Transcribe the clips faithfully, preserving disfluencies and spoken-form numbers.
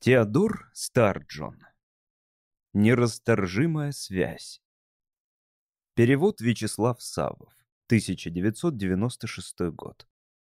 Теодор Старджон. Нерасторжимая связь. Перевод Вячеслав Савов. тысяча девятьсот девяносто шестой год.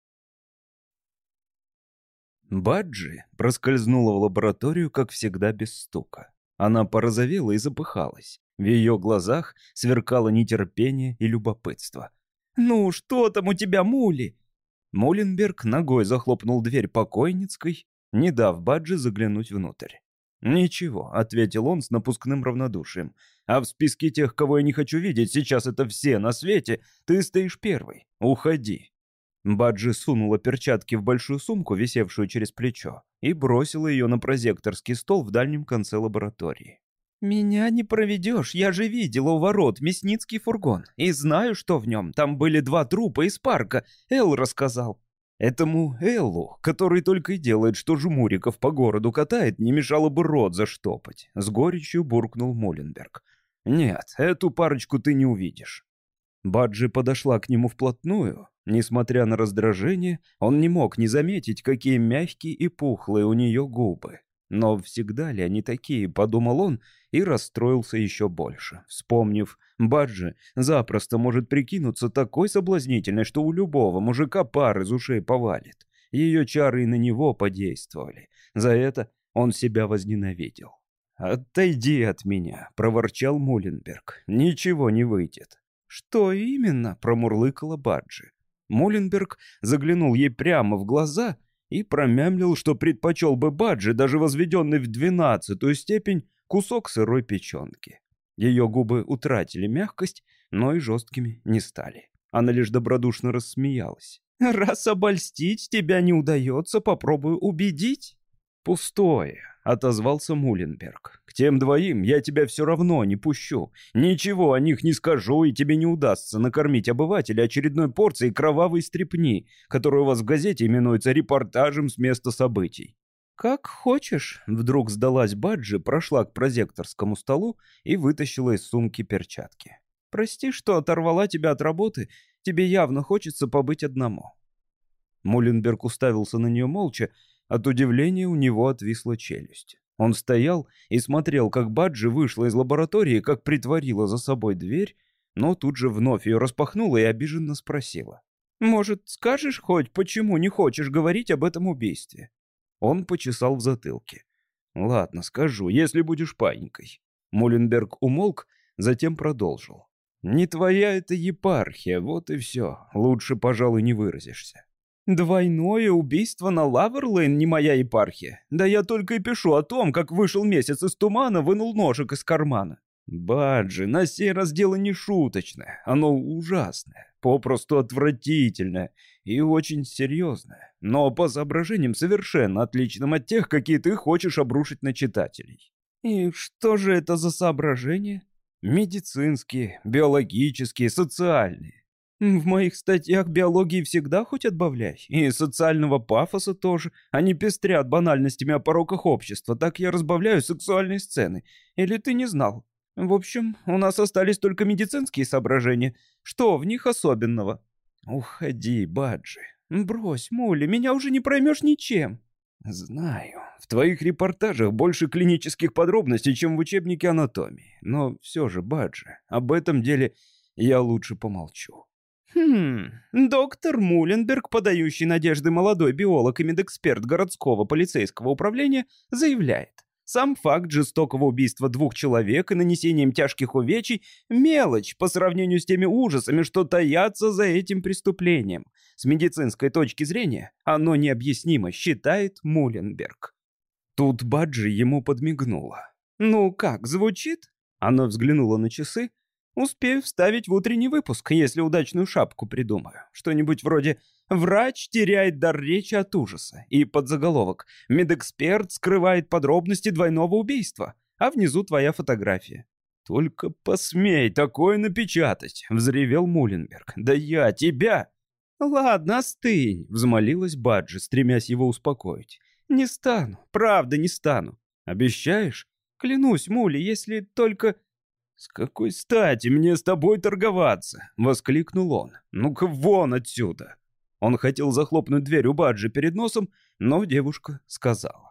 Баджи проскользнула в лабораторию, как всегда, без стука. Она порозовела и запыхалась. В ее глазах сверкало нетерпение и любопытство. «Ну, что там у тебя, Мули?» Муленберг ногой захлопнул дверь покойницкой, не дав Баджи заглянуть внутрь. «Ничего», — ответил он с напускным равнодушием. «А в списке тех, кого я не хочу видеть, сейчас это все на свете, ты стоишь первый. Уходи». Баджи сунула перчатки в большую сумку, висевшую через плечо, и бросила ее на прозекторский стол в дальнем конце лаборатории. «Меня не проведешь, я же видела у ворот мясницкий фургон, и знаю, что в нем. Там были два трупа из парка, Эл рассказал». Этому Эллу, который только и делает, что жмуриков по городу катает, не мешало бы рот заштопать. С горечью буркнул Муленберг. «Нет, эту парочку ты не увидишь». Баджи подошла к нему вплотную. Несмотря на раздражение, он не мог не заметить, какие мягкие и пухлые у нее губы. Но всегда ли они такие, подумал он, и расстроился еще больше, вспомнив, Баджи запросто может прикинуться такой соблазнительной, что у любого мужика пар из ушей повалит. Ее чары и на него подействовали. За это он себя возненавидел. «Отойди от меня», — проворчал Муленберг. «Ничего не выйдет». «Что именно?» — промурлыкала Баджи. Муленберг заглянул ей прямо в глаза и промямлил, что предпочел бы Баджи, даже возведенный в двенадцатую степень, кусок сырой печенки. Ее губы утратили мягкость, но и жесткими не стали. Она лишь добродушно рассмеялась. «Раз обольстить тебя не удается, попробую убедить». «Пустое», — отозвался Муленберг. «К тем двоим я тебя все равно не пущу. Ничего о них не скажу, и тебе не удастся накормить обывателя очередной порцией кровавой стряпни, которая у вас в газете именуется репортажем с места событий». «Как хочешь», — вдруг сдалась Баджи, прошла к прозекторскому столу и вытащила из сумки перчатки. «Прости, что оторвала тебя от работы, тебе явно хочется побыть одному». Муленберг уставился на нее молча, от удивления у него отвисла челюсть. Он стоял и смотрел, как Баджи вышла из лаборатории, как притворила за собой дверь, но тут же вновь ее распахнула и обиженно спросила. «Может, скажешь хоть, почему не хочешь говорить об этом убийстве?» Он почесал в затылке. «Ладно, скажу, если будешь паинькой». Муленберг умолк, затем продолжил. «Не твоя это епархия, вот и все. Лучше, пожалуй, не выразишься». «Двойное убийство на Лаверлейн не моя епархия. Да я только и пишу о том, как вышел месяц из тумана, вынул ножик из кармана». «Баджи, на сей раз дело не шуточное, оно ужасное, попросту отвратительное и очень серьезное, но по соображениям совершенно отличным от тех, какие ты хочешь обрушить на читателей». «И что же это за соображения?» «Медицинские, биологические, социальные». «В моих статьях биологии всегда хоть отбавляй, и социального пафоса тоже. Они пестрят банальностями о пороках общества, так я разбавляю сексуальные сцены. Или ты не знал? В общем, у нас остались только медицинские соображения. Что в них особенного?» «Уходи, Баджи». «Брось, Мули, меня уже не проймешь ничем». «Знаю. В твоих репортажах больше клинических подробностей, чем в учебнике анатомии. Но все же, Баджи, об этом деле я лучше помолчу». «Хм, доктор Муленберг, подающий надежды молодой биолог и медэксперт городского полицейского управления, заявляет, сам факт жестокого убийства двух человек и нанесением тяжких увечий – мелочь по сравнению с теми ужасами, что таятся за этим преступлением. С медицинской точки зрения оно необъяснимо, считает Муленберг». Тут Баджи ему подмигнула. «Ну как, звучит?» Она взглянула на часы. «Успею вставить в утренний выпуск, если удачную шапку придумаю. Что-нибудь вроде «Врач теряет дар речи от ужаса» и подзаголовок «Медэксперт скрывает подробности двойного убийства», а внизу твоя фотография». «Только посмей такое напечатать», — взревел Муленберг. «Да я тебя...» «Ладно, остынь», — взмолилась Баджи, стремясь его успокоить. «Не стану, правда не стану». «Обещаешь?» «Клянусь, Мули, если только...» «С какой стати мне с тобой торговаться?» — воскликнул он. «Ну-ка вон отсюда!» Он хотел захлопнуть дверь у Баджи перед носом, но девушка сказала.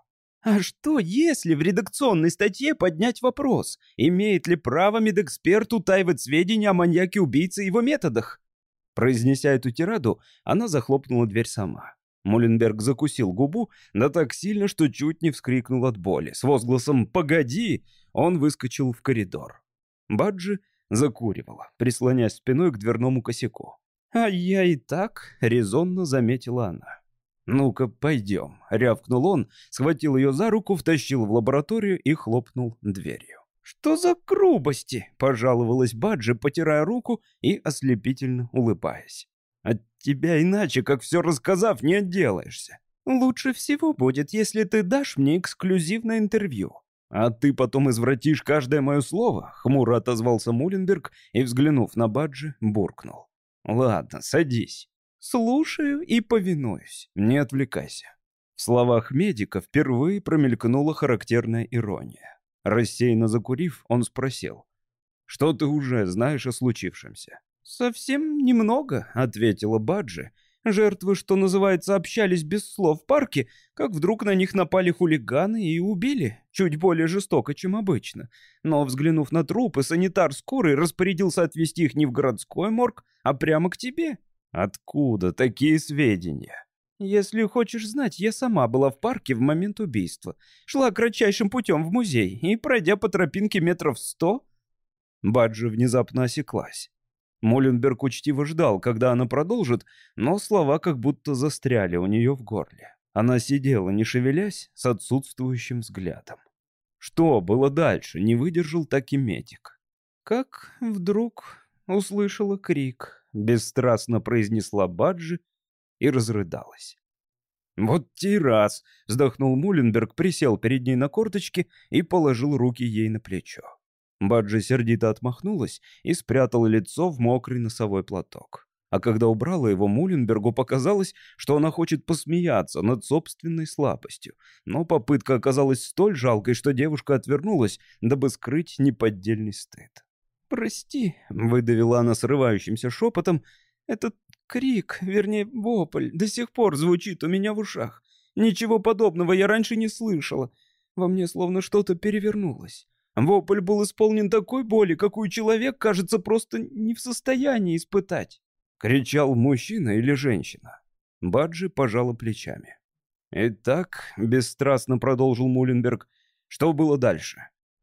А что, если в редакционной статье поднять вопрос, имеет ли право медэксперт утаивать сведения о маньяке-убийце и его методах? Произнеся эту тираду, она захлопнула дверь сама. Муленберг закусил губу, да так сильно, что чуть не вскрикнул от боли. С возгласом «Погоди!» он выскочил в коридор. Баджи закуривала, прислонясь спиной к дверному косяку. «А я и так», — резонно заметила она. «Ну-ка, пойдем», — рявкнул он, схватил ее за руку, втащил в лабораторию и хлопнул дверью. «Что за грубости?» — пожаловалась Баджи, потирая руку и ослепительно улыбаясь. «От тебя иначе, как все рассказав, не отделаешься. Лучше всего будет, если ты дашь мне эксклюзивное интервью. А ты потом извратишь каждое мое слово», — хмуро отозвался Муленберг и, взглянув на Баджи, буркнул. «Ладно, садись». «Слушаю и повинуюсь. Не отвлекайся». В словах медика впервые промелькнула характерная ирония. Рассеянно закурив, он спросил. «Что ты уже знаешь о случившемся?» «Совсем немного», — ответила Баджи. «Жертвы, что называется, общались без слов в парке, как вдруг на них напали хулиганы и убили. Чуть более жестоко, чем обычно. Но, взглянув на трупы, санитар скорой распорядился отвезти их не в городской морг, а прямо к тебе». «Откуда такие сведения?» «Если хочешь знать, я сама была в парке в момент убийства. Шла кратчайшим путем в музей и, пройдя по тропинке метров сто...» Баджи внезапно осеклась. Муленберг учтиво ждал, когда она продолжит, но слова как будто застряли у нее в горле. Она сидела, не шевелясь, с отсутствующим взглядом. Что было дальше, не выдержал так и медик. Как вдруг услышала крик, бесстрастно произнесла Баджи и разрыдалась. «Вот те раз!» — вздохнул Муленберг, присел перед ней на корточки и положил руки ей на плечо. Баджи сердито отмахнулась и спрятала лицо в мокрый носовой платок. А когда убрала его, Муленбергу показалось, что она хочет посмеяться над собственной слабостью. Но попытка оказалась столь жалкой, что девушка отвернулась, дабы скрыть неподдельный стыд. «Прости», — выдавила она срывающимся шепотом, — «этот крик, вернее, вопль, до сих пор звучит у меня в ушах. Ничего подобного я раньше не слышала. Во мне словно что-то перевернулось. Вопль был исполнен такой боли, какую человек, кажется, просто не в состоянии испытать». Кричал мужчина или женщина? Баджи пожала плечами. «Итак», — бесстрастно продолжил Муленберг, — «что было дальше?»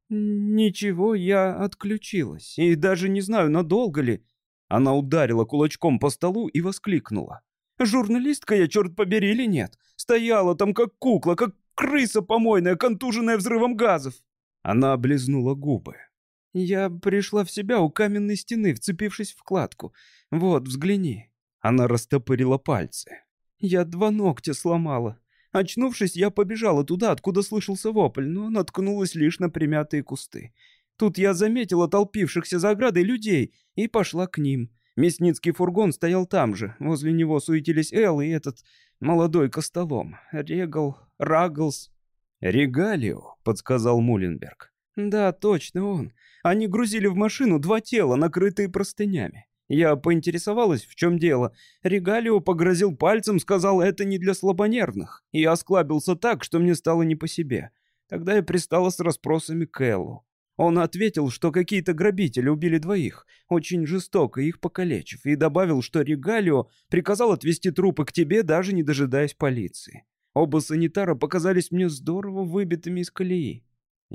«Ничего, я отключилась, и даже не знаю, надолго ли». Она ударила кулачком по столу и воскликнула. «Журналистка я, черт побери, или нет? Стояла там как кукла, как крыса помойная, контуженная взрывом газов». Она облизнула губы. «Я пришла в себя у каменной стены, вцепившись в кладку. Вот, взгляни». Она растопырила пальцы. «Я два ногтя сломала. Очнувшись, я побежала туда, откуда слышался вопль, но наткнулась лишь на примятые кусты. Тут я заметила толпившихся за оградой людей и пошла к ним. Мясницкий фургон стоял там же. Возле него суетились Эл и этот молодой костолом. Регал, Рагглс». «Регалио», — подсказал Муленберг. «Да, точно он. Они грузили в машину два тела, накрытые простынями. Я поинтересовалась, в чем дело. Регалио погрозил пальцем, сказал, это не для слабонервных. И осклабился так, что мне стало не по себе. Тогда я пристала с расспросами к Эллу. Он ответил, что какие-то грабители убили двоих, очень жестоко их покалечив, и добавил, что Регалио приказал отвезти трупы к тебе, даже не дожидаясь полиции. Оба санитара показались мне здорово выбитыми из колеи».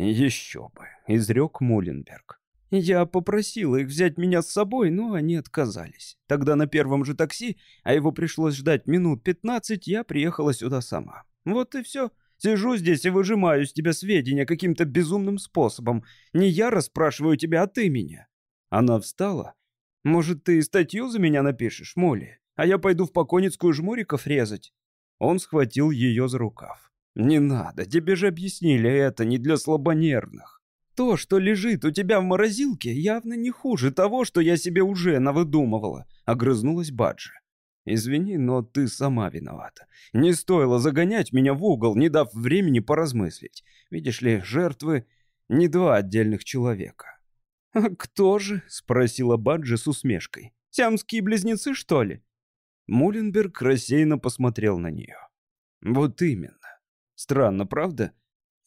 «Еще бы», — изрек Муленберг. «Я попросила их взять меня с собой, но они отказались. Тогда на первом же такси, а его пришлось ждать минут пятнадцать, я приехала сюда сама. Вот и все. Сижу здесь и выжимаю из тебя сведения каким-то безумным способом. Не я расспрашиваю тебя, а ты меня». Она встала. «Может, ты статью за меня напишешь, Молли? А я пойду в Покойницкую жмуриков резать». Он схватил ее за рукав. «Не надо, тебе же объяснили, это не для слабонервных. То, что лежит у тебя в морозилке, явно не хуже того, что я себе уже навыдумывала», — огрызнулась Баджи. «Извини, но ты сама виновата. Не стоило загонять меня в угол, не дав времени поразмыслить. Видишь ли, жертвы не два отдельных человека». «А кто же?» — спросила Баджи с усмешкой. «Сиамские близнецы, что ли?» Муленберг рассеянно посмотрел на нее. «Вот именно. Странно, правда?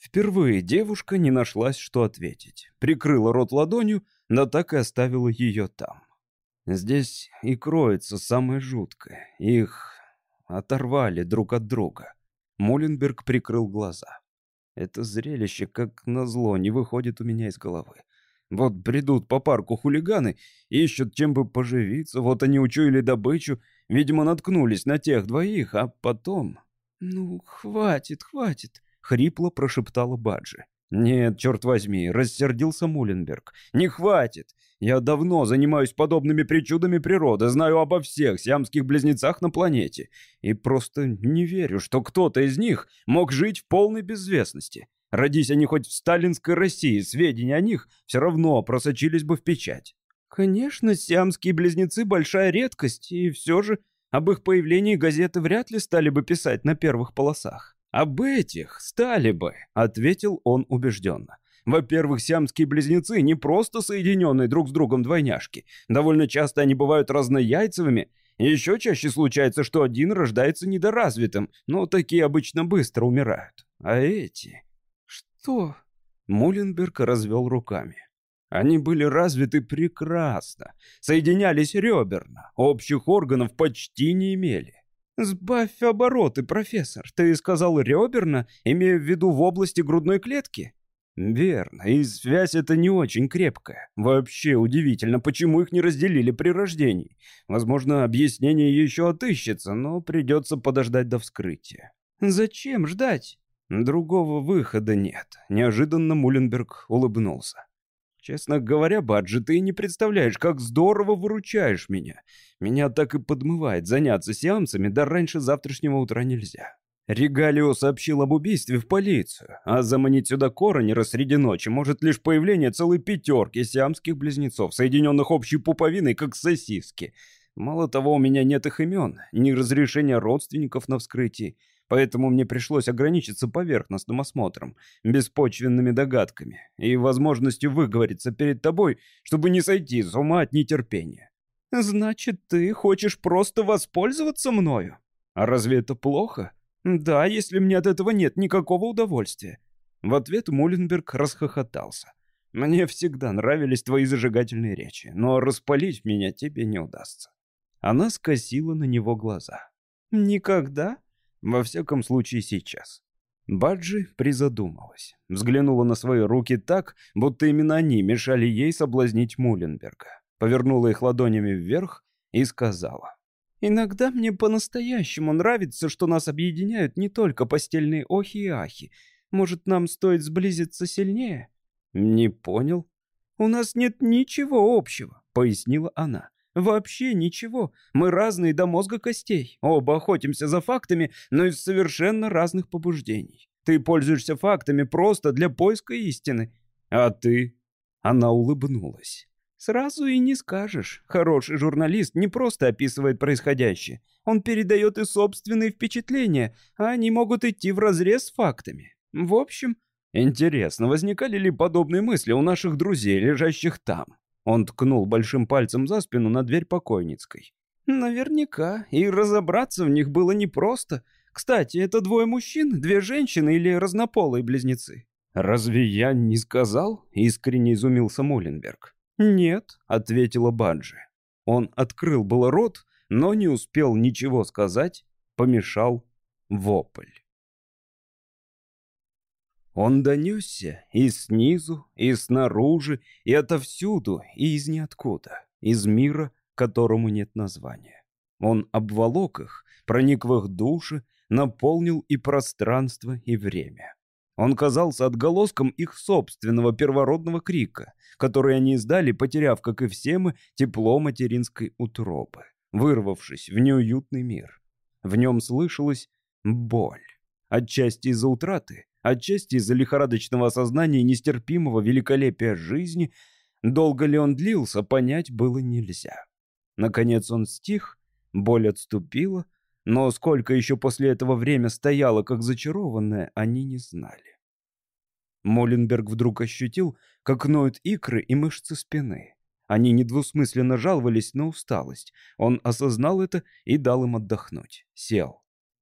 Впервые девушка не нашлась, что ответить. Прикрыла рот ладонью, но так и оставила ее там. Здесь и кроется самое жуткое. Их оторвали друг от друга. Муленберг прикрыл глаза. Это зрелище, как назло, не выходит у меня из головы. Вот бредут по парку хулиганы, ищут чем бы поживиться, вот они учуяли добычу, видимо, наткнулись на тех двоих, а потом... «Ну, хватит, хватит», — хрипло прошептала Баджи. «Нет, черт возьми», — рассердился Муленберг. «Не хватит. Я давно занимаюсь подобными причудами природы, знаю обо всех сиамских близнецах на планете, и просто не верю, что кто-то из них мог жить в полной безвестности. Родись они хоть в сталинской России, сведения о них все равно просочились бы в печать». «Конечно, сиамские близнецы — большая редкость, и все же об их появлении газеты вряд ли стали бы писать на первых полосах». «Об этих стали бы», — ответил он убежденно. «Во-первых, сиамские близнецы не просто соединенные друг с другом двойняшки. Довольно часто они бывают разнояйцевыми. Еще чаще случается, что один рождается недоразвитым, но такие обычно быстро умирают. А эти...» «Что?» — Муленберг развел руками. «Они были развиты прекрасно, соединялись реберно, общих органов почти не имели». «Сбавь обороты, профессор. Ты сказал реберно, имея в виду в области грудной клетки?» «Верно, и связь эта не очень крепкая. Вообще удивительно, почему их не разделили при рождении. Возможно, объяснение еще отыщется, но придется подождать до вскрытия». «Зачем ждать?» «Другого выхода нет», — неожиданно Муленберг улыбнулся. «Честно говоря, Баджи, ты не представляешь, как здорово выручаешь меня. Меня так и подмывает заняться сеансами, да раньше завтрашнего утра нельзя. Регалио сообщил об убийстве в полицию, а заманить сюда Коронера среди ночи может лишь появление целой пятерки сиамских близнецов, соединенных общей пуповиной, как сосиски. Мало того, у меня нет их имен, ни разрешения родственников на вскрытии, поэтому мне пришлось ограничиться поверхностным осмотром, беспочвенными догадками и возможностью выговориться перед тобой, чтобы не сойти с ума от нетерпения». «Значит, ты хочешь просто воспользоваться мною? А разве это плохо? Да, если мне от этого нет никакого удовольствия». В ответ Муленберг расхохотался. «Мне всегда нравились твои зажигательные речи, но распалить меня тебе не удастся». Она скосила на него глаза. «Никогда?» «Во всяком случае, сейчас». Баджи призадумалась. Взглянула на свои руки так, будто именно они мешали ей соблазнить Муленберга. Повернула их ладонями вверх и сказала: «Иногда мне по-настоящему нравится, что нас объединяют не только постельные охи и ахи. Может, нам стоит сблизиться сильнее?» «Не понял». «У нас нет ничего общего», — пояснила она. «Вообще ничего. Мы разные до мозга костей. Оба охотимся за фактами, но из совершенно разных побуждений. Ты пользуешься фактами просто для поиска истины. А ты?» Она улыбнулась. «Сразу и не скажешь. Хороший журналист не просто описывает происходящее. Он передает и собственные впечатления, а они могут идти вразрез с фактами. В общем, интересно, возникали ли подобные мысли у наших друзей, лежащих там?» Он ткнул большим пальцем за спину на дверь покойницкой. «Наверняка, и разобраться в них было непросто. Кстати, это двое мужчин, две женщины или разнополые близнецы?» «Разве я не сказал?» — искренне изумился Муленберг. «Нет», — ответила Баджи. Он открыл было рот, но не успел ничего сказать, помешал вопль. Он донесся и снизу, и снаружи, и отовсюду, и из ниоткуда, из мира, которому нет названия. Он обволок их, проник в их души, наполнил и пространство, и время. Он казался отголоском их собственного первородного крика, который они издали, потеряв, как и все мы, тепло материнской утробы, вырвавшись в неуютный мир. В нем слышалась боль, отчасти из-за утраты, отчасти из-за лихорадочного осознания нестерпимого великолепия жизни. Долго ли он длился, понять было нельзя. Наконец он стих, боль отступила, но сколько еще после этого время стояло, как зачарованное, они не знали. Моленберг вдруг ощутил, как ноют икры и мышцы спины. Они недвусмысленно жаловались на усталость. Он осознал это и дал им отдохнуть. Сел.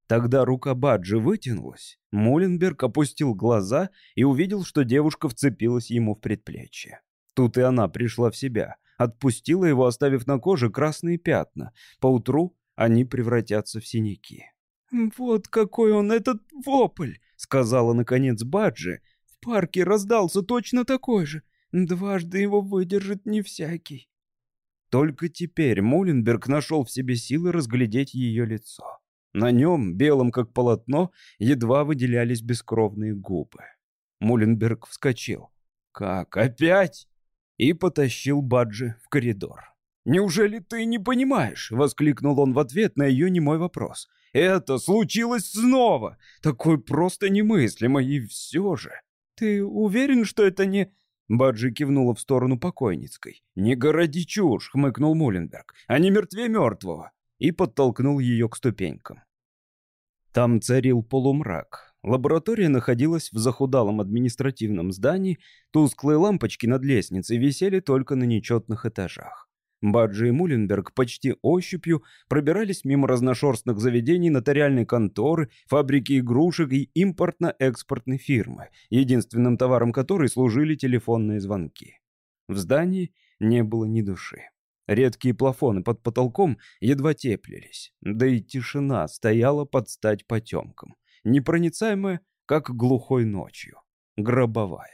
Тогда рука Баджи вытянулась. Муленберг опустил глаза и увидел, что девушка вцепилась ему в предплечье. Тут и она пришла в себя, отпустила его, оставив на коже красные пятна. Поутру они превратятся в синяки. «Вот какой он, этот вопль!» — сказала, наконец, Баджи. «В парке раздался точно такой же. Дважды его выдержит не всякий». Только теперь Муленберг нашел в себе силы разглядеть ее лицо. На нем, белом как полотно, едва выделялись бескровные губы. Муленберг вскочил. «Как, опять?» И потащил Баджи в коридор. «Неужели ты не понимаешь?» — воскликнул он в ответ на ее немой вопрос. «Это случилось снова! Такой просто немыслимо, и все же!» «Ты уверен, что это не...» Баджи кивнула в сторону покойницкой. «Не городи чушь!» — хмыкнул Муленберг. «Они мертвее мертвого!» И подтолкнул ее к ступенькам. Там царил полумрак. Лаборатория находилась в захудалом административном здании, тусклые лампочки над лестницей висели только на нечетных этажах. Баджи и Муленберг почти ощупью пробирались мимо разношерстных заведений, нотариальной конторы, фабрики игрушек и импортно-экспортной фирмы, единственным товаром которой служили телефонные звонки. В здании не было ни души. Редкие плафоны под потолком едва теплились, да и тишина стояла под стать потемкам, непроницаемая, как глухой ночью, гробовая.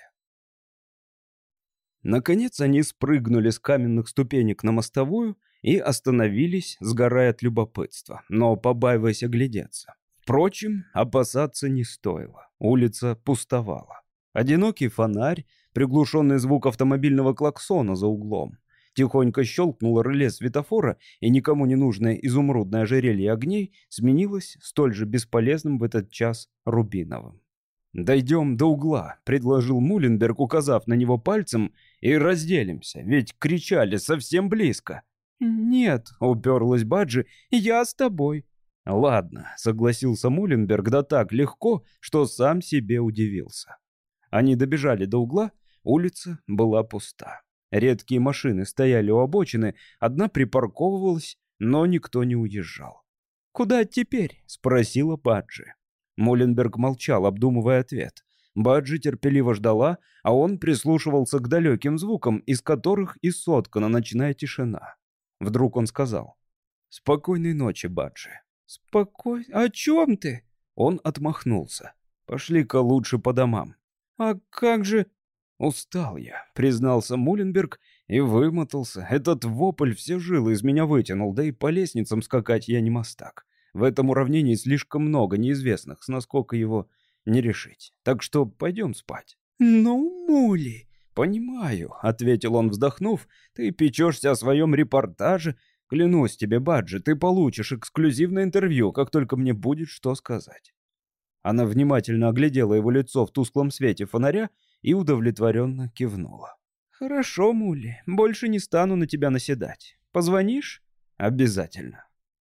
Наконец они спрыгнули с каменных ступенек на мостовую и остановились, сгорая от любопытства, но побаиваясь оглядеться. Впрочем, опасаться не стоило. Улица пустовала. Одинокий фонарь, приглушенный звук автомобильного клаксона за углом. Тихонько щелкнуло реле светофора, и никому не нужное изумрудное ожерелье огней сменилось столь же бесполезным в этот час рубиновым. «Дойдем до угла», — предложил Муленберг, указав на него пальцем, — «и разделимся, ведь кричали совсем близко». «Нет», — уперлась Баджи, — «я с тобой». «Ладно», — согласился Муленберг, да так легко, что сам себе удивился. Они добежали до угла, улица была пуста. Редкие машины стояли у обочины, одна припарковывалась, но никто не уезжал. «Куда теперь?» — спросила Баджи. Муленберг молчал, обдумывая ответ. Баджи терпеливо ждала, а он прислушивался к далеким звукам, из которых и соткана ночная тишина. Вдруг он сказал: «Спокойной ночи, Баджи». «Спокой... О чем ты?» Он отмахнулся. «Пошли-ка лучше по домам». «А как же...» «Устал я», — признался Муленберг и вымотался. Этот вопль все жилы из меня вытянул, да и по лестницам скакать я не мастак. В этом уравнении слишком много неизвестных, с насколько его не решить. Так что пойдем спать». «Ну, Мули...» «Понимаю», — ответил он, вздохнув. «Ты печешься о своем репортаже. Клянусь тебе, Баджи, ты получишь эксклюзивное интервью, как только мне будет что сказать». Она внимательно оглядела его лицо в тусклом свете фонаря и удовлетворенно кивнула. «Хорошо, Мули, больше не стану на тебя наседать. Позвонишь?» «Обязательно».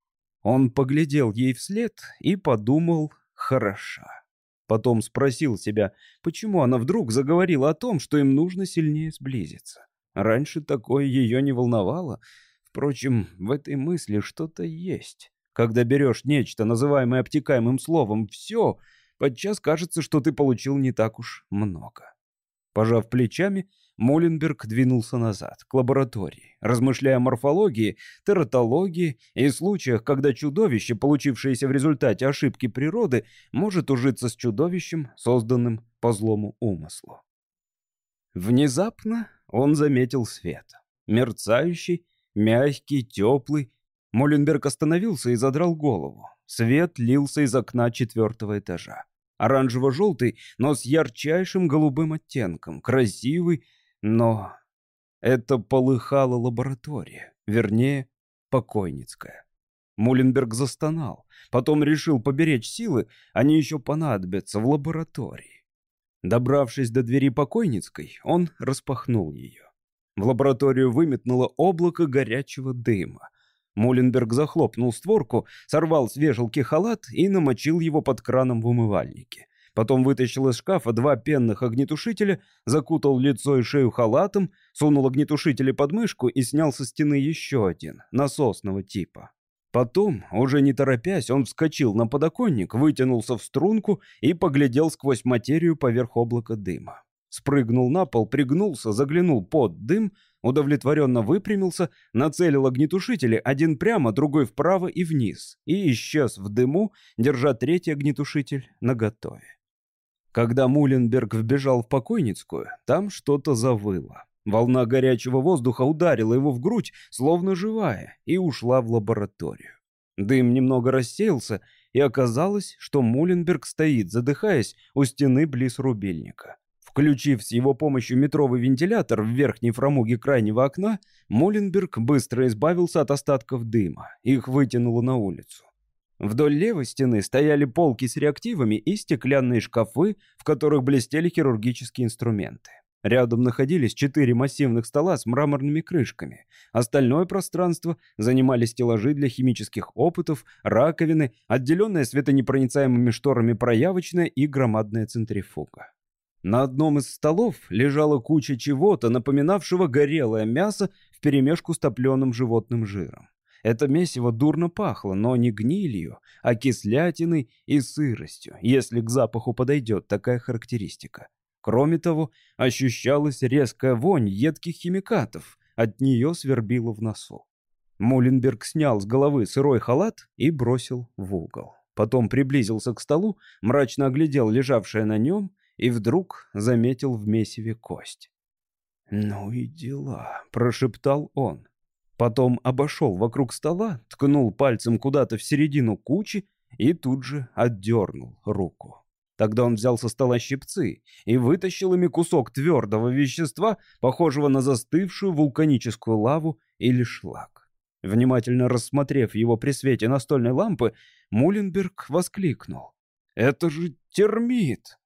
Он поглядел ей вслед и подумал: «Хороша». Потом спросил себя, почему она вдруг заговорила о том, что им нужно сильнее сблизиться. Раньше такое ее не волновало. Впрочем, в этой мысли что-то есть. Когда берешь нечто, называемое обтекаемым словом «все», подчас кажется, что ты получил не так уж много. Пожав плечами, Муленберг двинулся назад, к лаборатории, размышляя о морфологии, тератологии и случаях, когда чудовище, получившееся в результате ошибки природы, может ужиться с чудовищем, созданным по злому умыслу. Внезапно он заметил свет. Мерцающий, мягкий, теплый. Муленберг остановился и задрал голову. Свет лился из окна четвертого этажа. Оранжево-желтый, но с ярчайшим голубым оттенком. Красивый, но... Это полыхала лаборатория. Вернее, покойницкая. Муленберг застонал. Потом решил поберечь силы, они еще понадобятся в лаборатории. Добравшись до двери покойницкой, он распахнул ее. В лабораторию выметнуло облако горячего дыма. Муленберг захлопнул створку, сорвал с вешалки халат и намочил его под краном в умывальнике. Потом вытащил из шкафа два пенных огнетушителя, закутал лицо и шею халатом, сунул огнетушители под мышку и снял со стены еще один, насосного типа. Потом, уже не торопясь, он вскочил на подоконник, вытянулся в струнку и поглядел сквозь материю поверх облака дыма. Спрыгнул на пол, пригнулся, заглянул под дым, удовлетворенно выпрямился, нацелил огнетушители, один прямо, другой вправо и вниз, и исчез в дыму, держа третий огнетушитель наготове. Когда Муленберг вбежал в покойницкую, там что-то завыло. Волна горячего воздуха ударила его в грудь, словно живая, и ушла в лабораторию. Дым немного рассеялся, и оказалось, что Муленберг стоит, задыхаясь, у стены близ рубильника. Включив с его помощью метровый вентилятор в верхней фрамуге крайнего окна, Муленберг быстро избавился от остатков дыма. Их вытянуло на улицу. Вдоль левой стены стояли полки с реактивами и стеклянные шкафы, в которых блестели хирургические инструменты. Рядом находились четыре массивных стола с мраморными крышками. Остальное пространство занимали стеллажи для химических опытов, раковины, отделенная светонепроницаемыми шторами проявочная и громадная центрифуга. На одном из столов лежала куча чего-то, напоминавшего горелое мясо вперемешку с топленым животным жиром. Это месиво дурно пахло, но не гнилью, а кислятиной и сыростью, если к запаху подойдет такая характеристика. Кроме того, ощущалась резкая вонь едких химикатов, от нее свербило в носу. Муленберг снял с головы сырой халат и бросил в угол. Потом приблизился к столу, мрачно оглядел лежавшее на нем и вдруг заметил в месиве кость. «Ну и дела», — прошептал он. Потом обошел вокруг стола, ткнул пальцем куда-то в середину кучи и тут же отдернул руку. Тогда он взял со стола щипцы и вытащил ими кусок твердого вещества, похожего на застывшую вулканическую лаву или шлак. Внимательно рассмотрев его при свете настольной лампы, Муленберг воскликнул: «Это же термит!»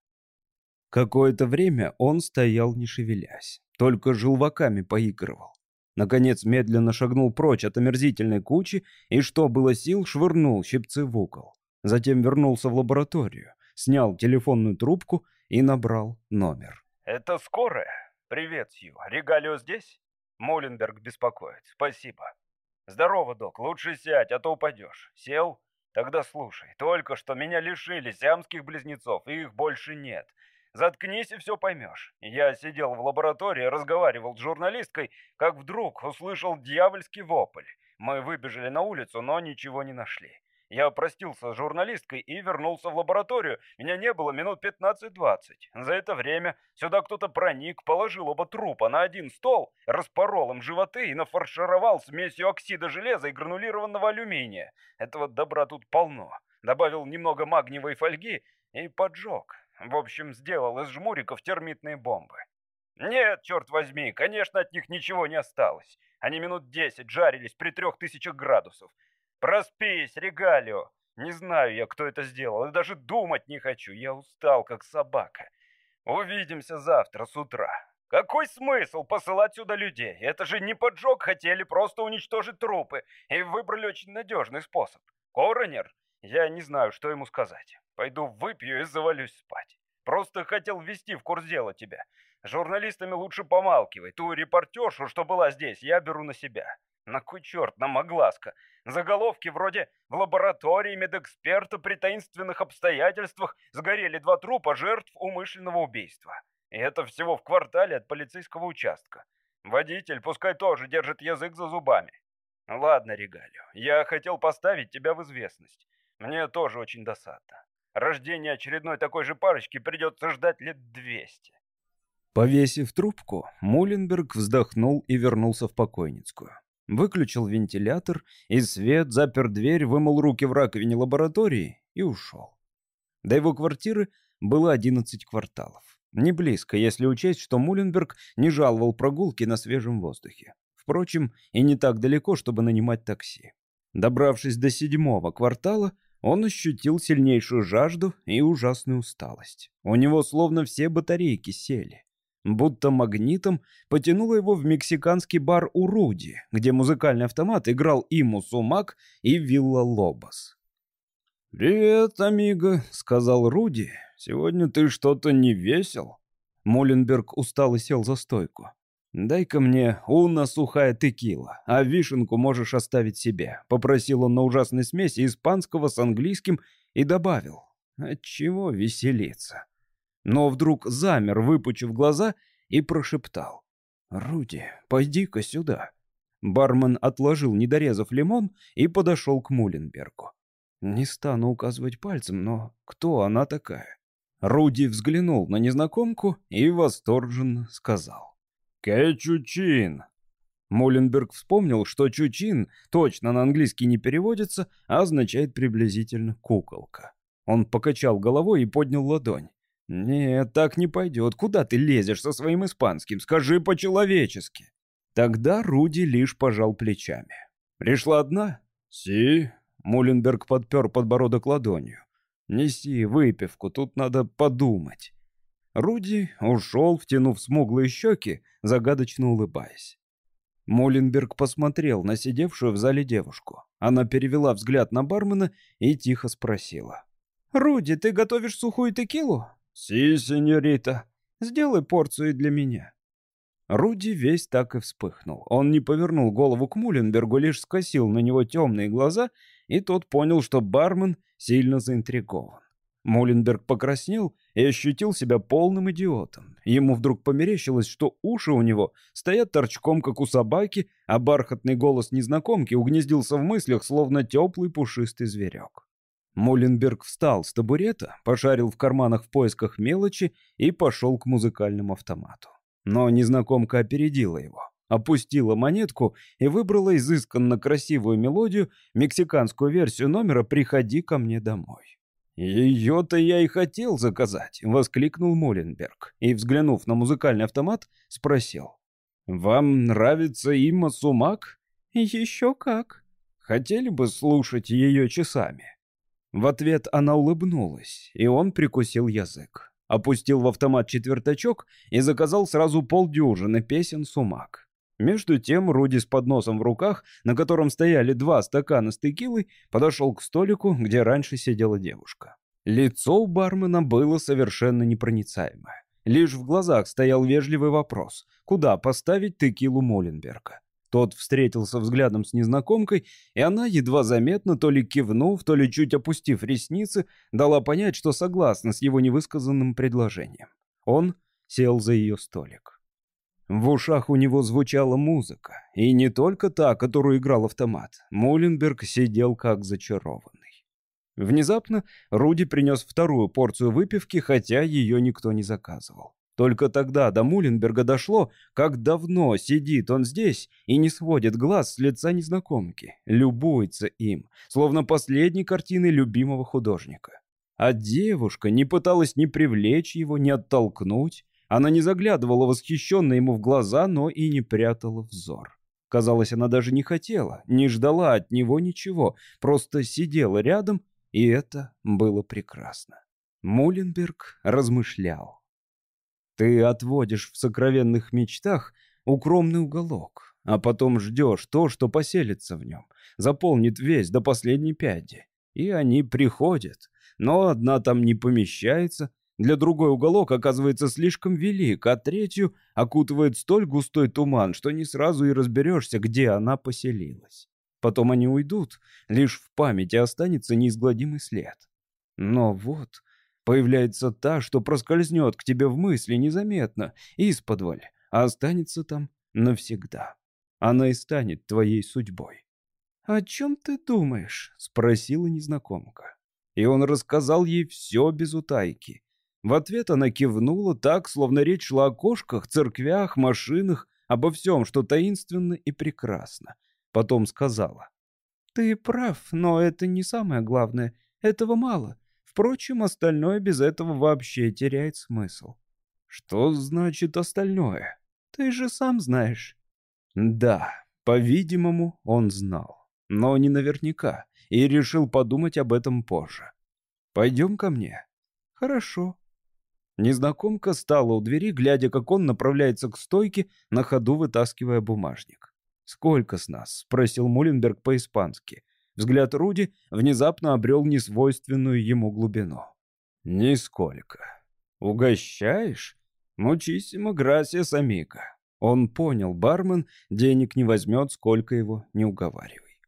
Какое-то время он стоял, не шевелясь, только желваками поигрывал. Наконец медленно шагнул прочь от омерзительной кучи и, что было сил, швырнул щипцы в угол. Затем вернулся в лабораторию, снял телефонную трубку и набрал номер. «Это скорая? Привет, Сью. Регалио здесь?» Муленберг беспокоит. «Спасибо». «Здорово, док. Лучше сядь, а то упадешь. Сел? Тогда слушай. Только что меня лишили сиамских близнецов, и их больше нет. Заткнись, и все поймешь. Я сидел в лаборатории, разговаривал с журналисткой, как вдруг услышал дьявольский вопль. Мы выбежали на улицу, но ничего не нашли. Я простился с журналисткой и вернулся в лабораторию. Меня не было минут пятнадцать-двадцать. За это время сюда кто-то проник, положил оба трупа на один стол, распорол им животы и нафаршировал смесью оксида железа и гранулированного алюминия. Этого добра тут полно. Добавил немного магниевой фольги и поджег. В общем, сделал из жмуриков термитные бомбы. Нет, черт возьми, конечно, от них ничего не осталось. Они минут десять жарились при трех тысячах градусов. Проспись, Регалио. Не знаю я, кто это сделал, и даже думать не хочу. Я устал, как собака. Увидимся завтра с утра. Какой смысл посылать сюда людей? Это же не поджог, хотели просто уничтожить трупы. И выбрали очень надежный способ. Коронер? Я не знаю, что ему сказать. Пойду выпью и завалюсь спать. Просто хотел ввести в курс дела тебя. С журналистами лучше помалкивай. Ту репортершу, что была здесь, я беру на себя. На кой черт нам огласка? Заголовки вроде «В лаборатории медэксперта при таинственных обстоятельствах сгорели два трупа жертв умышленного убийства». И это всего в квартале от полицейского участка. Водитель пускай тоже держит язык за зубами. Ладно, Регалио, я хотел поставить тебя в известность. Мне тоже очень досадно. Рождение очередной такой же парочки придется ждать лет двести. Повесив трубку, Муленберг вздохнул и вернулся в покойницкую. Выключил вентилятор, и свет, запер дверь, вымыл руки в раковине лаборатории и ушел. До его квартиры было одиннадцать кварталов. Не близко, если учесть, что Муленберг не жаловал прогулки на свежем воздухе. Впрочем, и не так далеко, чтобы нанимать такси. Добравшись до седьмого квартала, он ощутил сильнейшую жажду и ужасную усталость. У него словно все батарейки сели. Будто магнитом потянуло его в мексиканский бар у Руди, где музыкальный автомат играл и Мусумак, и Вилла Лобос. «Привет, амиго», — сказал Руди. «Сегодня ты что-то не весел?» Муленберг устало сел за стойку. «Дай-ка мне уна сухая текила, а вишенку можешь оставить себе», — попросил он на ужасной смеси испанского с английским и добавил: «Отчего веселиться?» Но вдруг замер, выпучив глаза, и прошептал: «Руди, пойди-ка сюда». Бармен отложил, не дорезав лимон, и подошел к Муленбергу. «Не стану указывать пальцем, но кто она такая?» Руди взглянул на незнакомку и восторженно сказал: «Кэ-Чучин». Муленберг вспомнил, что «чучин» точно на английский не переводится, а означает приблизительно «куколка». Он покачал головой и поднял ладонь. «Нет, так не пойдет. Куда ты лезешь со своим испанским? Скажи по-человечески». Тогда Руди лишь пожал плечами. «Пришла одна?» «Си». Муленберг подпер подбородок ладонью. «Неси выпивку, тут надо подумать». Руди ушел, втянув смуглые щеки, загадочно улыбаясь. Муленберг посмотрел на сидевшую в зале девушку. Она перевела взгляд на бармена и тихо спросила: «Руди, ты готовишь сухую текилу?» «Си, сеньорита». «Сделай порцию для меня». Руди весь так и вспыхнул. Он не повернул голову к Муленбергу, лишь скосил на него темные глаза, и тот понял, что бармен сильно заинтригован. Муленберг покраснел и ощутил себя полным идиотом. Ему вдруг померещилось, что уши у него стоят торчком, как у собаки, а бархатный голос незнакомки угнездился в мыслях, словно теплый пушистый зверек. Муленберг встал с табурета, пошарил в карманах в поисках мелочи и пошел к музыкальному автомату. Но незнакомка опередила его, опустила монетку и выбрала изысканно красивую мелодию, мексиканскую версию номера «Приходи ко мне домой». «Ее-то я и хотел заказать», — воскликнул Муленберг и, взглянув на музыкальный автомат, спросил: «Вам нравится Имма Сумак?» «Еще как». «Хотели бы слушать ее часами?» В ответ она улыбнулась, и он прикусил язык. Опустил в автомат четвертачок и заказал сразу полдюжины песен Сумак. Между тем Руди с подносом в руках, на котором стояли два стакана с текилой, подошел к столику, где раньше сидела девушка. Лицо у бармена было совершенно непроницаемое. Лишь в глазах стоял вежливый вопрос: куда поставить текилу Муленберга? Тот встретился взглядом с незнакомкой, и она, едва заметно, то ли кивнув, то ли чуть опустив ресницы, дала понять, что согласна с его невысказанным предложением. Он сел за ее столик. В ушах у него звучала музыка, и не только та, которую играл автомат. Муленберг сидел как зачарованный. Внезапно Руди принес вторую порцию выпивки, хотя ее никто не заказывал. Только тогда до Муленберга дошло, как давно сидит он здесь и не сводит глаз с лица незнакомки, любуется им, словно последней картиной любимого художника. А девушка не пыталась ни привлечь его, ни оттолкнуть. Она не заглядывала восхищенно ему в глаза, но и не прятала взор. Казалось, она даже не хотела, не ждала от него ничего, просто сидела рядом, и это было прекрасно. Муленберг размышлял. Ты отводишь в сокровенных мечтах укромный уголок, а потом ждешь то, что поселится в нем, заполнит весь до последней пяди. И они приходят, но одна там не помещается, для другой уголок оказывается слишком велик, а третью окутывает столь густой туман, что не сразу и разберешься, где она поселилась. Потом они уйдут, лишь в памяти останется неизгладимый след. Но вот появляется та, что проскользнет к тебе в мысли незаметно, исподволь, а останется там навсегда. Она и станет твоей судьбой. «О чем ты думаешь?» — спросила незнакомка. И он рассказал ей все без утайки. В ответ она кивнула так, словно речь шла о кошках, церквях, машинах, обо всем, что таинственно и прекрасно. Потом сказала: «Ты прав, но это не самое главное. Этого мало. Впрочем, остальное без этого вообще теряет смысл». «Что значит остальное?» «Ты же сам знаешь». Да, по-видимому, он знал, но не наверняка, и решил подумать об этом позже. «Пойдем ко мне». «Хорошо». Незнакомка стала у двери, глядя, как он направляется к стойке, на ходу вытаскивая бумажник. «Сколько с нас?» — спросил Муленберг по-испански. Взгляд Руди внезапно обрел несвойственную ему глубину. «Нисколько. Угощаешь? Мучиссимо грасиас, амиго». Он понял, бармен денег не возьмет, сколько его не уговаривай.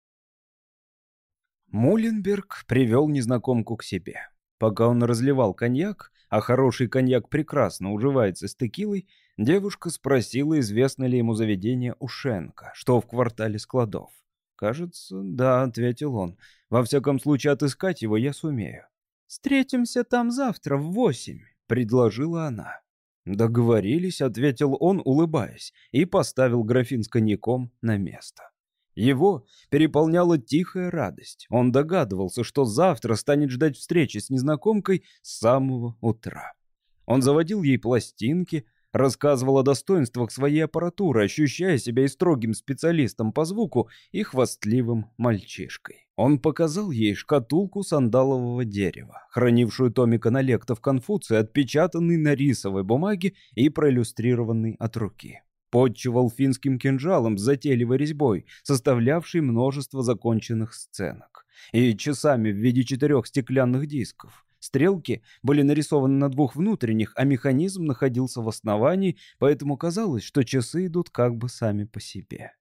Муленберг привел незнакомку к себе. Пока он разливал коньяк, а хороший коньяк прекрасно уживается с текилой, девушка спросила, известно ли ему заведение Ушенко, что в квартале складов. «Кажется, да», — ответил он. «Во всяком случае, отыскать его я сумею». «Встретимся там завтра в восемь», — предложила она. «Договорились», — ответил он, улыбаясь, и поставил графин с коньяком на место. Его переполняла тихая радость. Он догадывался, что завтра станет ждать встречи с незнакомкой с самого утра. Он заводил ей пластинки, рассказывал о достоинствах своей аппаратуры, ощущая себя и строгим специалистом по звуку, и хвастливым мальчишкой. Он показал ей шкатулку сандалового дерева, хранившую томик аналектов Конфуция, отпечатанный на рисовой бумаге и проиллюстрированный от руки. Подчевал финским кинжалом с затейливой резьбой, составлявшей множество законченных сценок, и часами в виде четырех стеклянных дисков. Стрелки были нарисованы на двух внутренних, а механизм находился в основании, поэтому казалось, что часы идут как бы сами по себе.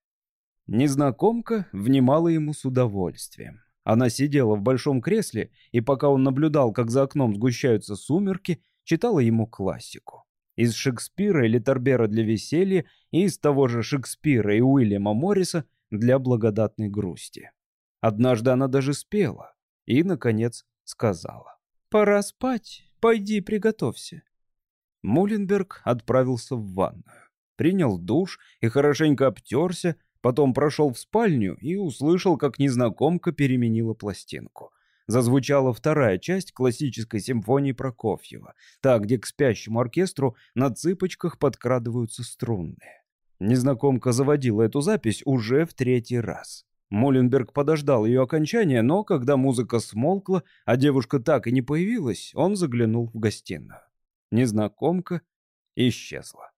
Незнакомка внимала ему с удовольствием. Она сидела в большом кресле, и пока он наблюдал, как за окном сгущаются сумерки, читала ему классику. Из Шекспира или Торбера для веселья, и из того же Шекспира и Уильяма Морриса для благодатной грусти. Однажды она даже спела и, наконец, сказала: «Пора спать, пойди приготовься». Муленберг отправился в ванную, принял душ и хорошенько обтерся, потом прошел в спальню и услышал, как незнакомка переменила пластинку. Зазвучала вторая часть классической симфонии Прокофьева, та, где к спящему оркестру на цыпочках подкрадываются струнные. Незнакомка заводила эту запись уже в третий раз. Муленберг подождал ее окончания, но когда музыка смолкла, а девушка так и не появилась, он заглянул в гостиную. Незнакомка исчезла.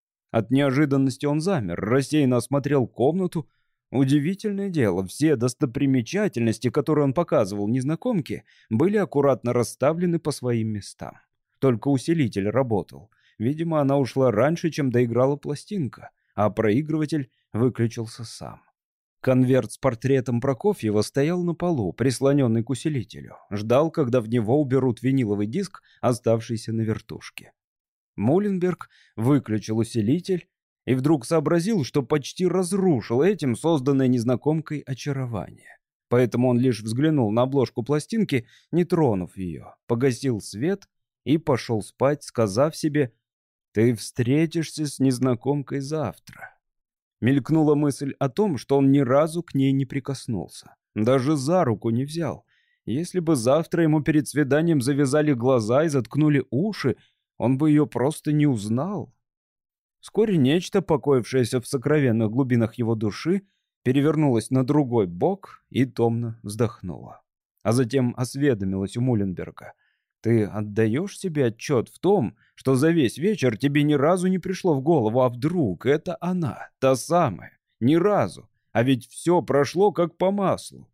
От неожиданности он замер, рассеянно осмотрел комнату. Удивительное дело, все достопримечательности, которые он показывал незнакомке, были аккуратно расставлены по своим местам. Только усилитель работал. Видимо, она ушла раньше, чем доиграла пластинка, а проигрыватель выключился сам. Конверт с портретом Прокофьева стоял на полу, прислоненный к усилителю. Ждал, когда в него уберут виниловый диск, оставшийся на вертушке. Муленберг выключил усилитель и вдруг сообразил, что почти разрушил этим созданное незнакомкой очарование. Поэтому он лишь взглянул на обложку пластинки, не тронув ее, погасил свет и пошел спать, сказав себе: «Ты встретишься с незнакомкой завтра». Мелькнула мысль о том, что он ни разу к ней не прикоснулся, даже за руку не взял. Если бы завтра ему перед свиданием завязали глаза и заткнули уши, он бы ее просто не узнал. Вскоре нечто, покоившееся в сокровенных глубинах его души, перевернулось на другой бок и томно вздохнуло. А затем осведомилась у Муленберга: «Ты отдаешь себе отчет в том, что за весь вечер тебе ни разу не пришло в голову, а вдруг это она, та самая? Ни разу. А ведь все прошло как по маслу».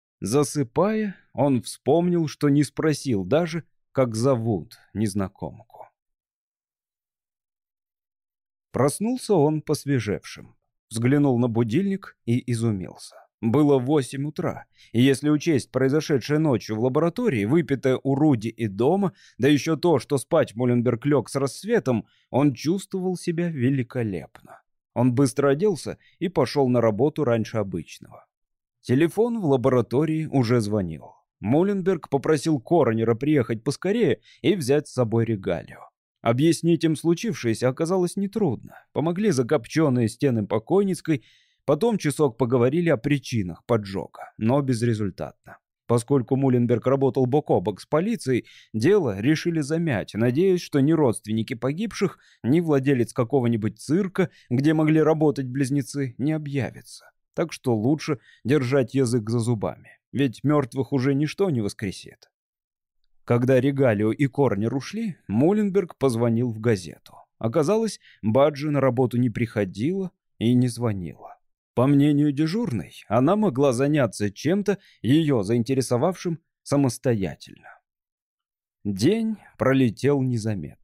Засыпая, он вспомнил, что не спросил даже, как зовут незнакомку. Проснулся он посвежевшим. Взглянул на будильник и изумился. Было восемь утра, и если учесть произошедшее ночью в лаборатории, выпитое у Руди и дома, да еще то, что спать Муленберг лег с рассветом, он чувствовал себя великолепно. Он быстро оделся и пошел на работу раньше обычного. Телефон в лаборатории уже звонил. Муленберг попросил коронера приехать поскорее и взять с собой регалию. Объяснить им случившееся оказалось нетрудно. Помогли закопченные стены покойницкой, потом часок поговорили о причинах поджога, но безрезультатно. Поскольку Муленберг работал бок о бок с полицией, дело решили замять, надеясь, что ни родственники погибших, ни владелец какого-нибудь цирка, где могли работать близнецы, не объявятся. Так что лучше держать язык за зубами, ведь мертвых уже ничто не воскресит. Когда Регалио и Корнер ушли, Муленберг позвонил в газету. Оказалось, Баджи на работу не приходила и не звонила. По мнению дежурной, она могла заняться чем-то, ее заинтересовавшим самостоятельно. День пролетел незаметно.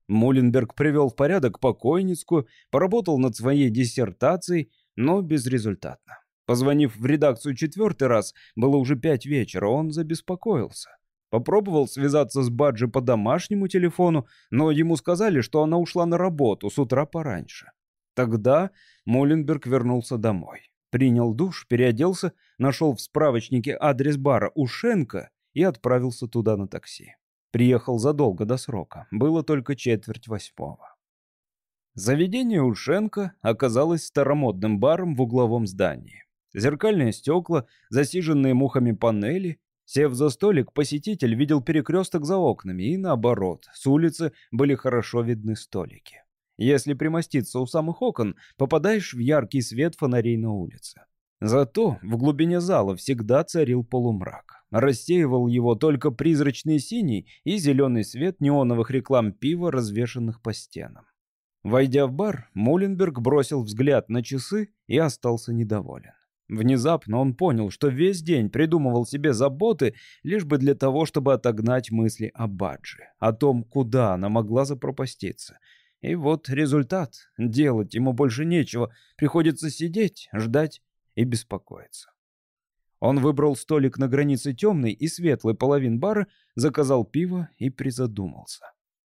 Муленберг привел в порядок покойницкую, поработал над своей диссертацией, но безрезультатно. Позвонив в редакцию четвертый раз, было уже пять вечера, он забеспокоился. Попробовал связаться с Баджи по домашнему телефону, но ему сказали, что она ушла на работу с утра пораньше. Тогда Муленберг вернулся домой. Принял душ, переоделся, нашел в справочнике адрес бара Ушенко и отправился туда на такси. Приехал задолго до срока, было только четверть восьмого. Заведение Ушенко оказалось старомодным баром в угловом здании. Зеркальные стекла, засиженные мухами панели. Сев за столик, посетитель видел перекресток за окнами, и наоборот, с улицы были хорошо видны столики. Если примоститься у самых окон, попадаешь в яркий свет фонарей на улице. Зато в глубине зала всегда царил полумрак. Рассеивал его только призрачный синий и зеленый свет неоновых реклам пива, развешанных по стенам. Войдя в бар, Муленберг бросил взгляд на часы и остался недоволен. Внезапно он понял, что весь день придумывал себе заботы, лишь бы для того, чтобы отогнать мысли о Баджи, о том, куда она могла запропаститься. И вот результат. Делать ему больше нечего, приходится сидеть, ждать и беспокоиться. Он выбрал столик на границе темной и светлой половин бара, заказал пиво и призадумался.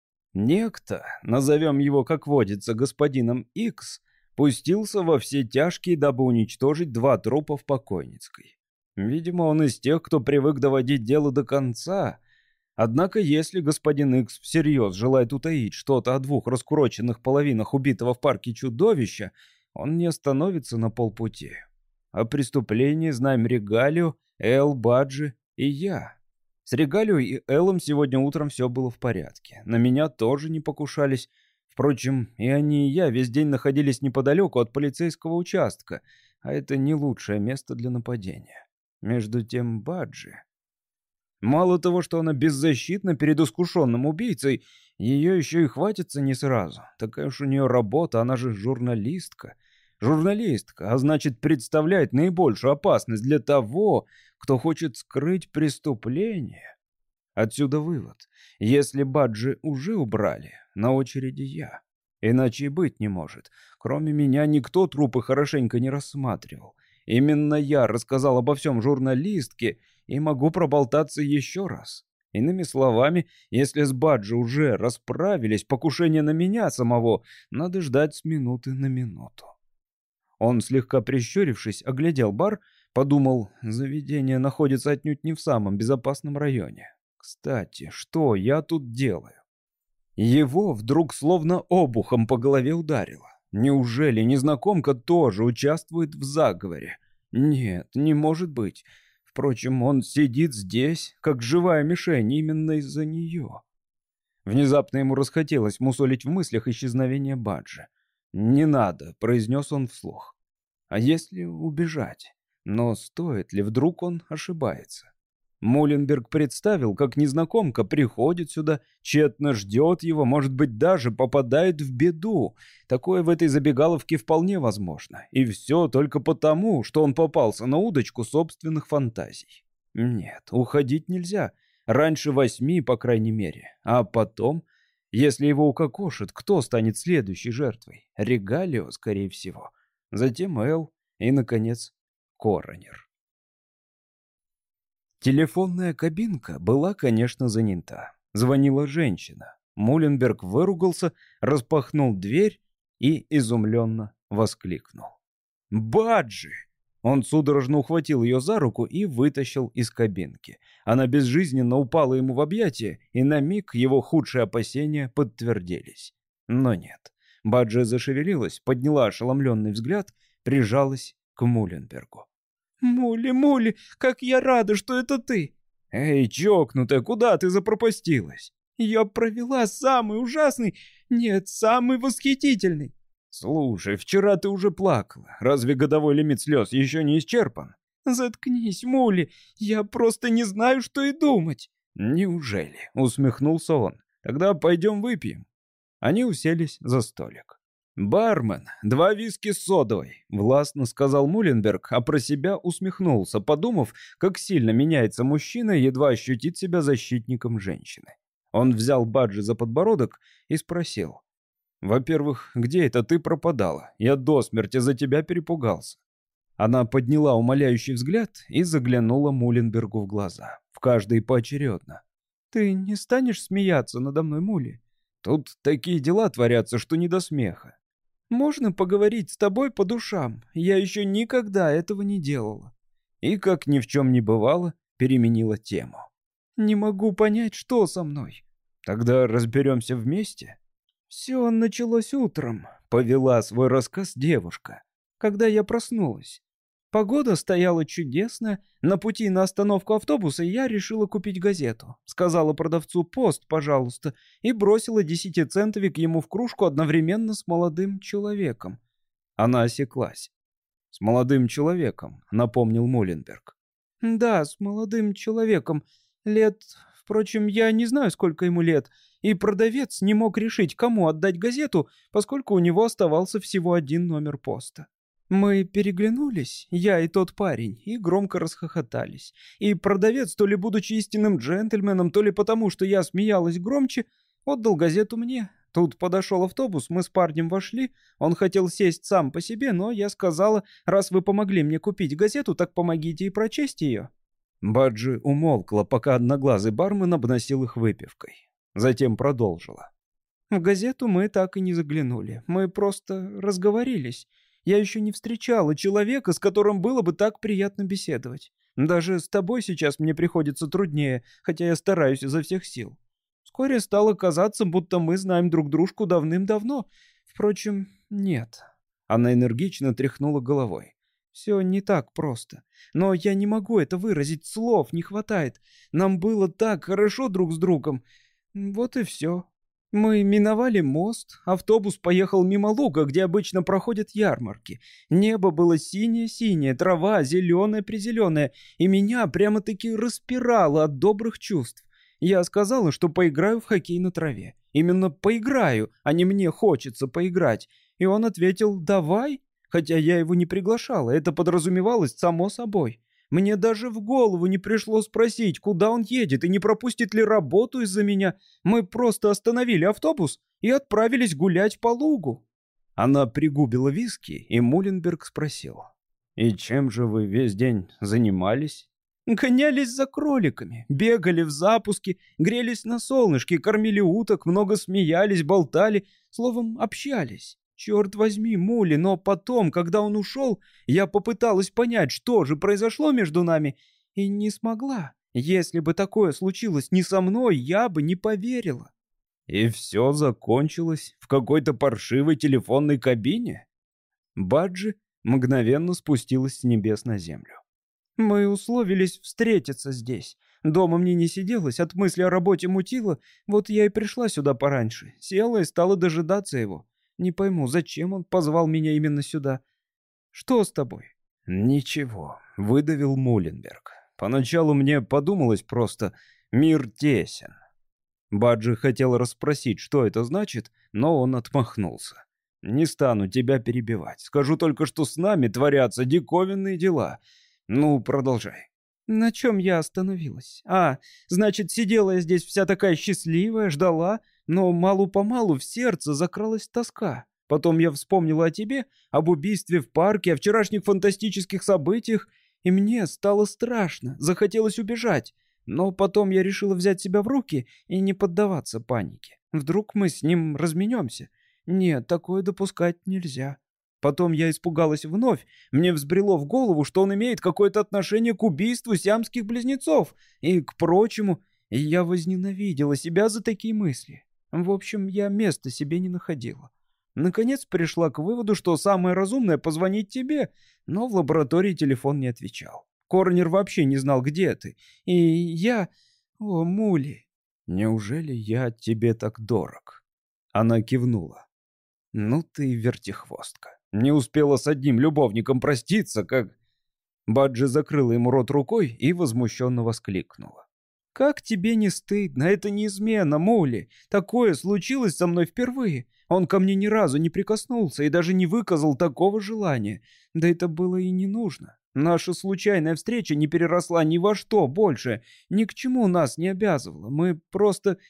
Некто, назовем его, как водится, господином Икс, пустился во все тяжкие, дабы уничтожить два трупа в покойницкой. Видимо, он из тех, кто привык доводить дело до конца. Однако, если господин Икс всерьез желает утаить что-то о двух раскуроченных половинах убитого в парке чудовища, он не остановится на полпути. О преступлении знаем Регалио, Эл, Баджи и я. С Регалио и Элом сегодня утром все было в порядке. На меня тоже не покушались. Впрочем, и они, и я весь день находились неподалеку от полицейского участка, а это не лучшее место для нападения. Между тем Баджи... Мало того, что она беззащитна перед искушенным убийцей, ее еще и хватится не сразу. Такая уж у нее работа, она же журналистка. Журналистка, а значит, представляет наибольшую опасность для того, кто хочет скрыть преступление. Отсюда вывод. Если Баджи уже убрали, на очереди я. Иначе и быть не может. Кроме меня никто трупы хорошенько не рассматривал. Именно я рассказал обо всем журналистке и могу проболтаться еще раз. Иными словами, если с Баджи уже расправились, покушение на меня самого надо ждать с минуты на минуту. Он, слегка прищурившись, оглядел бар, подумал, заведение находится отнюдь не в самом безопасном районе. Кстати, что я тут делаю? Его вдруг словно обухом по голове ударило. Неужели незнакомка тоже участвует в заговоре? Нет, не может быть. Впрочем, он сидит здесь, как живая мишень, именно из-за нее. Внезапно ему расхотелось мусолить в мыслях исчезновение Баджи. «Не надо», — произнес он вслух. «А если убежать? Но стоит ли, вдруг он ошибается?» Муленберг представил, как незнакомка приходит сюда, тщетно ждет его, может быть, даже попадает в беду. Такое в этой забегаловке вполне возможно. И все только потому, что он попался на удочку собственных фантазий. Нет, уходить нельзя. Раньше восьми, по крайней мере. А потом, если его укокошат, кто станет следующей жертвой? Регалио, скорее всего. Затем Эл и, наконец, Коронер. Телефонная кабинка была, конечно, занята. Звонила женщина. Муленберг выругался, распахнул дверь и изумленно воскликнул. «Баджи!» Он судорожно ухватил ее за руку и вытащил из кабинки. Она безжизненно упала ему в объятия, и на миг его худшие опасения подтвердились. Но нет. Баджи зашевелилась, подняла ошеломленный взгляд, прижалась к Муленбергу. «Мули, Мули, как я рада, что это ты!» «Эй, чокнутая, куда ты запропастилась?» «Я провела самый ужасный, нет, самый восхитительный!» «Слушай, вчера ты уже плакала. Разве годовой лимит слез еще не исчерпан?» «Заткнись, Мули, я просто не знаю, что и думать!» «Неужели?» — усмехнулся он. «Тогда пойдем выпьем». Они уселись за столик. «Бармен, два виски с содовой», — властно сказал Муленберг, а про себя усмехнулся, подумав, как сильно меняется мужчина, едва ощутит себя защитником женщины. Он взял Баджи за подбородок и спросил. «Во-первых, где это ты пропадала? Я до смерти за тебя перепугался». Она подняла умоляющий взгляд и заглянула Муленбергу в глаза. В каждой поочередно. «Ты не станешь смеяться надо мной, Мули? Тут такие дела творятся, что не до смеха. Можно поговорить с тобой по душам? Я еще никогда этого не делала». И, как ни в чем не бывало, переменила тему. «Не могу понять, что со мной». «Тогда разберемся вместе». «Все началось утром», — повела свой рассказ девушка, «когда я проснулась. Погода стояла чудесная, на пути на остановку автобуса я решила купить газету. Сказала продавцу «Пост, пожалуйста», и бросила десятицентовик ему в кружку одновременно с молодым человеком». Она осеклась. «С молодым человеком», — напомнил Муленберг. «Да, с молодым человеком. Лет... Впрочем, я не знаю, сколько ему лет, и продавец не мог решить, кому отдать газету, поскольку у него оставался всего один номер поста. Мы переглянулись, я и тот парень, и громко расхохотались. И продавец, то ли будучи истинным джентльменом, то ли потому, что я смеялась громче, отдал газету мне. Тут подошел автобус, мы с парнем вошли, он хотел сесть сам по себе, но я сказала, раз вы помогли мне купить газету, так помогите и прочесть ее». Баджи умолкла, пока одноглазый бармен обносил их выпивкой. Затем продолжила. «В газету мы так и не заглянули, мы просто разговорились. Я еще не встречала человека, с которым было бы так приятно беседовать. Даже с тобой сейчас мне приходится труднее, хотя я стараюсь изо всех сил. Вскоре стало казаться, будто мы знаем друг дружку давным-давно. Впрочем, нет». Она энергично тряхнула головой. «Все не так просто. Но я не могу это выразить, слов не хватает. Нам было так хорошо друг с другом. Вот и все. Мы миновали мост, автобус поехал мимо луга, где обычно проходят ярмарки. Небо было синее-синее, трава зеленая-призеленая, и меня прямо-таки распирало от добрых чувств. Я сказала, что поиграю в хоккей на траве. Именно поиграю, а не мне хочется поиграть. И он ответил «давай». Хотя я его не приглашала, это подразумевалось само собой. Мне даже в голову не пришло спросить, куда он едет и не пропустит ли работу из-за меня. Мы просто остановили автобус и отправились гулять по лугу». Она пригубила виски, и Муленберг спросил. «И чем же вы весь день занимались?» «Гонялись за кроликами, бегали в запуске, грелись на солнышке, кормили уток, много смеялись, болтали, словом, общались. Черт возьми, Мули, но потом, когда он ушел, я попыталась понять, что же произошло между нами, и не смогла. Если бы такое случилось не со мной, я бы не поверила». «И все закончилось в какой-то паршивой телефонной кабине?» Баджи мгновенно спустилась с небес на землю. «Мы условились встретиться здесь. Дома мне не сиделось, от мысли о работе мутило, вот я и пришла сюда пораньше, села и стала дожидаться его. Не пойму, зачем он позвал меня именно сюда. Что с тобой?» «Ничего», — выдавил Муленберг. «Поначалу мне подумалось просто, мир тесен». Баджи хотел расспросить, что это значит, но он отмахнулся. «Не стану тебя перебивать. Скажу только, что с нами творятся диковинные дела. Ну, продолжай». «На чем я остановилась? А, значит, сидела я здесь вся такая счастливая, ждала, но мало-помалу в сердце закралась тоска. Потом я вспомнила о тебе, об убийстве в парке, о вчерашних фантастических событиях, и мне стало страшно, захотелось убежать. Но потом я решила взять себя в руки и не поддаваться панике. Вдруг мы с ним разменемся? Нет, такое допускать нельзя». Потом я испугалась вновь. Мне взбрело в голову, что он имеет какое-то отношение к убийству сиамских близнецов и к прочему, и я возненавидела себя за такие мысли. В общем, я места себе не находила. Наконец пришла к выводу, что самое разумное — позвонить тебе, но в лаборатории телефон не отвечал. Коронер вообще не знал, где ты. И я... О, Мули, неужели я тебе так дорог?» Она кивнула. «Ну ты вертихвостка. Не успела с одним любовником проститься, как...» Баджи закрыла ему рот рукой и возмущенно воскликнула. «Как тебе не стыдно? Это не измена, Мули. Такое случилось со мной впервые. Он ко мне ни разу не прикоснулся и даже не выказал такого желания. Да это было и не нужно. Наша случайная встреча не переросла ни во что больше, ни к чему нас не обязывала. Мы просто...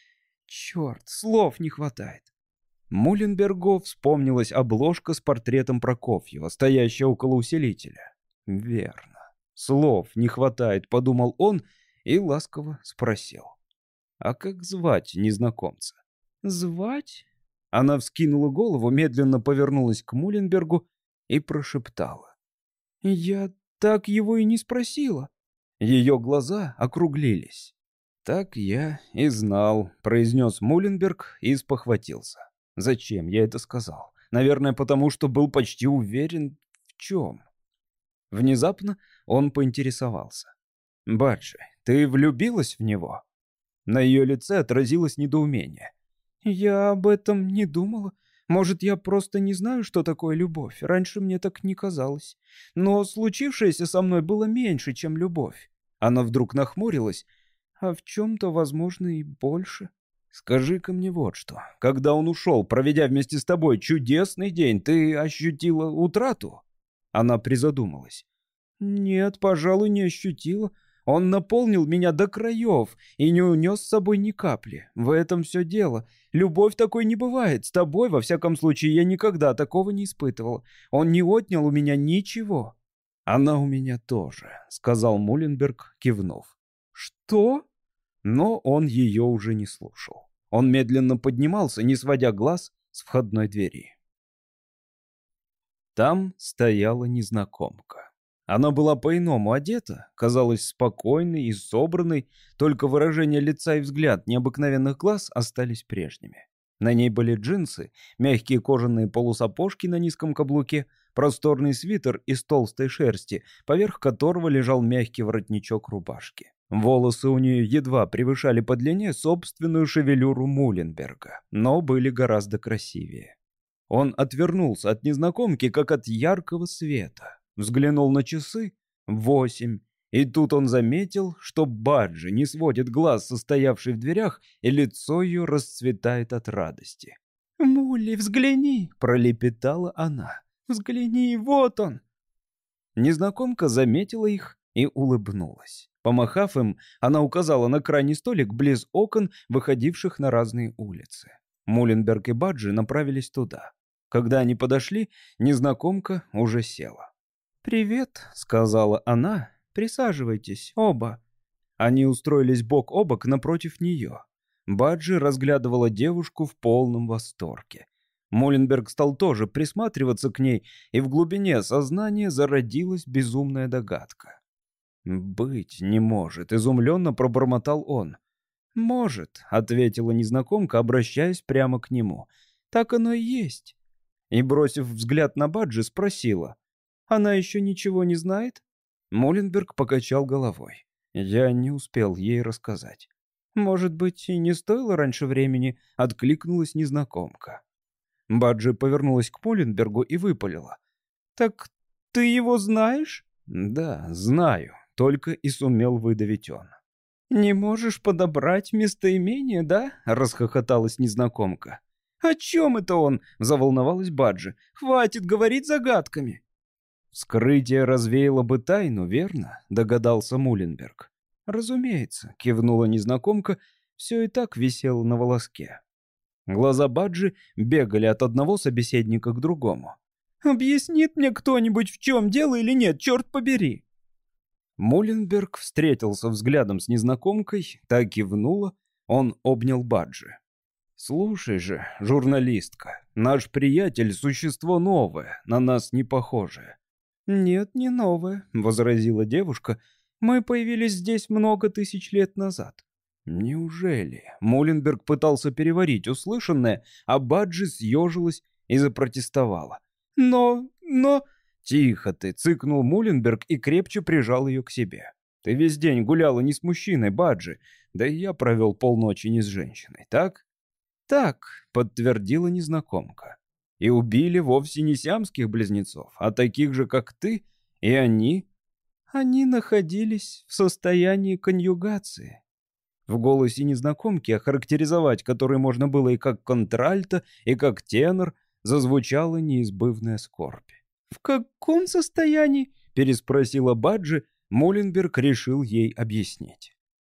Черт, слов не хватает. Муленбергу вспомнилась обложка с портретом Прокофьева, стоящая около усилителя. Верно. Слов не хватает, подумал он и ласково спросил. А как звать незнакомца? Звать? Она вскинула голову, медленно повернулась к Муленбергу и прошептала. Я так его и не спросила. Ее глаза округлились. «Так я и знал», — произнес Муленберг и спохватился. «Зачем я это сказал? Наверное, потому что был почти уверен в чем». Внезапно он поинтересовался. «Баджи, ты влюбилась в него?» На ее лице отразилось недоумение. «Я об этом не думала. Может, я просто не знаю, что такое любовь. Раньше мне так не казалось. Но случившееся со мной было меньше, чем любовь». Она вдруг нахмурилась. «А в чем-то, возможно, и больше». «Скажи-ка мне вот что. Когда он ушел, проведя вместе с тобой чудесный день, ты ощутила утрату?» Она призадумалась. «Нет, пожалуй, не ощутила. Он наполнил меня до краев и не унес с собой ни капли. В этом все дело. Любовь такой не бывает. С тобой, во всяком случае, я никогда такого не испытывала. Он не отнял у меня ничего». «Она у меня тоже», — сказал Муленберг, кивнув. «Что?» Но он ее уже не слушал. Он медленно поднимался, не сводя глаз с входной двери. Там стояла незнакомка. Она была по-иному одета, казалась спокойной и собранной, только выражение лица и взгляд необыкновенных глаз остались прежними. На ней были джинсы, мягкие кожаные полусапожки на низком каблуке, просторный свитер из толстой шерсти, поверх которого лежал мягкий воротничок рубашки. Волосы у нее едва превышали по длине собственную шевелюру Муленберга, но были гораздо красивее. Он отвернулся от незнакомки, как от яркого света. Взглянул на часы — восемь. И тут он заметил, что Баджи не сводит глаз, состоявший в дверях, и лицо ее расцветает от радости. «Мулли, взгляни!» — пролепетала она. «Взгляни, вот он!» Незнакомка заметила их и улыбнулась. Помахав им, она указала на крайний столик близ окон, выходивших на разные улицы. Муленберг и Баджи направились туда. Когда они подошли, незнакомка уже села. «Привет», — сказала она. «Присаживайтесь, оба». Они устроились бок о бок напротив нее. Баджи разглядывала девушку в полном восторге. Муленберг стал тоже присматриваться к ней, и в глубине сознания зародилась безумная догадка. «Быть не может», — изумленно пробормотал он. «Может», — ответила незнакомка, обращаясь прямо к нему. «Так оно и есть». И, бросив взгляд на Баджи, спросила. «Она еще ничего не знает?» Муленберг покачал головой. Я не успел ей рассказать. «Может быть, и не стоило раньше времени?» — откликнулась незнакомка. Баджи повернулась к Муленбергу и выпалила. «Так ты его знаешь?» «Да, знаю», — только и сумел выдавить он. «Не можешь подобрать местоимение, да?» — расхохоталась незнакомка. «О чем это он?» — заволновалась Баджи. «Хватит говорить загадками». «Вскрытие развеяло бы тайну, верно?» — догадался Муленберг. «Разумеется», — кивнула незнакомка, все и так висело на волоске. Глаза Баджи бегали от одного собеседника к другому. «Объяснит мне кто-нибудь, в чем дело или нет, черт побери!» Муленберг встретился взглядом с незнакомкой, так кивнула, он обнял Баджи. «Слушай же, журналистка, наш приятель — существо новое, на нас не похожее». «Нет, не новое», — возразила девушка. «Мы появились здесь много тысяч лет назад». «Неужели?» — Муленберг пытался переварить услышанное, а Баджи съежилась и запротестовала. «Но... но...» «Тихо ты!» — цыкнул Муленберг и крепче прижал ее к себе. «Ты весь день гуляла не с мужчиной, Баджи, да и я провел полночи не с женщиной, так?» «Так», — подтвердила незнакомка. «И убили вовсе не сиамских близнецов, а таких же, как ты, и они...» «Они находились в состоянии конъюгации». В голосе незнакомки, охарактеризовать который можно было и как контральто, и как тенор, зазвучала неизбывная скорбь. «В каком состоянии?» — переспросила Баджи. Муленберг решил ей объяснить.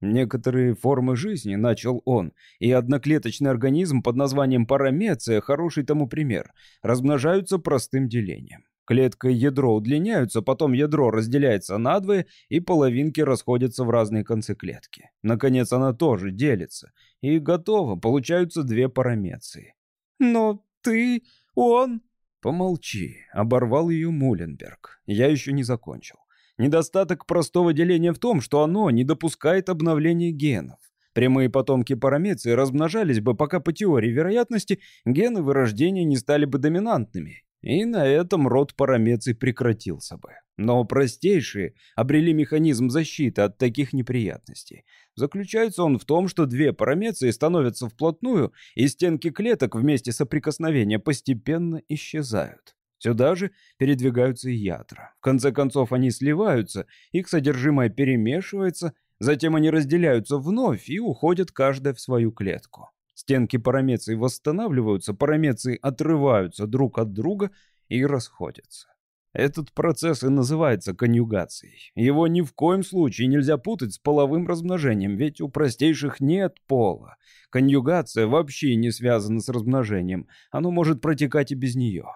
Некоторые формы жизни, начал он, и одноклеточный организм под названием парамеция, хороший тому пример, размножаются простым делением. Клетка и ядро удлиняются, потом ядро разделяется надвое, и половинки расходятся в разные концы клетки. Наконец она тоже делится. И готово, получаются две парамеции. «Но ты... он...» «Помолчи», — оборвал ее Муленберг. «Я еще не закончил. Недостаток простого деления в том, что оно не допускает обновления генов. Прямые потомки парамеции размножались бы, пока по теории вероятности гены вырождения не стали бы доминантными. И на этом род парамеций прекратился бы. Но простейшие обрели механизм защиты от таких неприятностей. Заключается он в том, что две парамеции становятся вплотную, и стенки клеток в месте соприкосновения постепенно исчезают. Сюда же передвигаются и ядра. В конце концов они сливаются, их содержимое перемешивается, затем они разделяются вновь и уходят каждая в свою клетку. Стенки парамеций восстанавливаются, парамеции отрываются друг от друга и расходятся. Этот процесс и называется конъюгацией. Его ни в коем случае нельзя путать с половым размножением, ведь у простейших нет пола. Конъюгация вообще не связана с размножением, оно может протекать и без нее.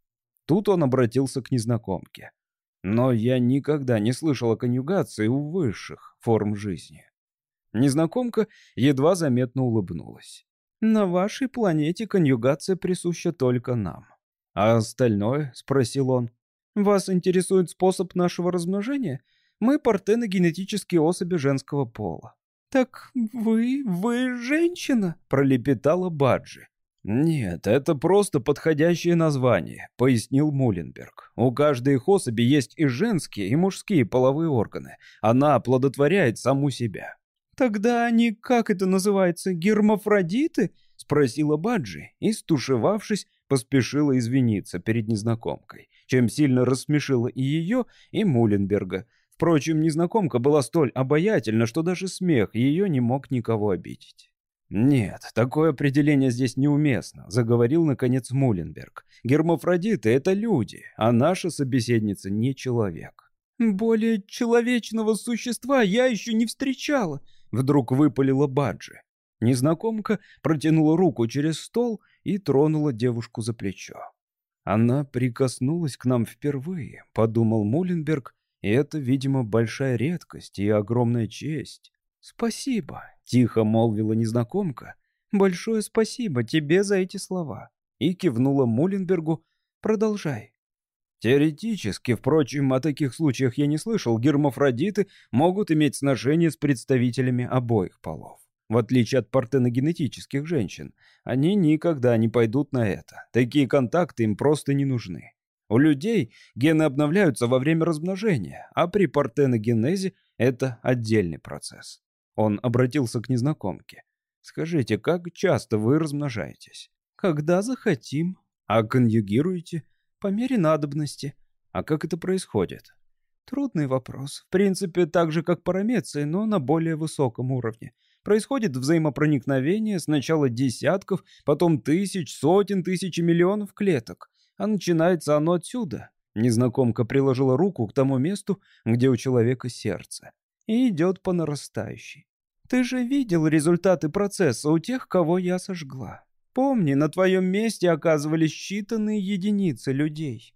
Тут он обратился к незнакомке. Но я никогда не слышал о конъюгации у высших форм жизни. Незнакомка едва заметно улыбнулась. «На вашей планете конъюгация присуща только нам». «А остальное?» — спросил он. «Вас интересует способ нашего размножения? Мы партеногенетические особи женского пола». «Так вы... вы женщина?» — пролепетала Баджи. «Нет, это просто подходящее название», — пояснил Муленберг. «У каждой их особи есть и женские, и мужские половые органы. Она оплодотворяет саму себя». «Тогда они, как это называется, гермафродиты?» — спросила Баджи и, стушевавшись, поспешила извиниться перед незнакомкой, чем сильно рассмешила и ее, и Муленберга. Впрочем, незнакомка была столь обаятельна, что даже смех ее не мог никого обидеть. «Нет, такое определение здесь неуместно», — заговорил, наконец, Муленберг. «Гермафродиты — это люди, а наша собеседница не человек». «Более человечного существа я еще не встречала», — вдруг выпалила Баджи. Незнакомка протянула руку через стол и тронула девушку за плечо. «Она прикоснулась к нам впервые», — подумал Муленберг, «и это, видимо, большая редкость и огромная честь». «Спасибо», — тихо молвила незнакомка. «Большое спасибо тебе за эти слова». И кивнула Муленбергу. «Продолжай». Теоретически, впрочем, о таких случаях я не слышал, гермафродиты могут иметь сношение с представителями обоих полов. В отличие от партеногенетических женщин, они никогда не пойдут на это. Такие контакты им просто не нужны. У людей гены обновляются во время размножения, а при партеногенезе это отдельный процесс. Он обратился к незнакомке. «Скажите, как часто вы размножаетесь?» «Когда захотим». «А конъюгируете?» «По мере надобности». «А как это происходит?» «Трудный вопрос. В принципе, так же, как парамеции, но на более высоком уровне. Происходит взаимопроникновение сначала десятков, потом тысяч, сотен тысяч и миллионов клеток. А начинается оно отсюда». Незнакомка приложила руку к тому месту, где у человека сердце. И идет по нарастающей. «Ты же видел результаты процесса у тех, кого я сожгла. Помни, на твоем месте оказывались считанные единицы людей».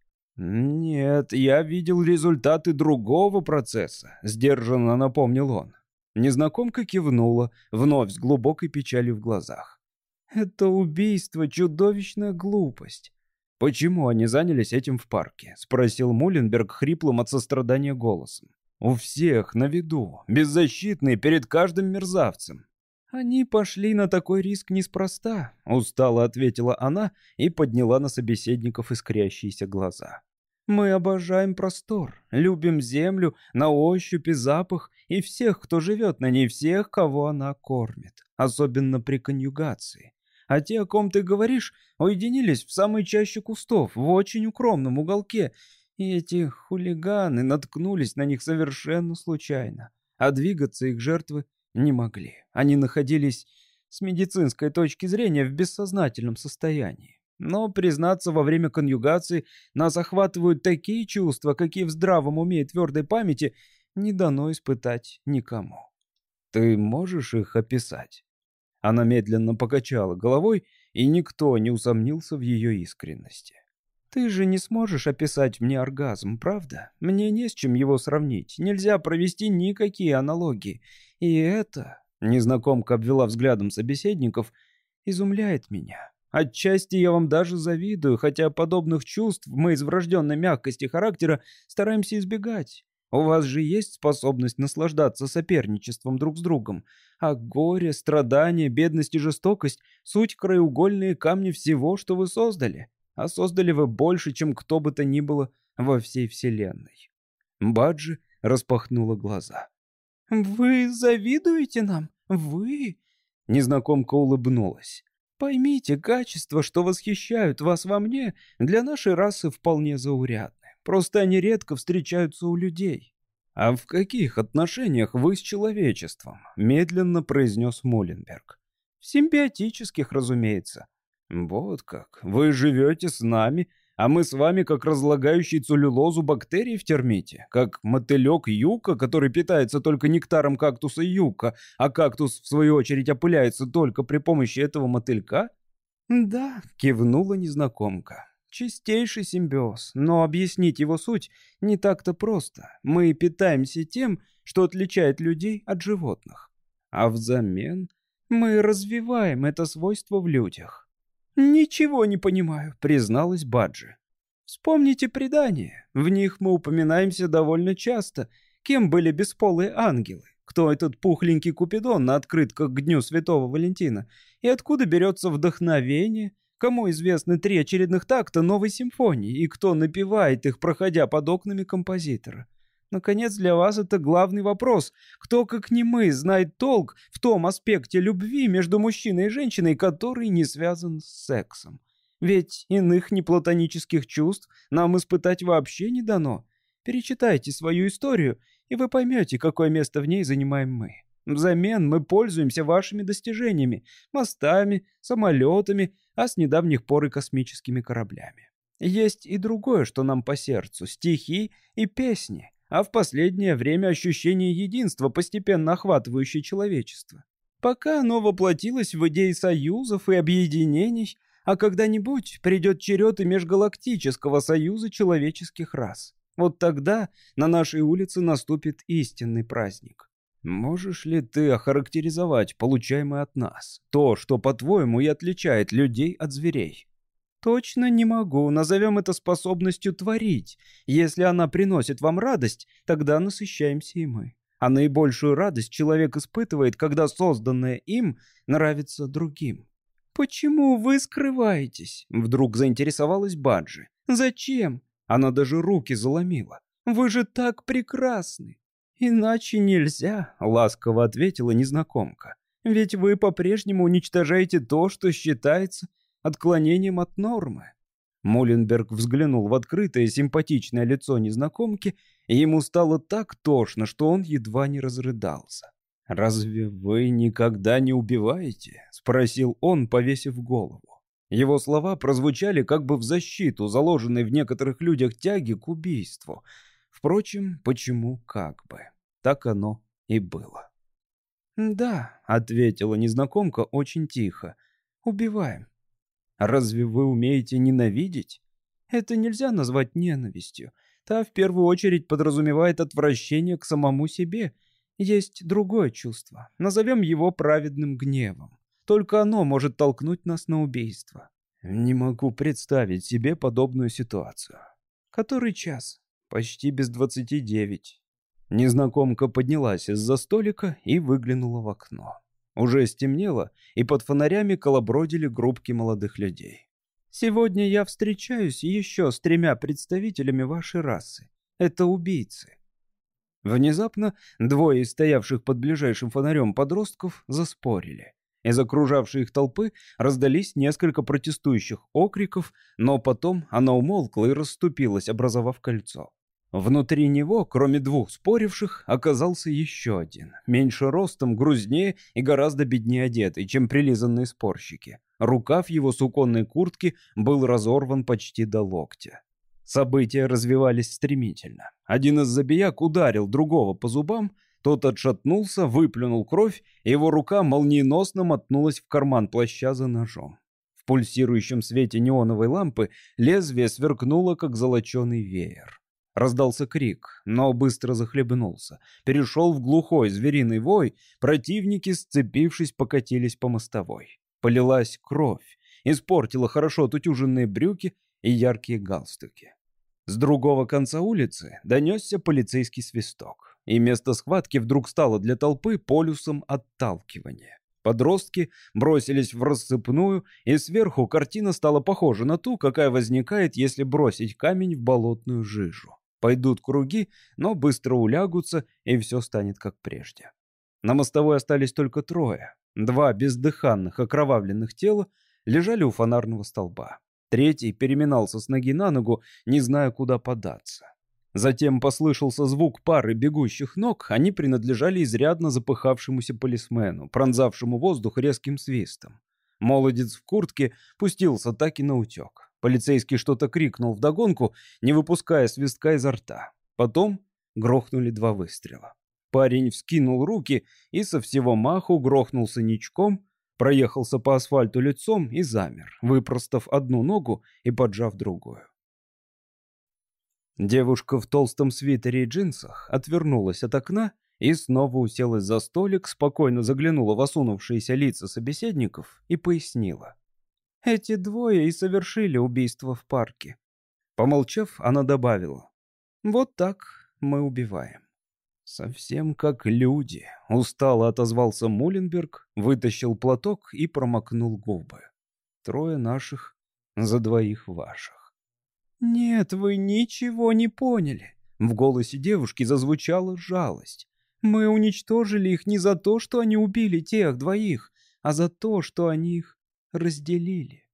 «Нет, я видел результаты другого процесса», — сдержанно напомнил он. Незнакомка кивнула, вновь с глубокой печалью в глазах. «Это убийство, чудовищная глупость». «Почему они занялись этим в парке?» — спросил Муленберг хриплым от сострадания голосом. «У всех на виду, беззащитные перед каждым мерзавцем». «Они пошли на такой риск неспроста», — устало ответила она и подняла на собеседников искрящиеся глаза. «Мы обожаем простор, любим землю на ощупь и запах и всех, кто живет на ней, всех, кого она кормит, особенно при конъюгации. А те, о ком ты говоришь, уединились в самой чаще кустов, в очень укромном уголке, и эти хулиганы наткнулись на них совершенно случайно, а двигаться их жертвы не могли. Они находились с медицинской точки зрения в бессознательном состоянии. Но, признаться, во время конъюгации нас охватывают такие чувства, какие в здравом уме и твердой памяти не дано испытать никому». Ты можешь их описать?» Она медленно покачала головой, и никто не усомнился в ее искренности. «Ты же не сможешь описать мне оргазм, правда? Мне не с чем его сравнить. Нельзя провести никакие аналогии. И это...» Незнакомка обвела взглядом собеседников. «Изумляет меня. Отчасти я вам даже завидую, хотя подобных чувств мы из врожденной мягкости характера стараемся избегать. У вас же есть способность наслаждаться соперничеством друг с другом. А горе, страдания, бедность и жестокость — суть краеугольные камни всего, что вы создали. А создали вы больше, чем кто бы то ни было во всей вселенной». Баджи распахнула глаза. «Вы завидуете нам? Вы?» Незнакомка улыбнулась. «Поймите, качества, что восхищают вас во мне, для нашей расы вполне заурядны. Просто они редко встречаются у людей». «А в каких отношениях вы с человечеством?» — медленно произнес Муленберг. «В симбиотических, разумеется». «Вот как. Вы живете с нами, а мы с вами как разлагающий целлюлозу бактерий в термите, как мотылек юка, который питается только нектаром кактуса юка, а кактус, в свою очередь, опыляется только при помощи этого мотылька?» «Да», — кивнула незнакомка. «Чистейший симбиоз, но объяснить его суть не так-то просто. Мы питаемся тем, что отличает людей от животных. А взамен мы развиваем это свойство в людях». «Ничего не понимаю», — призналась Баджи. «Вспомните предания. В них мы упоминаемся довольно часто. Кем были бесполые ангелы? Кто этот пухленький Купидон на открытках к Дню Святого Валентина? И откуда берется вдохновение? Кому известны три очередных такта новой симфонии? И кто напевает их, проходя под окнами композитора? Наконец, для вас это главный вопрос. Кто, как не мы, знает толк в том аспекте любви между мужчиной и женщиной, который не связан с сексом? Ведь иных неплатонических чувств нам испытать вообще не дано. Перечитайте свою историю, и вы поймете, какое место в ней занимаем мы. Взамен мы пользуемся вашими достижениями, мостами, самолетами, а с недавних пор и космическими кораблями. Есть и другое, что нам по сердцу — стихи и песни, а в последнее время ощущение единства, постепенно охватывающее человечество. Пока оно воплотилось в идеи союзов и объединений, а когда-нибудь придет черед и межгалактического союза человеческих рас. Вот тогда на нашей улице наступит истинный праздник. Можешь ли ты охарактеризовать получаемое от нас? То, что, по-твоему, и отличает людей от зверей?» «Точно не могу. Назовем это способностью творить. Если она приносит вам радость, тогда насыщаемся и мы. А наибольшую радость человек испытывает, когда созданное им нравится другим». «Почему вы скрываетесь?» — вдруг заинтересовалась Баджи. «Зачем?» Она даже руки заломила. «Вы же так прекрасны!» «Иначе нельзя», — ласково ответила незнакомка. «Ведь вы по-прежнему уничтожаете то, что считается отклонением от нормы». Муленберг взглянул в открытое симпатичное лицо незнакомки, и ему стало так тошно, что он едва не разрыдался. «Разве вы никогда не убиваете?» — спросил он, повесив голову. Его слова прозвучали как бы в защиту заложенной в некоторых людях тяги к убийству. Впрочем, почему как бы? Так оно и было. «Да», — ответила незнакомка очень тихо, — «убиваем». «Разве вы умеете ненавидеть?» «Это нельзя назвать ненавистью. Та в первую очередь подразумевает отвращение к самому себе. Есть другое чувство. Назовем его праведным гневом. Только оно может толкнуть нас на убийство». «Не могу представить себе подобную ситуацию». «Который час?» «Почти без двадцати девять». Незнакомка поднялась из-за столика и выглянула в окно. Уже стемнело, и под фонарями колобродили группки молодых людей. «Сегодня я встречаюсь еще с тремя представителями вашей расы. Это убийцы». Внезапно двое из стоявших под ближайшим фонарем подростков заспорили. Из окружавшей их толпы раздались несколько протестующих окриков, но потом она умолкла и расступилась, образовав кольцо. Внутри него, кроме двух споривших, оказался еще один, меньше ростом, грузнее и гораздо беднее одетый, чем прилизанные спорщики. Рукав его суконной куртки был разорван почти до локтя. События развивались стремительно. Один из забияк ударил другого по зубам, Тот отшатнулся, выплюнул кровь, и его рука молниеносно мотнулась в карман плаща за ножом. В пульсирующем свете неоновой лампы лезвие сверкнуло, как золоченый веер. Раздался крик, но быстро захлебнулся. Перешел в глухой звериный вой, противники, сцепившись, покатились по мостовой. Полилась кровь, испортила хорошо отутюженные брюки и яркие галстуки. С другого конца улицы донесся полицейский свисток, и место схватки вдруг стало для толпы полюсом отталкивания. Подростки бросились в рассыпную, и сверху картина стала похожа на ту, какая возникает, если бросить камень в болотную жижу. Пойдут круги, но быстро улягутся, и все станет как прежде. На мостовой остались только трое. Два бездыханных окровавленных тела лежали у фонарного столба. Третий переминался с ноги на ногу, не зная, куда податься. Затем послышался звук пары бегущих ног, они принадлежали изрядно запыхавшемуся полисмену, пронзавшему воздух резким свистом. Молодец в куртке пустился так и наутек. Полицейский что-то крикнул вдогонку, не выпуская свистка изо рта. Потом грохнули два выстрела. Парень вскинул руки и со всего маху грохнулся ничком, проехался по асфальту лицом и замер, выпростав одну ногу и поджав другую. Девушка в толстом свитере и джинсах отвернулась от окна и снова уселась за столик, спокойно заглянула в осунувшиеся лица собеседников и пояснила. «Эти двое и совершили убийство в парке». Помолчав, она добавила. «Вот так мы убиваем». «Совсем как люди», — устало отозвался Муленберг, вытащил платок и промокнул губы. «Трое наших за двоих ваших». «Нет, вы ничего не поняли». В голосе девушки зазвучала жалость. «Мы уничтожили их не за то, что они убили тех двоих, а за то, что они их разделили».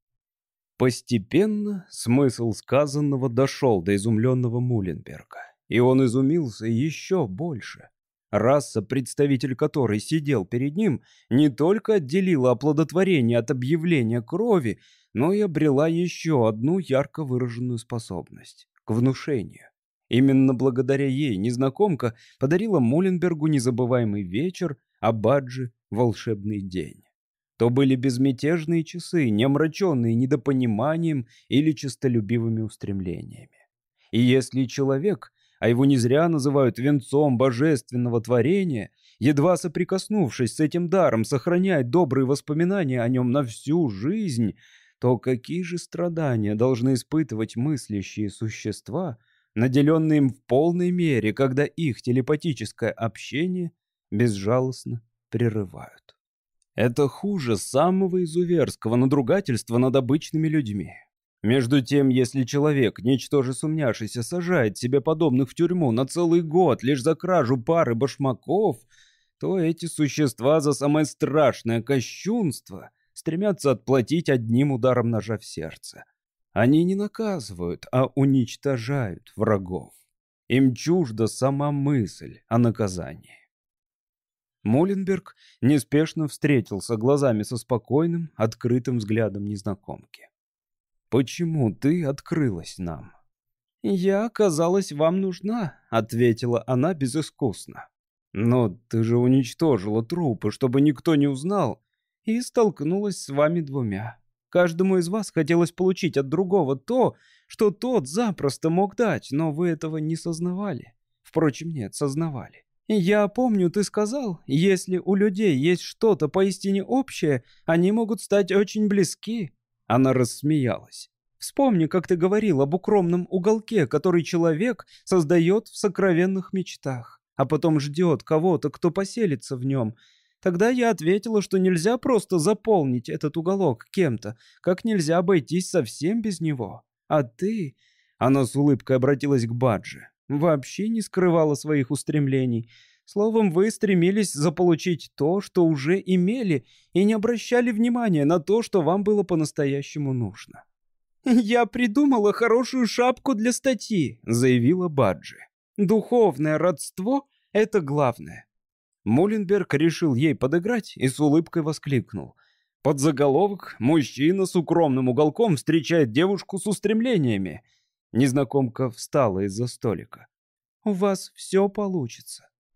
Постепенно смысл сказанного дошел до изумленного Муленберга. И он изумился еще больше. Раса, представитель которой сидел перед ним, не только отделила оплодотворение от объявления крови, но и обрела еще одну ярко выраженную способность — к внушению. Именно благодаря ей незнакомка подарила Муленбергу незабываемый вечер, а Баджи — волшебный день. То были безмятежные часы, не омраченные недопониманием или честолюбивыми устремлениями. И если человек, а его не зря называют венцом божественного творения, едва соприкоснувшись с этим даром, сохраняет добрые воспоминания о нем на всю жизнь, то какие же страдания должны испытывать мыслящие существа, наделенные им в полной мере, когда их телепатическое общение безжалостно прерывают? Это хуже самого изуверского надругательства над обычными людьми. Между тем, если человек, ничтоже сумняшися, сажает себе подобных в тюрьму на целый год лишь за кражу пары башмаков, то эти существа за самое страшное кощунство стремятся отплатить одним ударом ножа в сердце. Они не наказывают, а уничтожают врагов. Им чужда сама мысль о наказании. Муленберг неспешно встретился глазами со спокойным, открытым взглядом незнакомки. «Почему ты открылась нам?» «Я оказалась вам нужна», — ответила она безыскусно. «Но ты же уничтожила трупы, чтобы никто не узнал, и столкнулась с вами двумя. Каждому из вас хотелось получить от другого то, что тот запросто мог дать, но вы этого не сознавали. Впрочем, нет, сознавали. Я помню, ты сказал, если у людей есть что-то поистине общее, они могут стать очень близки». Она рассмеялась. «Вспомни, как ты говорил об укромном уголке, который человек создает в сокровенных мечтах, а потом ждет кого-то, кто поселится в нем. Тогда я ответила, что нельзя просто заполнить этот уголок кем-то, как нельзя обойтись совсем без него. А ты...» Она с улыбкой обратилась к Баджи. «Вообще не скрывала своих устремлений. Словом, вы стремились заполучить то, что уже имели, и не обращали внимания на то, что вам было по-настоящему нужно». «Я придумала хорошую шапку для статьи», — заявила Баджи. «Духовное родство — это главное». Муленберг решил ей подыграть и с улыбкой воскликнул. Под заголовок «Мужчина с укромным уголком встречает девушку с устремлениями». Незнакомка встала из-за столика. «У вас все получится».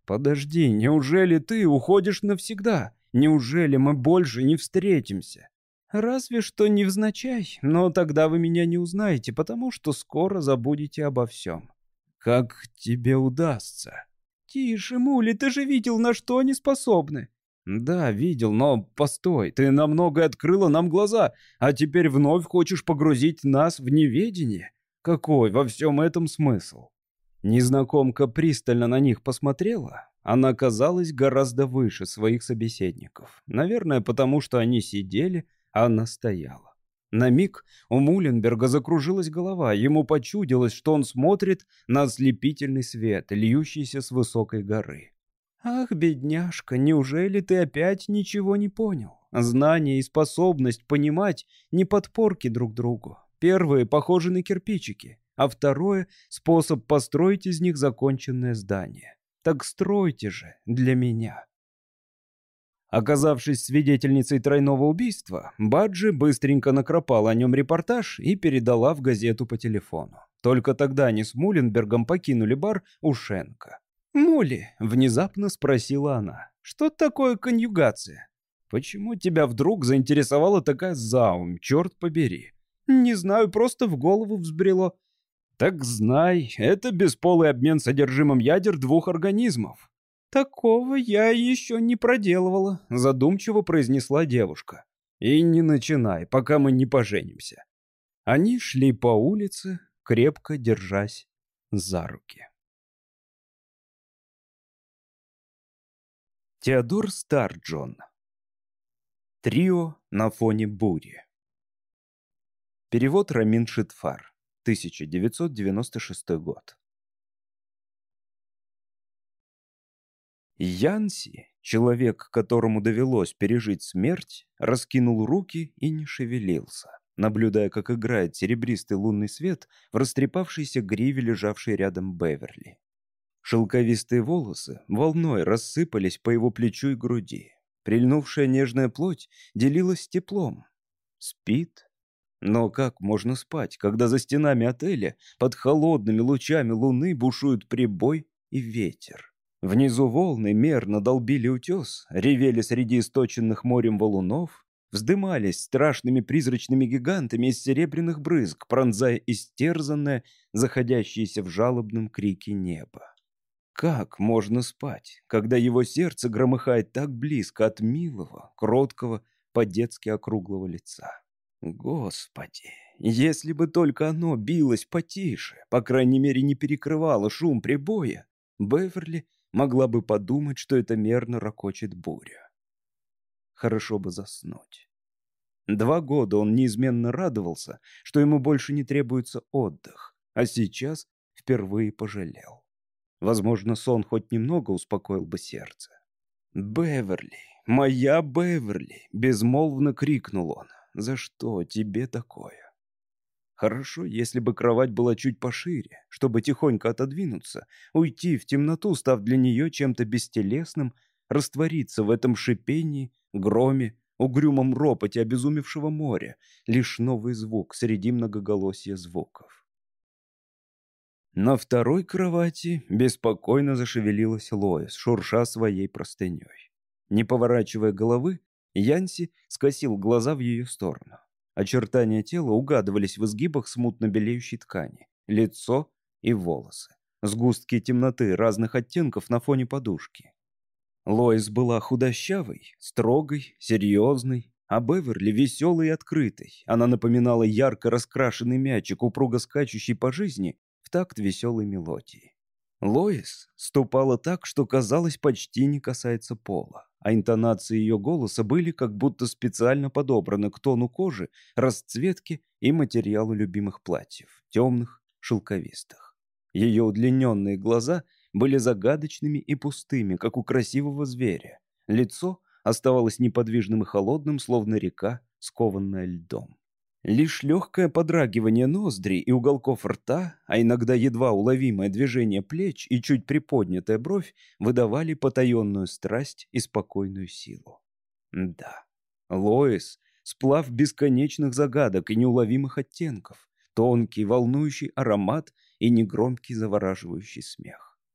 «Подожди, неужели ты уходишь навсегда? Неужели мы больше не встретимся?» «Разве что невзначай, но тогда вы меня не узнаете, потому что скоро забудете обо всем». «Как тебе удастся?» «Тише, Мули, ты же видел, на что они способны». «Да, видел, но постой, ты на многое открыла нам глаза, а теперь вновь хочешь погрузить нас в неведение? Какой во всем этом смысл?» Незнакомка пристально на них посмотрела. Она казалась гораздо выше своих собеседников. Наверное, потому что они сидели, а она стояла. На миг у Муленберга закружилась голова. Ему почудилось, что он смотрит на ослепительный свет, льющийся с высокой горы. «Ах, бедняжка, неужели ты опять ничего не понял? Знание и способность понимать не подпорки друг другу. Первые похожи на кирпичики, а второе — способ построить из них законченное здание. Так стройте же для меня». Оказавшись свидетельницей тройного убийства, Баджи быстренько накропала о нем репортаж и передала в газету по телефону. Только тогда они с Муленбергом покинули бар у Шенка. «Мули», — внезапно спросила она, — «что такое конъюгация?» «Почему тебя вдруг заинтересовала такая заум, черт побери?» «Не знаю, просто в голову взбрело». «Так знай, это бесполый обмен содержимым ядер двух организмов». «Такого я еще не проделывала», — задумчиво произнесла девушка. «И не начинай, пока мы не поженимся». Они шли по улице, крепко держась за руки. Теодор Старджон. Трио на фоне бури. Перевод Рамин Шитфар. тысяча девятьсот девяносто шестой год. Янси, человек, которому довелось пережить смерть, раскинул руки и не шевелился, наблюдая, как играет серебристый лунный свет в растрепавшейся гриве, лежавшей рядом Беверли. Шелковистые волосы волной рассыпались по его плечу и груди. Прильнувшая нежная плоть делилась теплом. Спит? Но как можно спать, когда за стенами отеля под холодными лучами луны бушуют прибой и ветер? Внизу волны мерно долбили утес, ревели среди источенных морем валунов, вздымались страшными призрачными гигантами из серебряных брызг, пронзая истерзанное, заходящееся в жалобном крике небо. Как можно спать, когда его сердце громыхает так близко от милого, кроткого, по-детски округлого лица? Господи, если бы только оно билось потише, по крайней мере не перекрывало шум прибоя, Беверли могла бы подумать, что это мерно рокочет буря. Хорошо бы заснуть. Два года он неизменно радовался, что ему больше не требуется отдых, а сейчас впервые пожалел. Возможно, сон хоть немного успокоил бы сердце. «Беверли, моя Беверли!» — безмолвно крикнул он. «За что тебе такое?» Хорошо, если бы кровать была чуть пошире, чтобы тихонько отодвинуться, уйти в темноту, став для нее чем-то бестелесным, раствориться в этом шипении, громе, угрюмом ропоте обезумевшего моря, лишь новый звук среди многоголосия звуков. На второй кровати беспокойно зашевелилась Лоис, шурша своей простыней. Не поворачивая головы, Янси скосил глаза в ее сторону. Очертания тела угадывались в изгибах смутно белеющей ткани, лицо и волосы, сгустки темноты разных оттенков на фоне подушки. Лоис была худощавой, строгой, серьезной, а Беверли веселой и открытой. Она напоминала ярко раскрашенный мячик, упруго скачущий по жизни в такт веселой мелодии. Лоис ступала так, что, казалось, почти не касается пола, а интонации ее голоса были как будто специально подобраны к тону кожи, расцветке и материалу любимых платьев, темных, шелковистых. Ее удлиненные глаза были загадочными и пустыми, как у красивого зверя. Лицо оставалось неподвижным и холодным, словно река, скованная льдом. Лишь легкое подрагивание ноздрей и уголков рта, а иногда едва уловимое движение плеч и чуть приподнятая бровь выдавали потаенную страсть и спокойную силу. Да, Лоис — сплав бесконечных загадок и неуловимых оттенков, тонкий волнующий аромат и негромкий завораживающий смех.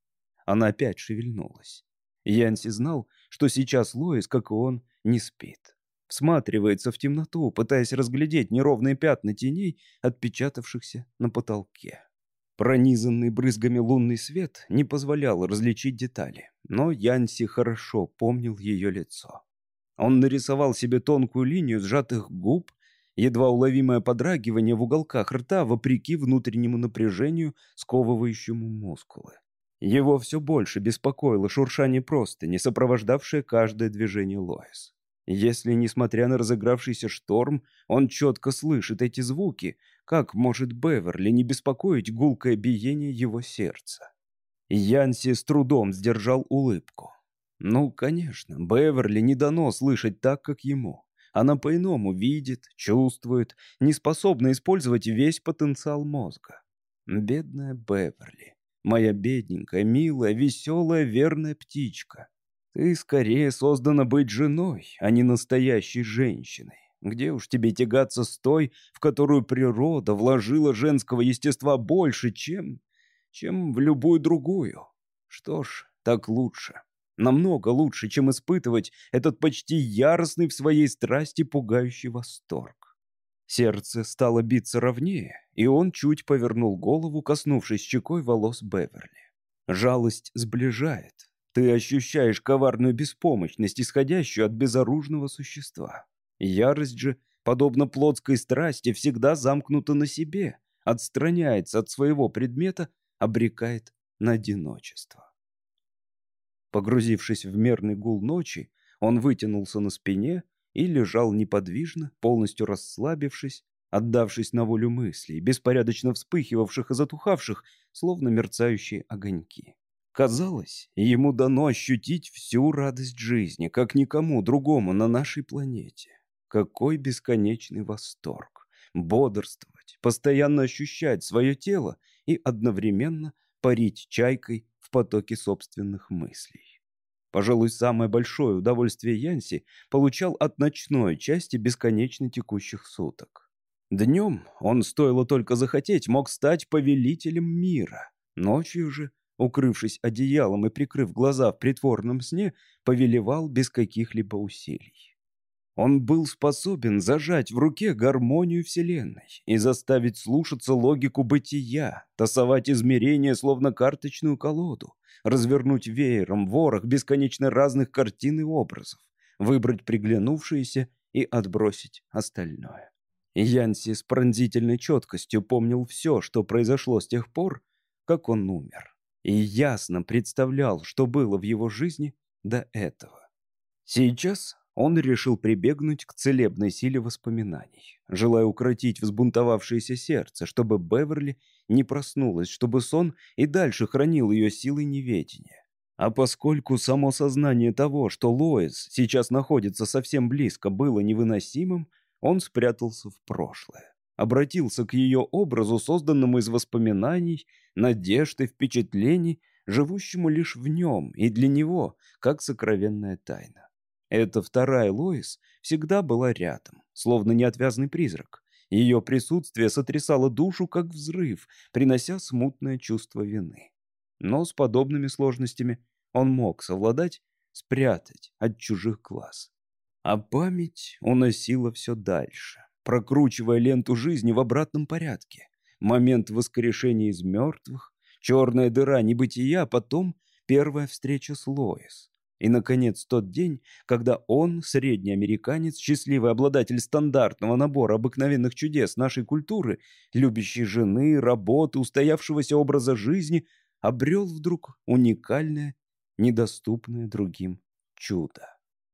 Она опять шевельнулась. Янси знал, что сейчас Лоис, как и он, не спит. Всматривается в темноту, пытаясь разглядеть неровные пятна теней, отпечатавшихся на потолке. Пронизанный брызгами лунный свет не позволял различить детали, но Янси хорошо помнил ее лицо. Он нарисовал себе тонкую линию сжатых губ, едва уловимое подрагивание в уголках рта, вопреки внутреннему напряжению, сковывающему мускулы. Его все больше беспокоило шуршание простыни, сопровождавшее каждое движение Лоис. Если, несмотря на разыгравшийся шторм, он четко слышит эти звуки, как может Беверли не беспокоить гулкое биение его сердца? Янси с трудом сдержал улыбку. Ну, конечно, Беверли не дано слышать так, как ему. Она по-иному видит, чувствует, не способна использовать весь потенциал мозга. Бедная Беверли. Моя бедненькая, милая, веселая, верная птичка. Ты скорее создана быть женой, а не настоящей женщиной. Где уж тебе тягаться с той, в которую природа вложила женского естества больше, чем... чем в любую другую? Что ж, так лучше. Намного лучше, чем испытывать этот почти яростный в своей страсти пугающий восторг. Сердце стало биться ровнее, и он чуть повернул голову, коснувшись щекой волос Беверли. Жалость сближает. Ты ощущаешь коварную беспомощность, исходящую от безоружного существа. Ярость же, подобно плотской страсти, всегда замкнута на себе, отстраняется от своего предмета, обрекает на одиночество. Погрузившись в мерный гул ночи, он вытянулся на спине и лежал неподвижно, полностью расслабившись, отдавшись на волю мыслей, беспорядочно вспыхивавших и затухавших, словно мерцающие огоньки. Казалось, ему дано ощутить всю радость жизни, как никому другому на нашей планете. Какой бесконечный восторг! Бодрствовать, постоянно ощущать свое тело и одновременно парить чайкой в потоке собственных мыслей. Пожалуй, самое большое удовольствие Янси получал от ночной части бесконечно текущих суток. Днем он, стоило только захотеть, мог стать повелителем мира. Ночью же, укрывшись одеялом и прикрыв глаза в притворном сне, повелевал без каких-либо усилий. Он был способен зажать в руке гармонию Вселенной и заставить слушаться логику бытия, тасовать измерения, словно карточную колоду, развернуть веером ворох бесконечно разных картин и образов, выбрать приглянувшиеся и отбросить остальное. Янси с пронзительной четкостью помнил все, что произошло с тех пор, как он умер, и ясно представлял, что было в его жизни до этого. Сейчас он решил прибегнуть к целебной силе воспоминаний, желая укротить взбунтовавшееся сердце, чтобы Беверли не проснулась, чтобы сон и дальше хранил ее силой неведения. А поскольку само сознание того, что Лоис сейчас находится совсем близко, было невыносимым, он спрятался в прошлое, обратился к ее образу, созданному из воспоминаний, надежд и впечатлений, живущему лишь в нем и для него, как сокровенная тайна. Эта вторая Лоис всегда была рядом, словно неотвязный призрак. Ее присутствие сотрясало душу, как взрыв, принося смутное чувство вины. Но с подобными сложностями он мог совладать, спрятать от чужих глаз. А память уносила все дальше, прокручивая ленту жизни в обратном порядке. Момент воскрешения из мертвых, черная дыра небытия, потом первая встреча с Лоис. И, наконец, тот день, когда он, средний американец, счастливый обладатель стандартного набора обыкновенных чудес нашей культуры, любящий жены, работы, устоявшегося образа жизни, обрел вдруг уникальное, недоступное другим чудо.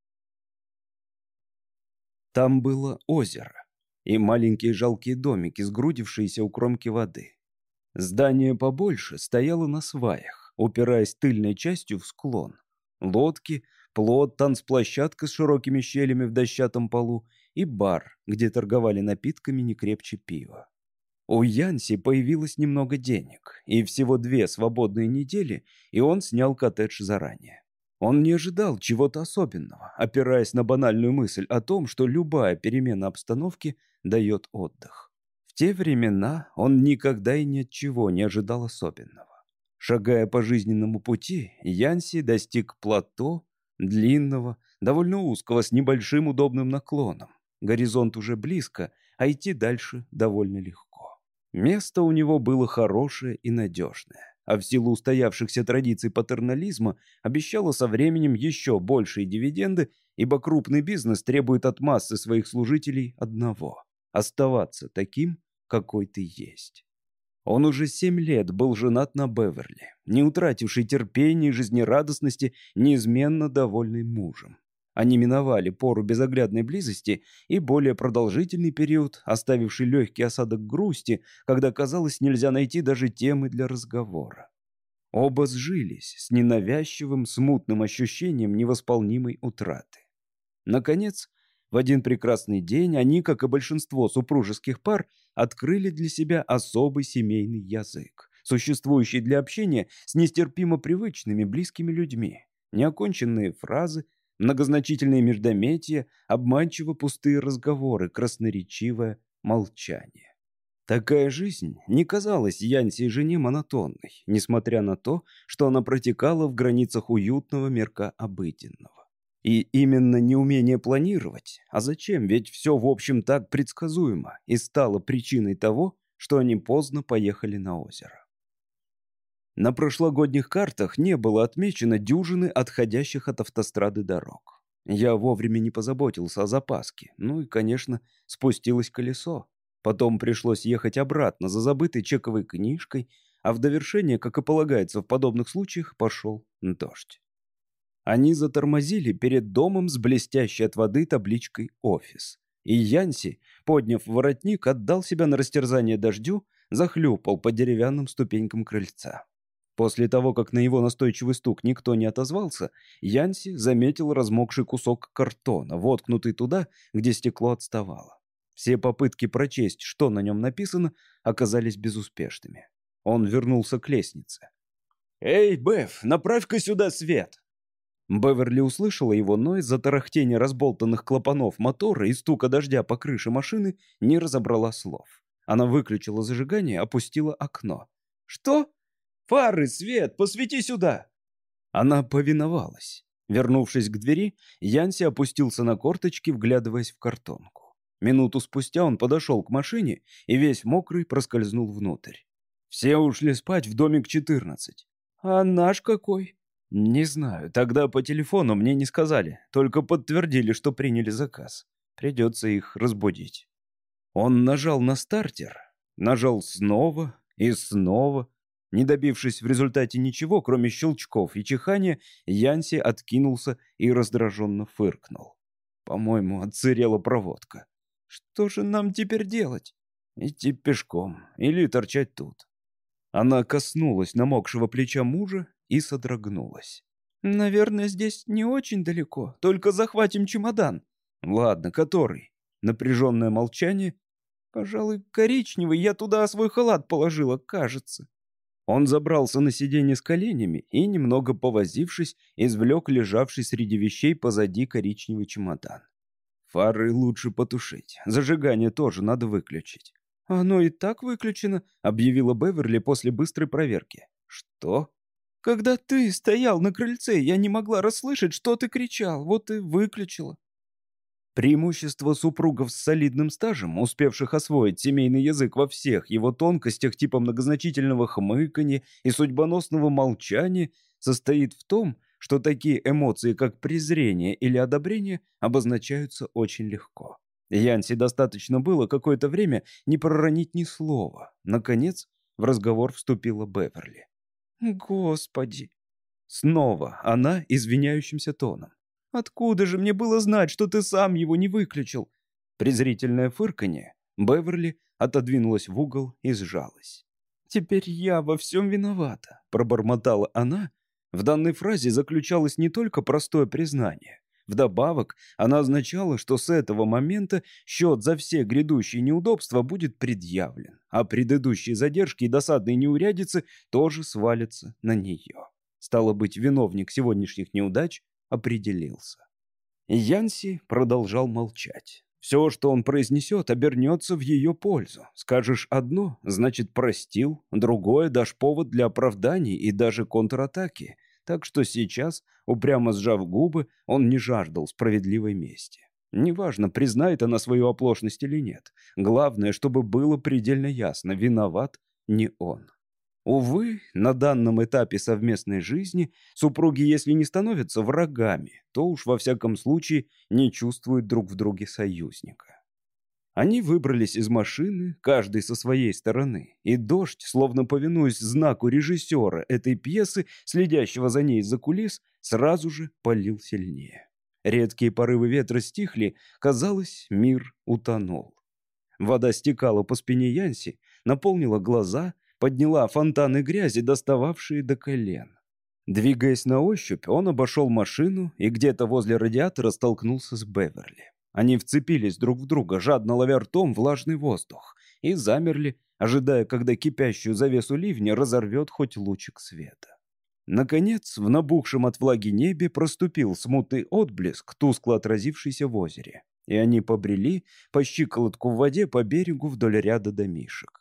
Там было озеро и маленькие жалкие домики, сгрудившиеся у кромки воды. Здание побольше стояло на сваях, упираясь тыльной частью в склон. Лодки, плот, танцплощадка с широкими щелями в дощатом полу и бар, где торговали напитками не крепче пива. У Янси появилось немного денег, и всего две свободные недели, и он снял коттедж заранее. Он не ожидал чего-то особенного, опираясь на банальную мысль о том, что любая перемена обстановки дает отдых. В те времена он никогда и ни от чего не ожидал особенного. Шагая по жизненному пути, Янси достиг плато, длинного, довольно узкого, с небольшим удобным наклоном. Горизонт уже близко, а идти дальше довольно легко. Место у него было хорошее и надежное, а в силу устоявшихся традиций патернализма обещало со временем еще большие дивиденды, ибо крупный бизнес требует от массы своих служителей одного – оставаться таким, какой ты есть. Он уже семь лет был женат на Беверли, не утративший терпения и жизнерадостности, неизменно довольный мужем. Они миновали пору безоглядной близости и более продолжительный период, оставивший легкий осадок грусти, когда, казалось, нельзя найти даже темы для разговора. Оба сжились с ненавязчивым, смутным ощущением невосполнимой утраты. Наконец, в один прекрасный день они, как и большинство супружеских пар, открыли для себя особый семейный язык, существующий для общения с нестерпимо привычными близкими людьми. Неоконченные фразы, многозначительные междометия, обманчиво пустые разговоры, красноречивое молчание. Такая жизнь не казалась Янси и жене монотонной, несмотря на то, что она протекала в границах уютного мирка обыденного. И именно неумение планировать, а зачем, ведь все в общем так предсказуемо, и стало причиной того, что они поздно поехали на озеро. На прошлогодних картах не было отмечено дюжины отходящих от автострады дорог. Я вовремя не позаботился о запаске, ну и, конечно, спустилось колесо. Потом пришлось ехать обратно за забытой чековой книжкой, а в довершение, как и полагается в подобных случаях, пошел дождь. Они затормозили перед домом с блестящей от воды табличкой «Офис». И Янси, подняв воротник, отдал себя на растерзание дождю, захлюпал по деревянным ступенькам крыльца. После того, как на его настойчивый стук никто не отозвался, Янси заметил размокший кусок картона, воткнутый туда, где стекло отставало. Все попытки прочесть, что на нем написано, оказались безуспешными. Он вернулся к лестнице. «Эй, Беф, направь-ка сюда свет!» Беверли услышала его, но из-за тарахтения разболтанных клапанов мотора и стука дождя по крыше машины не разобрала слов. Она выключила зажигание, опустила окно. «Что? Фары, свет, посвети сюда!» Она повиновалась. Вернувшись к двери, Янси опустился на корточки, вглядываясь в картонку. Минуту спустя он подошел к машине и весь мокрый проскользнул внутрь. Все ушли спать в домик четырнадцать. «А наш какой?» «Не знаю. Тогда по телефону мне не сказали. Только подтвердили, что приняли заказ. Придется их разбудить». Он нажал на стартер, нажал снова и снова. Не добившись в результате ничего, кроме щелчков и чихания, Янси откинулся и раздраженно фыркнул. По-моему, отсырела проводка. «Что же нам теперь делать?» «Идти пешком или торчать тут». Она коснулась намокшего плеча мужа и содрогнулась. «Наверное, здесь не очень далеко. Только захватим чемодан». «Ладно, который?» Напряженное молчание. «Пожалуй, коричневый. Я туда свой халат положила, кажется». Он забрался на сиденье с коленями и, немного повозившись, извлек лежавший среди вещей позади коричневый чемодан. «Фары лучше потушить. Зажигание тоже надо выключить». «Оно и так выключено», — объявила Беверли после быстрой проверки. «Что?» «Когда ты стоял на крыльце, я не могла расслышать, что ты кричал, вот и выключила». Преимущество супругов с солидным стажем, успевших освоить семейный язык во всех его тонкостях типа многозначительного хмыканья и судьбоносного молчания, состоит в том, что такие эмоции, как презрение или одобрение, обозначаются очень легко. Янси достаточно было какое-то время не проронить ни слова. Наконец, в разговор вступила Беверли. «Господи!» Снова она извиняющимся тоном. «Откуда же мне было знать, что ты сам его не выключил?» Презрительное фырканье. Беверли отодвинулась в угол и сжалась. «Теперь я во всем виновата», — пробормотала она. В данной фразе заключалось не только простое признание. Вдобавок, она означала, что с этого момента счет за все грядущие неудобства будет предъявлен, а предыдущие задержки и досадные неурядицы тоже свалятся на нее. Стало быть, виновник сегодняшних неудач определился. Янси продолжал молчать. Все, что он произнесет, обернется в ее пользу. Скажешь одно, значит простил, другое дашь повод для оправданий и даже контратаки. Так что сейчас, упрямо сжав губы, он не жаждал справедливой мести. Неважно, признает она свою оплошность или нет. Главное, чтобы было предельно ясно, виноват не он. Увы, на данном этапе совместной жизни супруги, если не становятся врагами, то уж во всяком случае не чувствуют друг в друге союзника. Они выбрались из машины, каждый со своей стороны, и дождь, словно повинуясь знаку режиссера этой пьесы, следящего за ней из-за кулис, сразу же полил сильнее. Редкие порывы ветра стихли, казалось, мир утонул. Вода стекала по спине Янси, наполнила глаза, подняла фонтаны грязи, достававшие до колен. Двигаясь на ощупь, он обошел машину и где-то возле радиатора столкнулся с Беверли. Они вцепились друг в друга, жадно ловя ртом влажный воздух, и замерли, ожидая, когда кипящую завесу ливня разорвет хоть лучик света. Наконец, в набухшем от влаги небе проступил смутный отблеск, тускло отразившийся в озере, и они побрели по щиколотку в воде по берегу вдоль ряда домишек.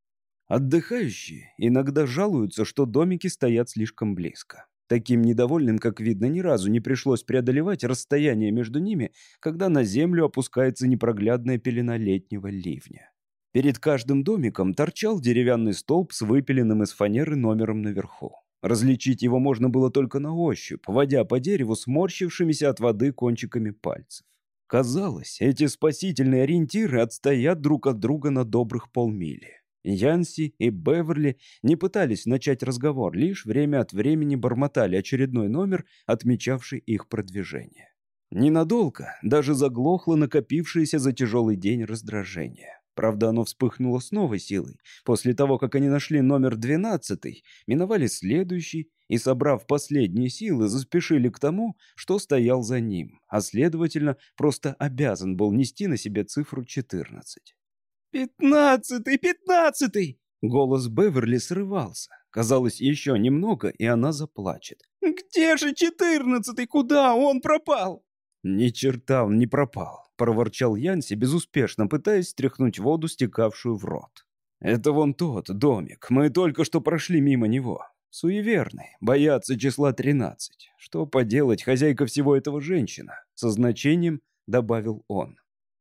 Отдыхающие иногда жалуются, что домики стоят слишком близко. Таким недовольным, как видно, ни разу не пришлось преодолевать расстояние между ними, когда на землю опускается непроглядная пелена летнего ливня. Перед каждым домиком торчал деревянный столб с выпиленным из фанеры номером наверху. Различить его можно было только на ощупь, водя по дереву сморщившимися от воды кончиками пальцев. Казалось, эти спасительные ориентиры отстоят друг от друга на добрых полмили. Янси и Беверли не пытались начать разговор, лишь время от времени бормотали очередной номер, отмечавший их продвижение. Ненадолго даже заглохло накопившееся за тяжелый день раздражение. Правда, оно вспыхнуло с новой силой. После того, как они нашли номер двенадцатый, миновали следующий и, собрав последние силы, заспешили к тому, что стоял за ним, а, следовательно, просто обязан был нести на себе цифру четырнадцать. «Пятнадцатый! Пятнадцатый!» Голос Беверли срывался. Казалось, еще немного, и она заплачет. «Где же четырнадцатый? Куда он пропал?» «Ни черта он не пропал», — проворчал Янси, безуспешно пытаясь стряхнуть воду, стекавшую в рот. «Это вон тот домик. Мы только что прошли мимо него. Суеверный, боятся числа тринадцать. Что поделать, хозяйка всего этого женщина», — со значением добавил он.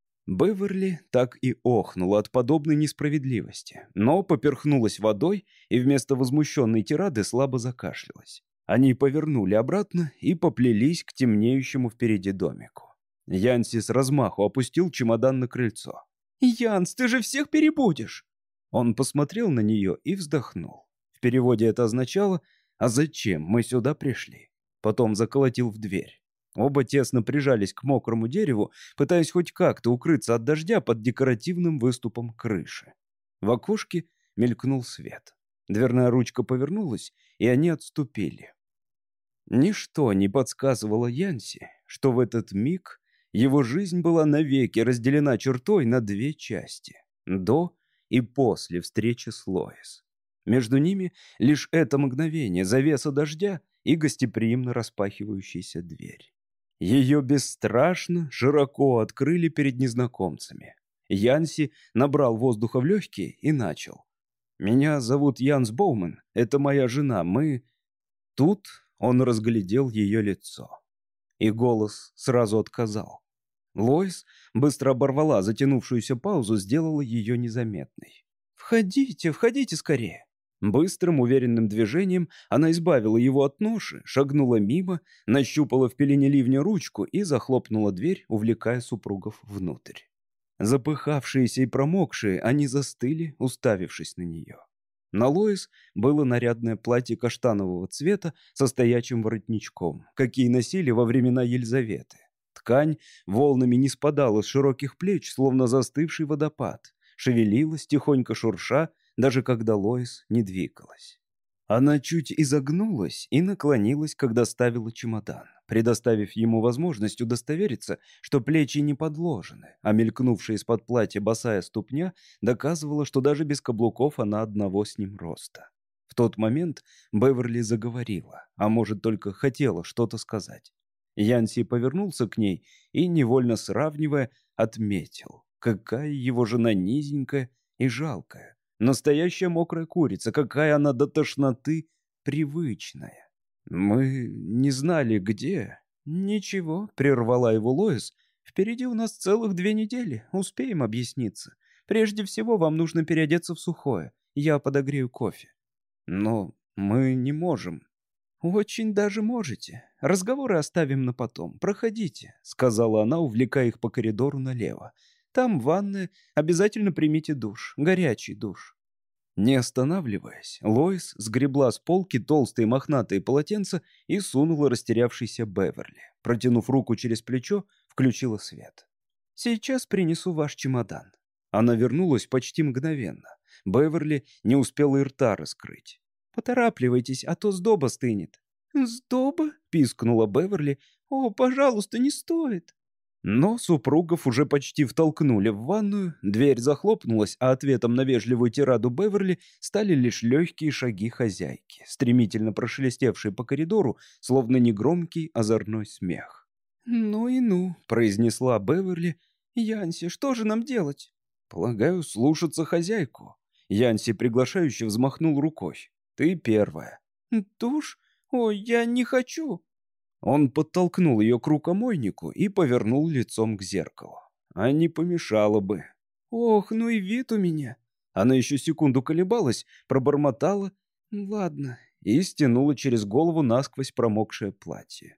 Беверли так и охнула от подобной несправедливости, но поперхнулась водой и вместо возмущенной тирады слабо закашлялась. Они повернули обратно и поплелись к темнеющему впереди домику. Янси с размаху опустил чемодан на крыльцо. «Янс, ты же всех перебудешь!» Он посмотрел на нее и вздохнул. В переводе это означало «А зачем мы сюда пришли?» Потом заколотил в дверь. Оба тесно прижались к мокрому дереву, пытаясь хоть как-то укрыться от дождя под декоративным выступом крыши. В окошке мелькнул свет. Дверная ручка повернулась, и они отступили. Ничто не подсказывало Янси, что в этот миг его жизнь была навеки разделена чертой на две части — до и после встречи с Лоис. Между ними лишь это мгновение, завеса дождя и гостеприимно распахивающаяся дверь. Ее бесстрашно, широко открыли перед незнакомцами. Янси набрал воздуха в легкие и начал. «Меня зовут Янс Боуман, это моя жена, мы...» Тут он разглядел ее лицо. И голос сразу отказал. Лоис быстро оборвала затянувшуюся паузу, сделала ее незаметной. «Входите, входите скорее!» Быстрым, уверенным движением она избавила его от ноши, шагнула мимо, нащупала в пелене ливня ручку и захлопнула дверь, увлекая супругов внутрь. Запыхавшиеся и промокшие, они застыли, уставившись на нее. На Лоис было нарядное платье каштанового цвета со стоячим воротничком, какие носили во времена Елизаветы. Ткань волнами не спадала с широких плеч, словно застывший водопад, шевелилась, тихонько шурша, даже когда Лоис не двигалась. Она чуть изогнулась и наклонилась, когда ставила чемодан, предоставив ему возможность удостовериться, что плечи не подложены, а мелькнувшая из-под платья босая ступня доказывала, что даже без каблуков она одного с ним роста. В тот момент Беверли заговорила, а может, только хотела что-то сказать. Янси повернулся к ней и, невольно сравнивая, отметил, какая его жена низенькая и жалкая. Настоящая мокрая курица, какая она до тошноты привычная. «Мы не знали, где...» «Ничего», — прервала его Лоис. «Впереди у нас целых две недели. Успеем объясниться. Прежде всего вам нужно переодеться в сухое. Я подогрею кофе». «Но мы не можем». «Очень даже можете. Разговоры оставим на потом. Проходите», — сказала она, увлекая их по коридору налево. «Там ванная. Обязательно примите душ. Горячий душ». Не останавливаясь, Лоис сгребла с полки толстые мохнатые полотенца и сунула растерявшийся Беверли. Протянув руку через плечо, включила свет. «Сейчас принесу ваш чемодан». Она вернулась почти мгновенно. Беверли не успела и рта раскрыть. «Поторапливайтесь, а то сдоба стынет». «Сдоба?» — пискнула Беверли. «О, пожалуйста, не стоит». Но супругов уже почти втолкнули в ванную, дверь захлопнулась, а ответом на вежливую тираду Беверли стали лишь легкие шаги хозяйки, стремительно прошелестевшие по коридору, словно негромкий озорной смех. «Ну и ну», — произнесла Беверли. «Янси, что же нам делать?» «Полагаю, слушаться хозяйку». Янси приглашающе взмахнул рукой. «Ты первая». «Душ? Ой, я не хочу». Он подтолкнул ее к рукомойнику и повернул лицом к зеркалу. А не помешало бы. «Ох, ну и вид у меня». Она еще секунду колебалась, пробормотала. «Ладно». И стянула через голову насквозь промокшее платье.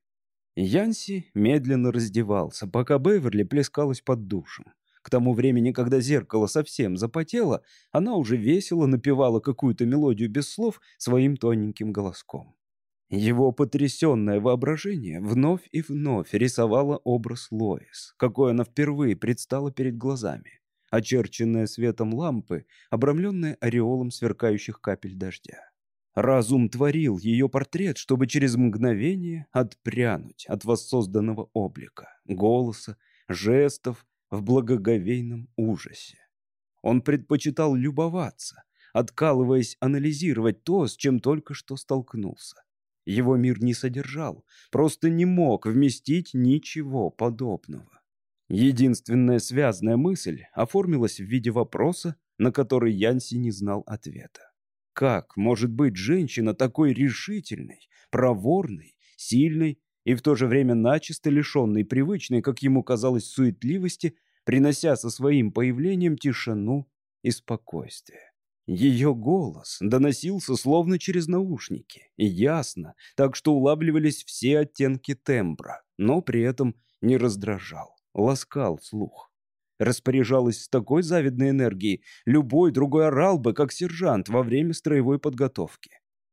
Янси медленно раздевался, пока Беверли плескалась под душем. К тому времени, когда зеркало совсем запотело, она уже весело напевала какую-то мелодию без слов своим тоненьким голоском. Его потрясенное воображение вновь и вновь рисовало образ Лоис, какой она впервые предстала перед глазами, очерченная светом лампы, обрамленная ореолом сверкающих капель дождя. Разум творил ее портрет, чтобы через мгновение отпрянуть от воссозданного облика, голоса, жестов в благоговейном ужасе. Он предпочитал любоваться, откалываясь анализировать то, с чем только что столкнулся. Его мир не содержал, просто не мог вместить ничего подобного. Единственная связная мысль оформилась в виде вопроса, на который Янси не знал ответа. Как может быть женщина такой решительной, проворной, сильной и в то же время начисто лишенной привычной, как ему казалось, суетливости, принося со своим появлением тишину и спокойствие? Ее голос доносился словно через наушники, и ясно, так что улавливались все оттенки тембра, но при этом не раздражал, ласкал слух. Распоряжалась с такой завидной энергией, любой другой орал бы, как сержант во время строевой подготовки.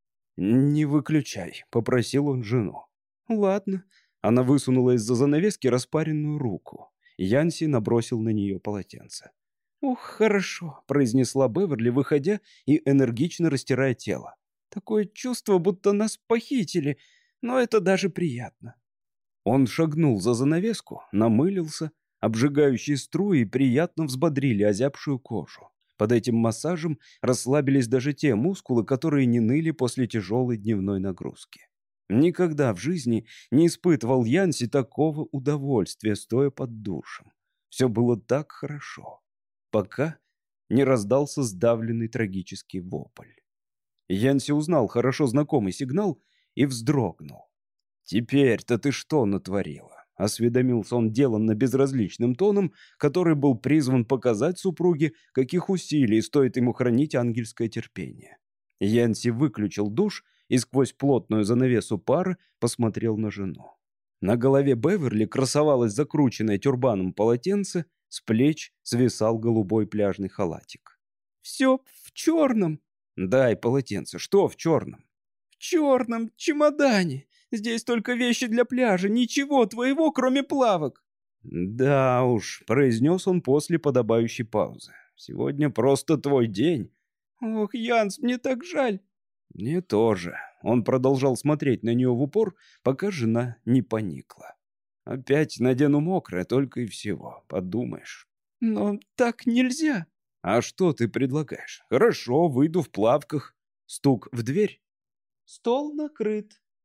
«Не выключай», — попросил он жену. «Ладно». Она высунула из-за занавески распаренную руку. Янси набросил на нее полотенце. «Ух, хорошо», — произнесла Беверли, выходя и энергично растирая тело. «Такое чувство, будто нас похитили, но это даже приятно». Он шагнул за занавеску, намылился. Обжигающие струи приятно взбодрили озябшую кожу. Под этим массажем расслабились даже те мускулы, которые не ныли после тяжелой дневной нагрузки. Никогда в жизни не испытывал Янси такого удовольствия, стоя под душем. Все было так хорошо, пока не раздался сдавленный трагический вопль. Янси узнал хорошо знакомый сигнал и вздрогнул. «Теперь-то ты что натворила?» — осведомился он деланно безразличным тоном, который был призван показать супруге, каких усилий стоит ему хранить ангельское терпение. Янси выключил душ и сквозь плотную занавесу пара посмотрел на жену. На голове Беверли красовалось закрученное тюрбаном полотенце, с плеч свисал голубой пляжный халатик. «Все в черном». «Дай полотенце. Что в черном?» «В черном чемодане. Здесь только вещи для пляжа. Ничего твоего, кроме плавок». «Да уж», — произнес он после подобающей паузы. «Сегодня просто твой день». «Ох, Янс, мне так жаль». «Мне тоже». Он продолжал смотреть на нее в упор, пока жена не поникла. «Опять надену мокрое, только и всего. Подумаешь». «Но так нельзя». «А что ты предлагаешь? Хорошо, выйду в плавках». Стук в дверь. «Стол накрыт».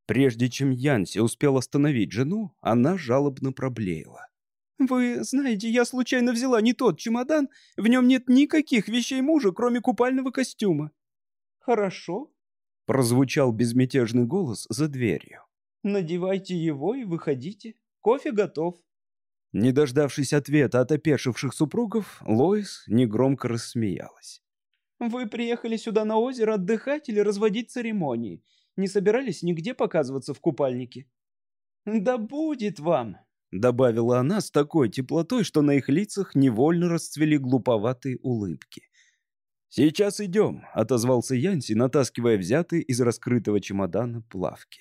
Прежде чем Янси успел остановить жену, она жалобно проблеяла. «Вы знаете, я случайно взяла не тот чемодан, в нем нет никаких вещей мужа, кроме купального костюма». «Хорошо», — прозвучал безмятежный голос за дверью. «Надевайте его и выходите. Кофе готов». Не дождавшись ответа от опешивших супругов, Лоис негромко рассмеялась. «Вы приехали сюда на озеро отдыхать или разводить церемонии? Не собирались нигде показываться в купальнике?» «Да будет вам!» — добавила она с такой теплотой, что на их лицах невольно расцвели глуповатые улыбки. «Сейчас идем», — отозвался Янси, натаскивая взятые из раскрытого чемодана плавки.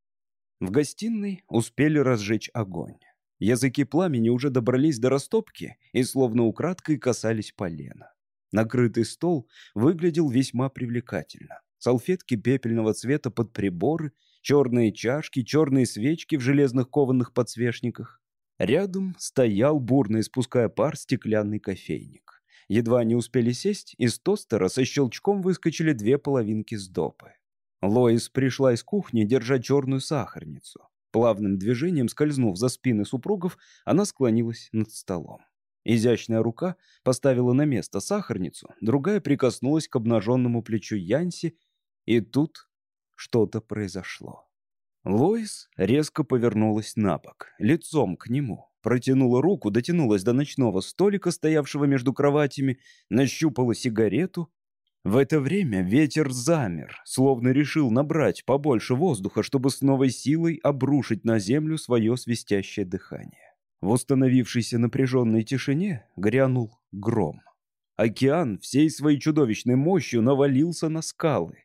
В гостиной успели разжечь огонь. Языки пламени уже добрались до растопки и словно украдкой касались полена. Накрытый стол выглядел весьма привлекательно. Салфетки пепельного цвета под приборы, черные чашки, черные свечки в железных кованых подсвечниках. Рядом стоял, бурно испуская пар, стеклянный кофейник. Едва они успели сесть, из тостера со щелчком выскочили две половинки сдобы. Лоис пришла из кухни, держа черную сахарницу. Плавным движением, скользнув за спины супругов, она склонилась над столом. Изящная рука поставила на место сахарницу, другая прикоснулась к обнаженному плечу Янси, и тут что-то произошло. Лоис резко повернулась на бок, лицом к нему, протянула руку, дотянулась до ночного столика, стоявшего между кроватями, нащупала сигарету. В это время ветер замер, словно решил набрать побольше воздуха, чтобы с новой силой обрушить на землю свое свистящее дыхание. В установившейся напряженной тишине грянул гром. Океан всей своей чудовищной мощью навалился на скалы.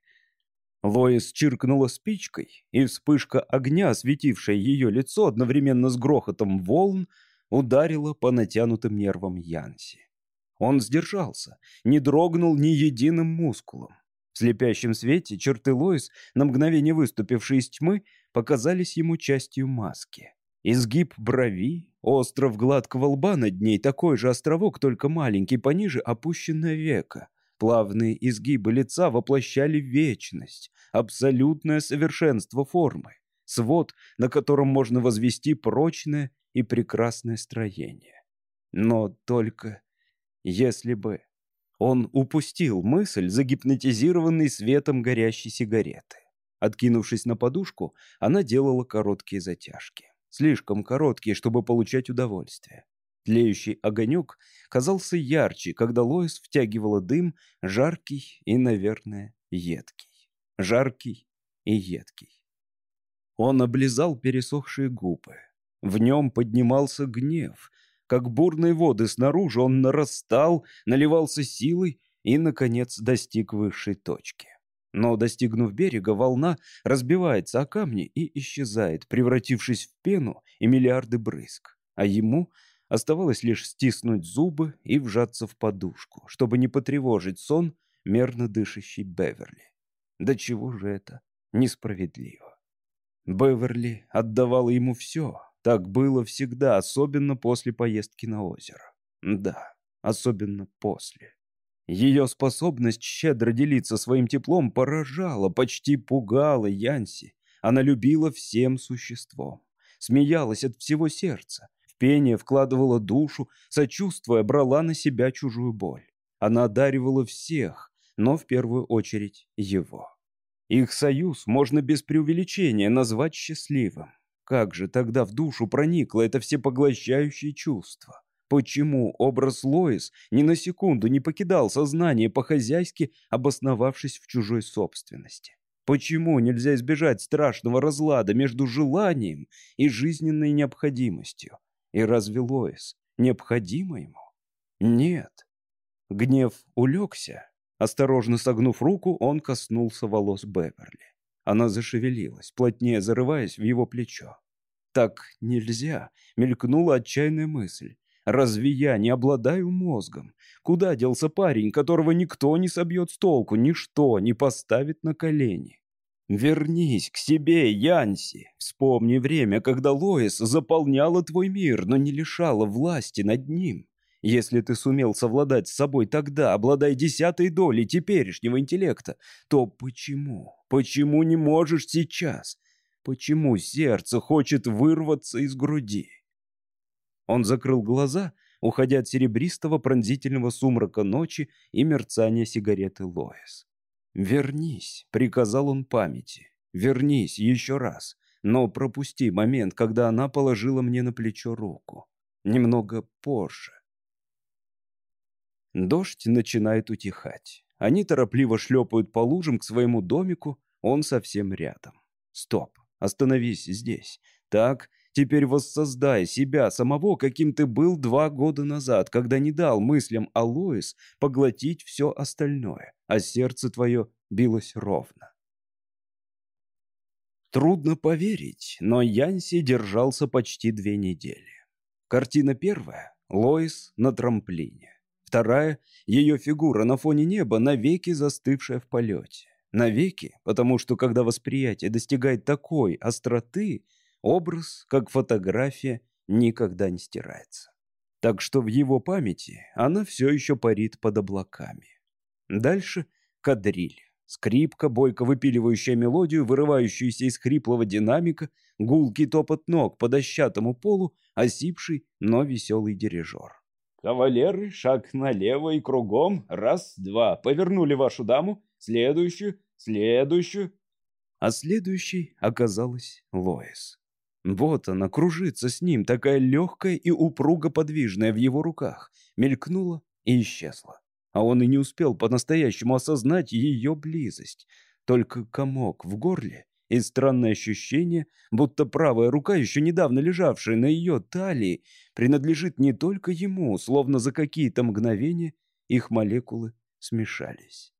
Лоис чиркнула спичкой, и вспышка огня, осветившая ее лицо одновременно с грохотом волн, ударила по натянутым нервам Янси. Он сдержался, не дрогнул ни единым мускулом. В слепящем свете черты Лоис, на мгновение выступившие из тьмы, показались ему частью маски. Изгиб брови, остров гладкого лба над ней, такой же островок, только маленький, пониже опущенное веко. Плавные изгибы лица воплощали вечность, абсолютное совершенство формы, свод, на котором можно возвести прочное и прекрасное строение. Но только если бы... Он упустил мысль, загипнотизированный светом горящей сигареты. Откинувшись на подушку, она делала короткие затяжки. Слишком короткие, чтобы получать удовольствие. Тлеющий огонек казался ярче, когда Лоис втягивала дым, жаркий и, наверное, едкий. Жаркий и едкий. Он облизал пересохшие губы. В нем поднимался гнев. Как бурные воды снаружи он нарастал, наливался силой и, наконец, достиг высшей точки. Но, достигнув берега, волна разбивается о камни и исчезает, превратившись в пену и миллиарды брызг. А ему оставалось лишь стиснуть зубы и вжаться в подушку, чтобы не потревожить сон мерно дышащей Беверли. Да чего же это несправедливо? Беверли отдавала ему все. Так было всегда, особенно после поездки на озеро. Да, особенно после. Ее способность щедро делиться своим теплом поражала, почти пугала Янси. Она любила всем существом, смеялась от всего сердца, в пение вкладывала душу, сочувствуя, брала на себя чужую боль. Она одаривала всех, но в первую очередь его. Их союз можно без преувеличения назвать счастливым. Как же тогда в душу проникло это всепоглощающее чувство? Почему образ Лоис ни на секунду не покидал сознание по-хозяйски, обосновавшись в чужой собственности? Почему нельзя избежать страшного разлада между желанием и жизненной необходимостью? И разве Лоис необходима ему? Нет. Гнев улегся. Осторожно согнув руку, он коснулся волос Беверли. Она зашевелилась, плотнее зарываясь в его плечо. «Так нельзя», — мелькнула отчаянная мысль. «Разве я не обладаю мозгом? Куда делся парень, которого никто не собьет с толку, ничто не поставит на колени?» «Вернись к себе, Янси. Вспомни время, когда Лоис заполняла твой мир, но не лишала власти над ним. Если ты сумел совладать с собой тогда, обладая десятой долей теперешнего интеллекта, то почему, почему не можешь сейчас? Почему сердце хочет вырваться из груди? Он закрыл глаза, уходя от серебристого пронзительного сумрака ночи и мерцания сигареты Лоис. «Вернись», — приказал он памяти. «Вернись еще раз, но пропусти момент, когда она положила мне на плечо руку. Немного позже». Дождь начинает утихать. Они торопливо шлепают по лужам к своему домику, он совсем рядом. Стоп, остановись здесь. Так, теперь воссоздай себя самого, каким ты был два года назад, когда не дал мыслям о Лоис поглотить все остальное, а сердце твое билось ровно. Трудно поверить, но Янси держался почти две недели. Картина первая — Лоис на трамплине. Вторая — ее фигура на фоне неба, навеки застывшая в полете. Навеки, потому что когда восприятие достигает такой остроты, образ, как фотография, никогда не стирается. Так что в его памяти она все еще парит под облаками. Дальше кадриль. Скрипка, бойко выпиливающая мелодию, вырывающуюся из хриплого динамика, гулкий топот ног по дощатому полу, осипший, но веселый дирижер. «Кавалеры, шаг налево и кругом. Раз, два. Повернули вашу даму. Следующую, следующую». А следующей оказалась Лоис. Вот она кружится с ним, такая легкая и упруго подвижная в его руках. Мелькнула и исчезла. А он и не успел по-настоящему осознать ее близость. Только комок в горле и странное ощущение, будто правая рука, еще недавно лежавшая на ее талии, принадлежит не только ему, словно за какие-то мгновения их молекулы смешались.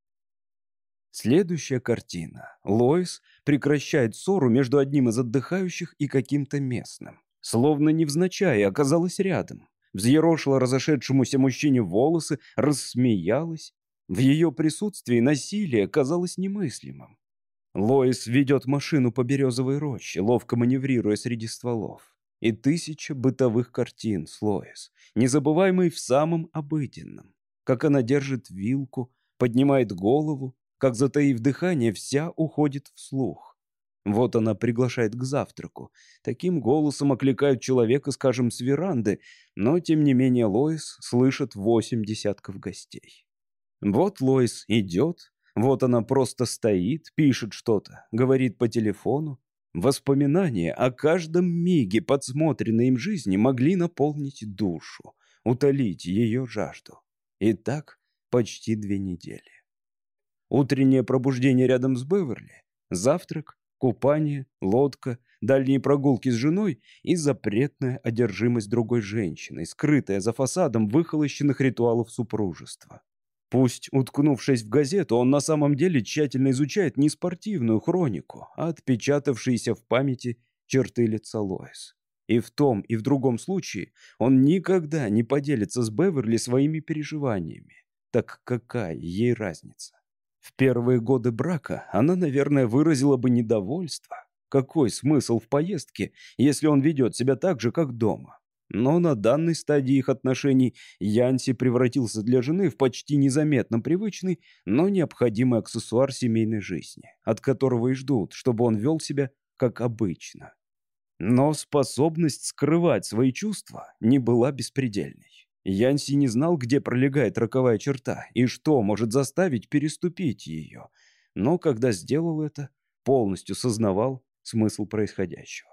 Следующая картина. Лоис прекращает ссору между одним из отдыхающих и каким-то местным. Словно невзначай оказалась рядом. Взъерошила разошедшемуся мужчине волосы, рассмеялась. В ее присутствии насилие казалось немыслимым. Лоис ведет машину по березовой роще, ловко маневрируя среди стволов. И тысяча бытовых картин с Лоис, незабываемой в самом обыденном. Как она держит вилку, поднимает голову, как, затаив дыхание, вся уходит вслух. Вот она приглашает к завтраку. Таким голосом окликают человека, скажем, с веранды, но, тем не менее, Лоис слышит восемь десятков гостей. Вот Лоис идет, вот она просто стоит, пишет что-то, говорит по телефону. Воспоминания о каждом миге подсмотренной им жизни могли наполнить душу, утолить ее жажду. И так почти две недели. Утреннее пробуждение рядом с Беверли, завтрак, купание, лодка, дальние прогулки с женой и запретная одержимость другой женщиной, скрытая за фасадом выхолощенных ритуалов супружества. Пусть, уткнувшись в газету, он на самом деле тщательно изучает не спортивную хронику, а отпечатавшиеся в памяти черты лица Лоис. И в том, и в другом случае он никогда не поделится с Беверли своими переживаниями. Так какая ей разница? В первые годы брака она, наверное, выразила бы недовольство. Какой смысл в поездке, если он ведет себя так же, как дома? Но на данной стадии их отношений Янси превратился для жены в почти незаметно привычный, но необходимый аксессуар семейной жизни, от которого и ждут, чтобы он вел себя как обычно. Но способность скрывать свои чувства не была беспредельной. Янси не знал, где пролегает роковая черта и что может заставить переступить ее, но когда сделал это, полностью сознавал смысл происходящего.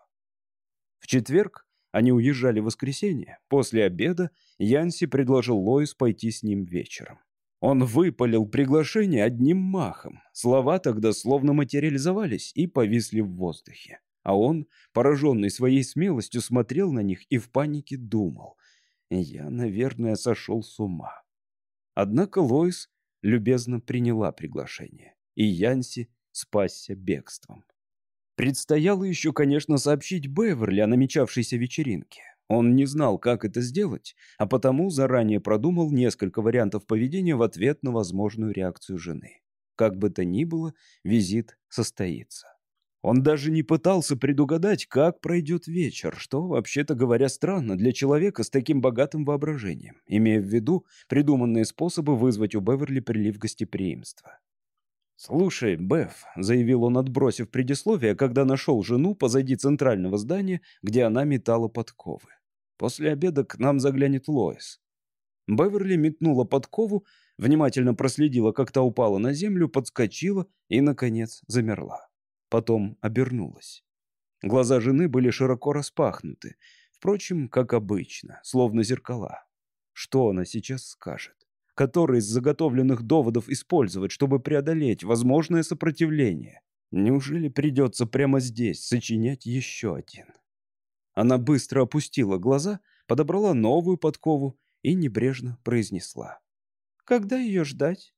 В четверг они уезжали в воскресенье. После обеда Янси предложил Лоис пойти с ним вечером. Он выпалил приглашение одним махом. Слова тогда словно материализовались и повисли в воздухе. А он, пораженный своей смелостью, смотрел на них и в панике думал: «Я, наверное, сошел с ума». Однако Лоис любезно приняла приглашение, и Янси спасся бегством. Предстояло еще, конечно, сообщить Беверли о намечавшейся вечеринке. Он не знал, как это сделать, а потому заранее продумал несколько вариантов поведения в ответ на возможную реакцию жены. Как бы то ни было, визит состоится. Он даже не пытался предугадать, как пройдет вечер, что, вообще-то говоря, странно для человека с таким богатым воображением, имея в виду придуманные способы вызвать у Беверли прилив гостеприимства. «Слушай, Беф», — заявил он, отбросив предисловие, когда нашел жену позади центрального здания, где она метала подковы. «После обеда к нам заглянет Лоис». Беверли метнула подкову, внимательно проследила, как та упала на землю, подскочила и, наконец, замерла. Потом обернулась. Глаза жены были широко распахнуты, впрочем, как обычно, словно зеркала. Что она сейчас скажет? Который из заготовленных доводов использовать, чтобы преодолеть возможное сопротивление? Неужели придется прямо здесь сочинять еще один? Она быстро опустила глаза, подобрала новую подкову и небрежно произнесла: «Когда ее ждать?»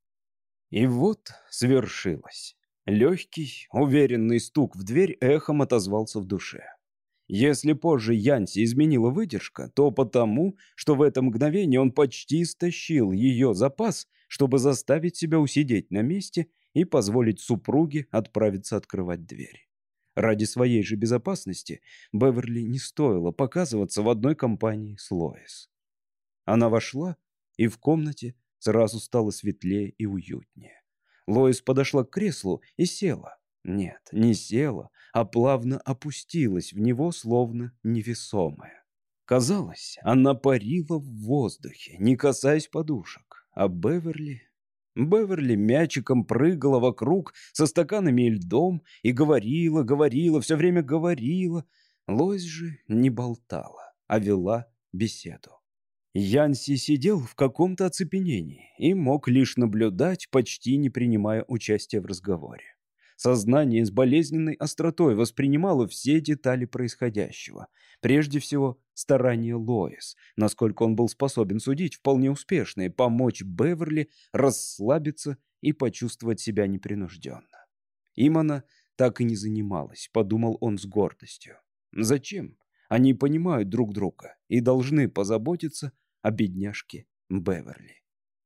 И вот свершилось. Легкий, уверенный стук в дверь эхом отозвался в душе. Если позже Янси изменила выдержка, то потому, что в это мгновение он почти истощил ее запас, чтобы заставить себя усидеть на месте и позволить супруге отправиться открывать дверь. Ради своей же безопасности Беверли не стоило показываться в одной компании с Лоис. Она вошла, и в комнате сразу стало светлее и уютнее. Лоис подошла к креслу и села. Нет, не села, а плавно опустилась в него, словно невесомая. Казалось, она парила в воздухе, не касаясь подушек. А Беверли... Беверли мячиком прыгала вокруг со стаканами и льдом и говорила, говорила, все время говорила. Лоис же не болтала, а вела беседу. Янси сидел в каком-то оцепенении и мог лишь наблюдать, почти не принимая участия в разговоре. Сознание с болезненной остротой воспринимало все детали происходящего. Прежде всего, старания Лоис, насколько он был способен судить, вполне успешные, помочь Беверли расслабиться и почувствовать себя непринужденно. Им она так и не занималась, подумал он с гордостью. Зачем? Они понимают друг друга и должны позаботиться о бедняжке Беверли.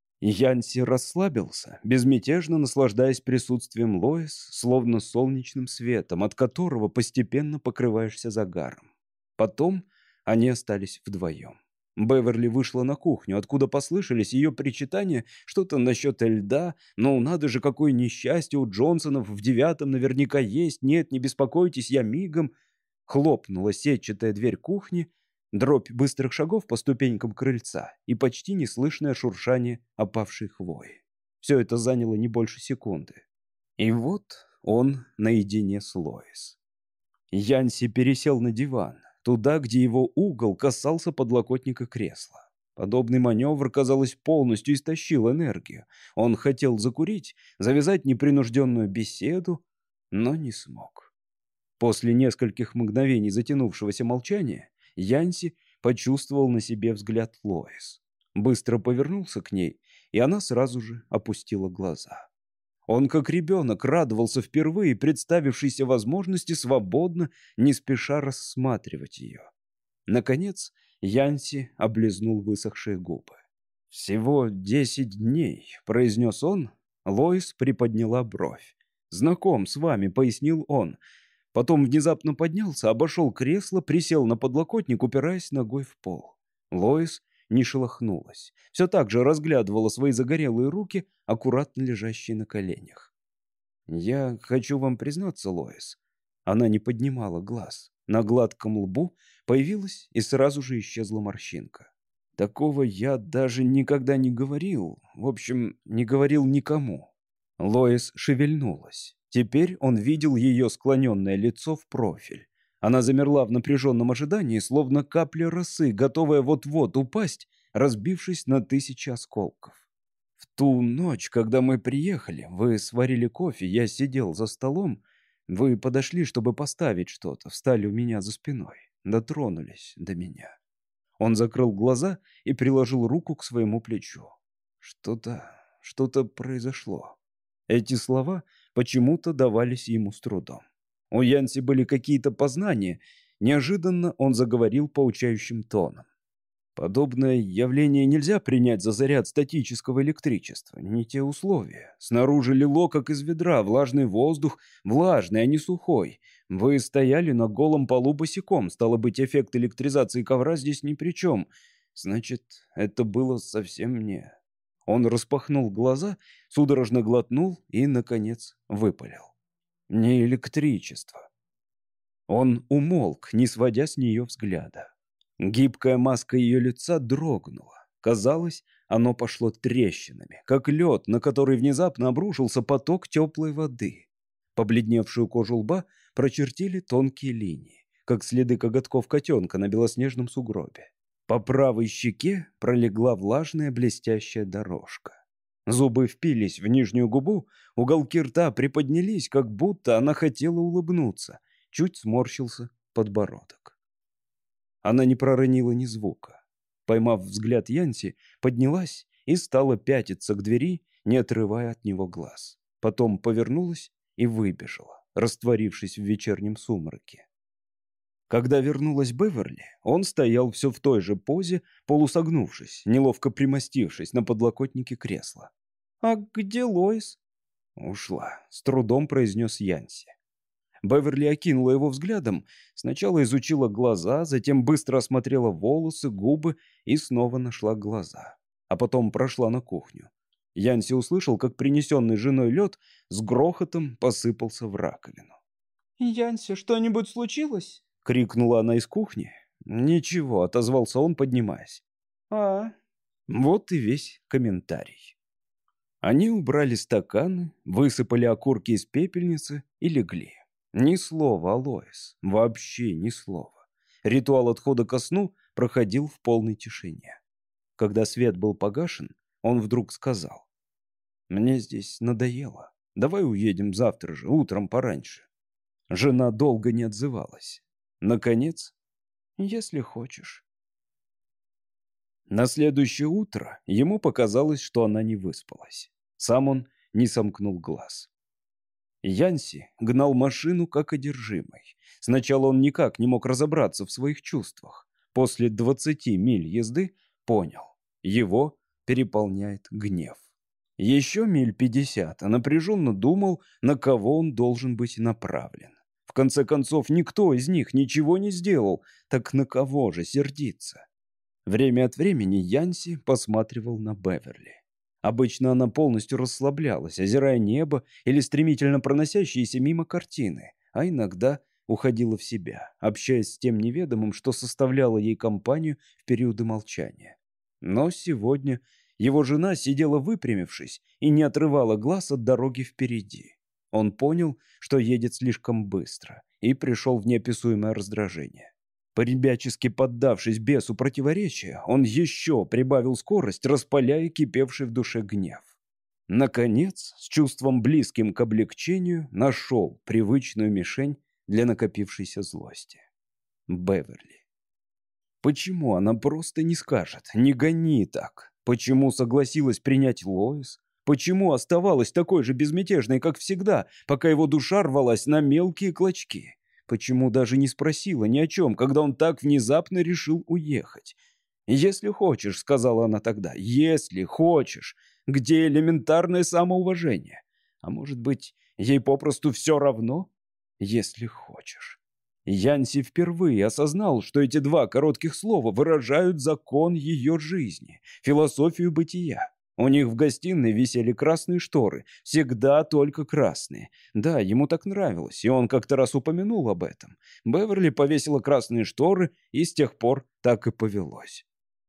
Янси расслабился, безмятежно наслаждаясь присутствием Лоис, словно солнечным светом, от которого постепенно покрываешься загаром. Потом они остались вдвоем. Беверли вышла на кухню, откуда послышались ее причитания, что-то насчет льда, ну надо же, какое несчастье у Джонсонов в девятом наверняка есть, нет, не беспокойтесь, я мигом. Хлопнула сетчатая дверь кухни, дробь быстрых шагов по ступенькам крыльца и почти неслышное шуршание опавшей хвои. Все это заняло не больше секунды. И вот он наедине с Лоис. Янси пересел на диван, туда, где его угол касался подлокотника кресла. Подобный маневр, казалось, полностью истощил энергию. Он хотел закурить, завязать непринужденную беседу, но не смог. После нескольких мгновений затянувшегося молчания Янси почувствовал на себе взгляд Лоис. Быстро повернулся к ней, и она сразу же опустила глаза. Он, как ребенок, радовался впервые представившейся возможности свободно, не спеша рассматривать ее. Наконец, Янси облизнул высохшие губы. «Всего десять дней», — произнес он. Лоис приподняла бровь. «Знаком с вами», — пояснил он. Потом внезапно поднялся, обошел кресло, присел на подлокотник, упираясь ногой в пол. Лоис не шелохнулась. Все так же разглядывала свои загорелые руки, аккуратно лежащие на коленях. «Я хочу вам признаться, Лоис». Она не поднимала глаз. На гладком лбу появилась и сразу же исчезла морщинка. «Такого я даже никогда не говорил. В общем, не говорил никому». Лоис шевельнулась. Теперь он видел ее склоненное лицо в профиль. Она замерла в напряженном ожидании, словно капля росы, готовая вот-вот упасть, разбившись на тысячи осколков. «В ту ночь, когда мы приехали, вы сварили кофе, я сидел за столом, вы подошли, чтобы поставить что-то, встали у меня за спиной, дотронулись до меня». Он закрыл глаза и приложил руку к своему плечу. «Что-то, что-то произошло». Эти слова почему-то давались ему с трудом. У Янси были какие-то познания. Неожиданно он заговорил поучающим тоном. Подобное явление нельзя принять за заряд статического электричества. Не те условия. Снаружи лило, как из ведра, влажный воздух, влажный, а не сухой. Вы стояли на голом полу босиком. Стало быть, эффект электризации ковра здесь ни при чем. Значит, это было совсем не... Он распахнул глаза, судорожно глотнул и, наконец, выпалил. Не электричество. Он умолк, не сводя с нее взгляда. Гибкая маска ее лица дрогнула. Казалось, оно пошло трещинами, как лед, на который внезапно обрушился поток теплой воды. Побледневшую кожу лба прочертили тонкие линии, как следы коготков котенка на белоснежном сугробе. По правой щеке пролегла влажная блестящая дорожка. Зубы впились в нижнюю губу, уголки рта приподнялись, как будто она хотела улыбнуться. Чуть сморщился подбородок. Она не проронила ни звука. Поймав взгляд Янси, поднялась и стала пятиться к двери, не отрывая от него глаз. Потом повернулась и выбежала, растворившись в вечернем сумраке. Когда вернулась Беверли, он стоял все в той же позе, полусогнувшись, неловко примостившись на подлокотнике кресла. «А где Лоис?» «Ушла», — с трудом произнес Янси. Беверли окинула его взглядом, сначала изучила глаза, затем быстро осмотрела волосы, губы и снова нашла глаза. А потом прошла на кухню. Янси услышал, как принесенный женой лед с грохотом посыпался в раковину. «Янси, что-нибудь случилось?» — крикнула она из кухни. «Ничего», — отозвался он, поднимаясь. «А...» Вот и весь комментарий. Они убрали стаканы, высыпали окурки из пепельницы и легли. Ни слова о Лоис, вообще ни слова. Ритуал отхода ко сну проходил в полной тишине. Когда свет был погашен, он вдруг сказал: «Мне здесь надоело. Давай уедем завтра же, утром пораньше». Жена долго не отзывалась. Наконец, «Если хочешь». На следующее утро ему показалось, что она не выспалась. Сам он не сомкнул глаз. Янси гнал машину как одержимый. Сначала он никак не мог разобраться в своих чувствах. После двадцати миль езды понял — его переполняет гнев. Еще миль пятьдесят, а напряженно думал, на кого он должен быть направлен. В конце концов, никто из них ничего не сделал, так на кого же сердиться? Время от времени Янси посматривал на Беверли. Обычно она полностью расслаблялась, озирая небо или стремительно проносящиеся мимо картины, а иногда уходила в себя, общаясь с тем неведомым, что составляло ей компанию в периоды молчания. Но сегодня его жена сидела выпрямившись и не отрывала глаз от дороги впереди. Он понял, что едет слишком быстро, и пришел в неописуемое раздражение. По-ребячески поддавшись бесу противоречия, он еще прибавил скорость, распаляя кипевший в душе гнев. Наконец, с чувством близким к облегчению, нашел привычную мишень для накопившейся злости. Беверли. Почему она просто не скажет «не гони так»? Почему согласилась принять Лоис? Почему оставалась такой же безмятежной, как всегда, пока его душа рвалась на мелкие клочки? Почему даже не спросила ни о чем, когда он так внезапно решил уехать? «Если хочешь», — сказала она тогда, — «если хочешь». Где элементарное самоуважение? А может быть, ей попросту все равно? «Если хочешь». Янси впервые осознал, что эти два коротких слова выражают закон ее жизни, философию бытия. У них в гостиной висели красные шторы, всегда только красные. Да, ему так нравилось, и он как-то раз упомянул об этом. Беверли повесила красные шторы, и с тех пор так и повелось.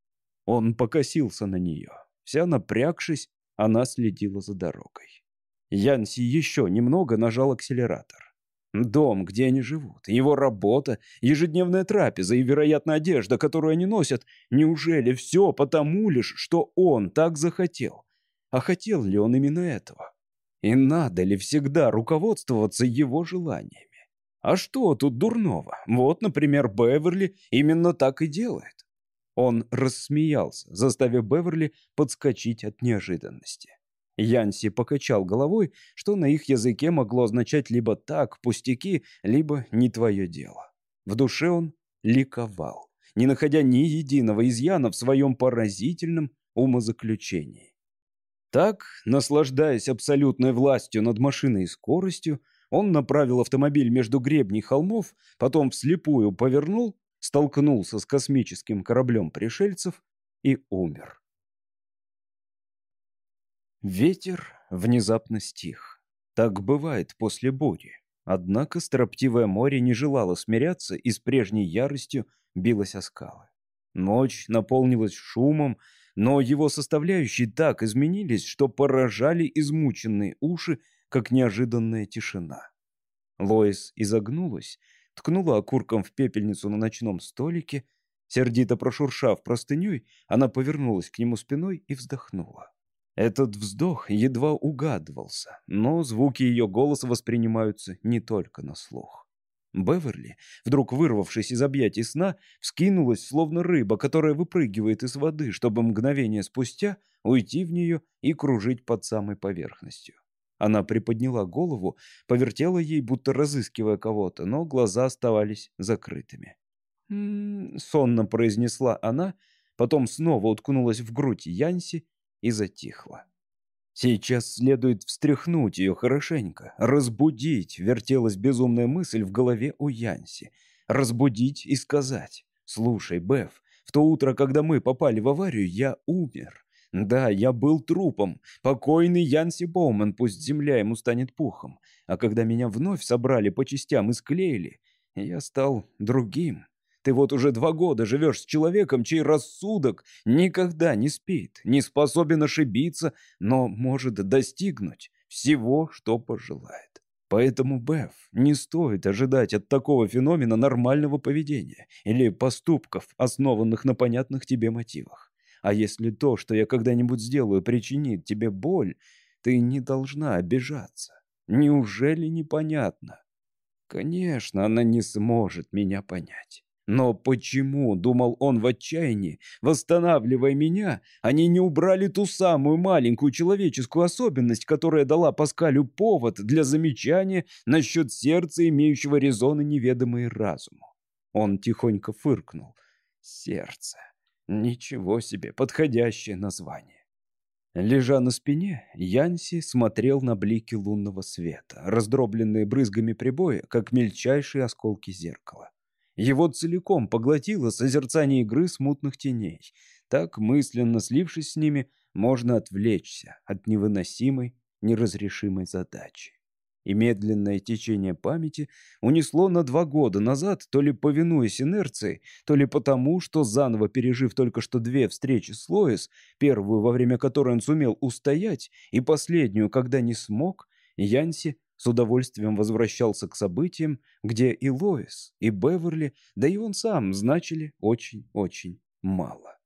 Он покосился на нее. Вся напрягшись, она следила за дорогой. Янси еще немного нажал акселератор. Дом, где они живут, его работа, ежедневная трапеза и, вероятно, одежда, которую они носят, неужели все потому лишь, что он так захотел? А хотел ли он именно этого? И надо ли всегда руководствоваться его желаниями? А что тут дурного? Вот, например, Беверли именно так и делает. Он рассмеялся, заставив Беверли подскочить от неожиданности. Янси покачал головой, что на их языке могло означать либо «так, пустяки», либо «не твое дело». В душе он ликовал, не находя ни единого изъяна в своем поразительном умозаключении. Так, наслаждаясь абсолютной властью над машиной и скоростью, он направил автомобиль между гребней холмов, потом вслепую повернул, столкнулся с космическим кораблем пришельцев и умер. Ветер внезапно стих. Так бывает после бури. Однако строптивое море не желало смиряться и с прежней яростью билось о скалы. Ночь наполнилась шумом, но его составляющие так изменились, что поражали измученные уши, как неожиданная тишина. Лоис изогнулась, ткнула окурком в пепельницу на ночном столике. Сердито прошуршав простыней, она повернулась к нему спиной и вздохнула. Этот вздох едва угадывался, но звуки ее голоса воспринимаются не только на слух. Беверли, вдруг вырвавшись из объятий сна, вскинулась, словно рыба, которая выпрыгивает из воды, чтобы мгновение спустя уйти в нее и кружить под самой поверхностью. Она приподняла голову, повертела ей, будто разыскивая кого-то, но глаза оставались закрытыми. «М-м-м», сонно произнесла она, потом снова уткнулась в грудь Янси и затихла. Сейчас следует встряхнуть ее хорошенько, разбудить, вертелась безумная мысль в голове у Янси. Разбудить и сказать: «Слушай, Беф, в то утро, когда мы попали в аварию, я умер. Да, я был трупом, покойный Янси Боуман, пусть земля ему станет пухом. А когда меня вновь собрали по частям и склеили, я стал другим». Ты вот уже два года живешь с человеком, чей рассудок никогда не спит, не способен ошибиться, но может достигнуть всего, что пожелает. Поэтому, Беф, не стоит ожидать от такого феномена нормального поведения или поступков, основанных на понятных тебе мотивах. А если то, что я когда-нибудь сделаю, причинит тебе боль, ты не должна обижаться. Неужели непонятно? Конечно, она не сможет меня понять. Но почему, думал он в отчаянии, восстанавливая меня, они не убрали ту самую маленькую человеческую особенность, которая дала Паскалю повод для замечания насчет сердца, имеющего резоны, неведомые разуму? Он тихонько фыркнул. Сердце. Ничего себе, подходящее название. Лежа на спине, Янси смотрел на блики лунного света, раздробленные брызгами прибоя, как мельчайшие осколки зеркала. Его целиком поглотило созерцание игры смутных теней. Так, мысленно слившись с ними, можно отвлечься от невыносимой, неразрешимой задачи. И медленное течение памяти унесло на два года назад, то ли повинуясь инерции, то ли потому, что, заново пережив только что две встречи с Лоис, первую, во время которой он сумел устоять, и последнюю, когда не смог, Янси с удовольствием возвращался к событиям, где и Лоис, и Беверли, да и он сам значили очень-очень мало.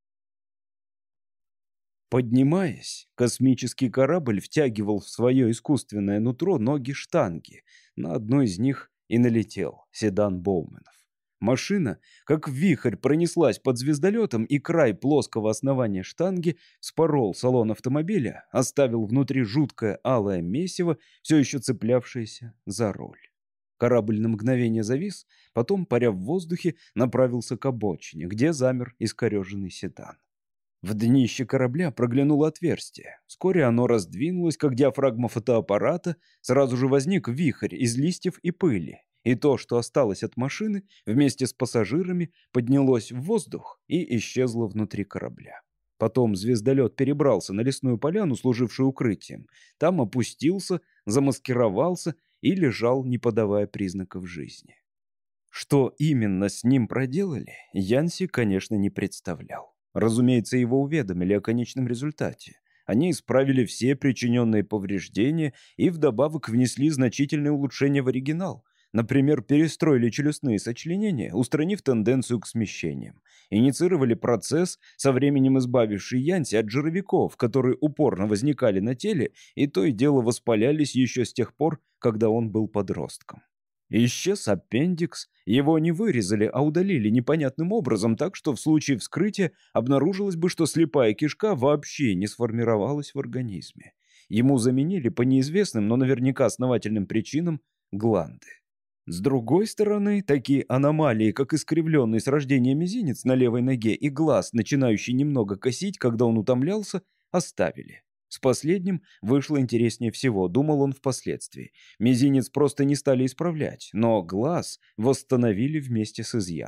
Поднимаясь, космический корабль втягивал в свое искусственное нутро ноги штанги. На одной из них и налетел седан Боуменов. Машина, как вихрь, пронеслась под звездолетом, и край плоского основания штанги спорол салон автомобиля, оставил внутри жуткое алое месиво, все еще цеплявшееся за руль. Корабль на мгновение завис, потом, паря в воздухе, направился к обочине, где замер искореженный седан. В днище корабля проглянуло отверстие. Вскоре оно раздвинулось, как диафрагма фотоаппарата, сразу же возник вихрь из листьев и пыли. И то, что осталось от машины, вместе с пассажирами поднялось в воздух и исчезло внутри корабля. Потом звездолет перебрался на лесную поляну, служившую укрытием. Там опустился, замаскировался и лежал, не подавая признаков жизни. Что именно с ним проделали, Янси, конечно, не представлял. Разумеется, его уведомили о конечном результате. Они исправили все причиненные повреждения и вдобавок внесли значительные улучшения в оригинал. Например, перестроили челюстные сочленения, устранив тенденцию к смещениям. Инициировали процесс, со временем избавивший Янси от жировиков, которые упорно возникали на теле и то и дело воспалялись еще с тех пор, когда он был подростком. Исчез аппендикс, его не вырезали, а удалили непонятным образом, так что в случае вскрытия обнаружилось бы, что слепая кишка вообще не сформировалась в организме. Ему заменили по неизвестным, но наверняка основательным причинам гланды. С другой стороны, такие аномалии, как искривленный с рождения мизинец на левой ноге и глаз, начинающий немного косить, когда он утомлялся, оставили. С последним вышло интереснее всего, думал он впоследствии. Мизинец просто не стали исправлять, но глаз восстановили вместе с изъяном.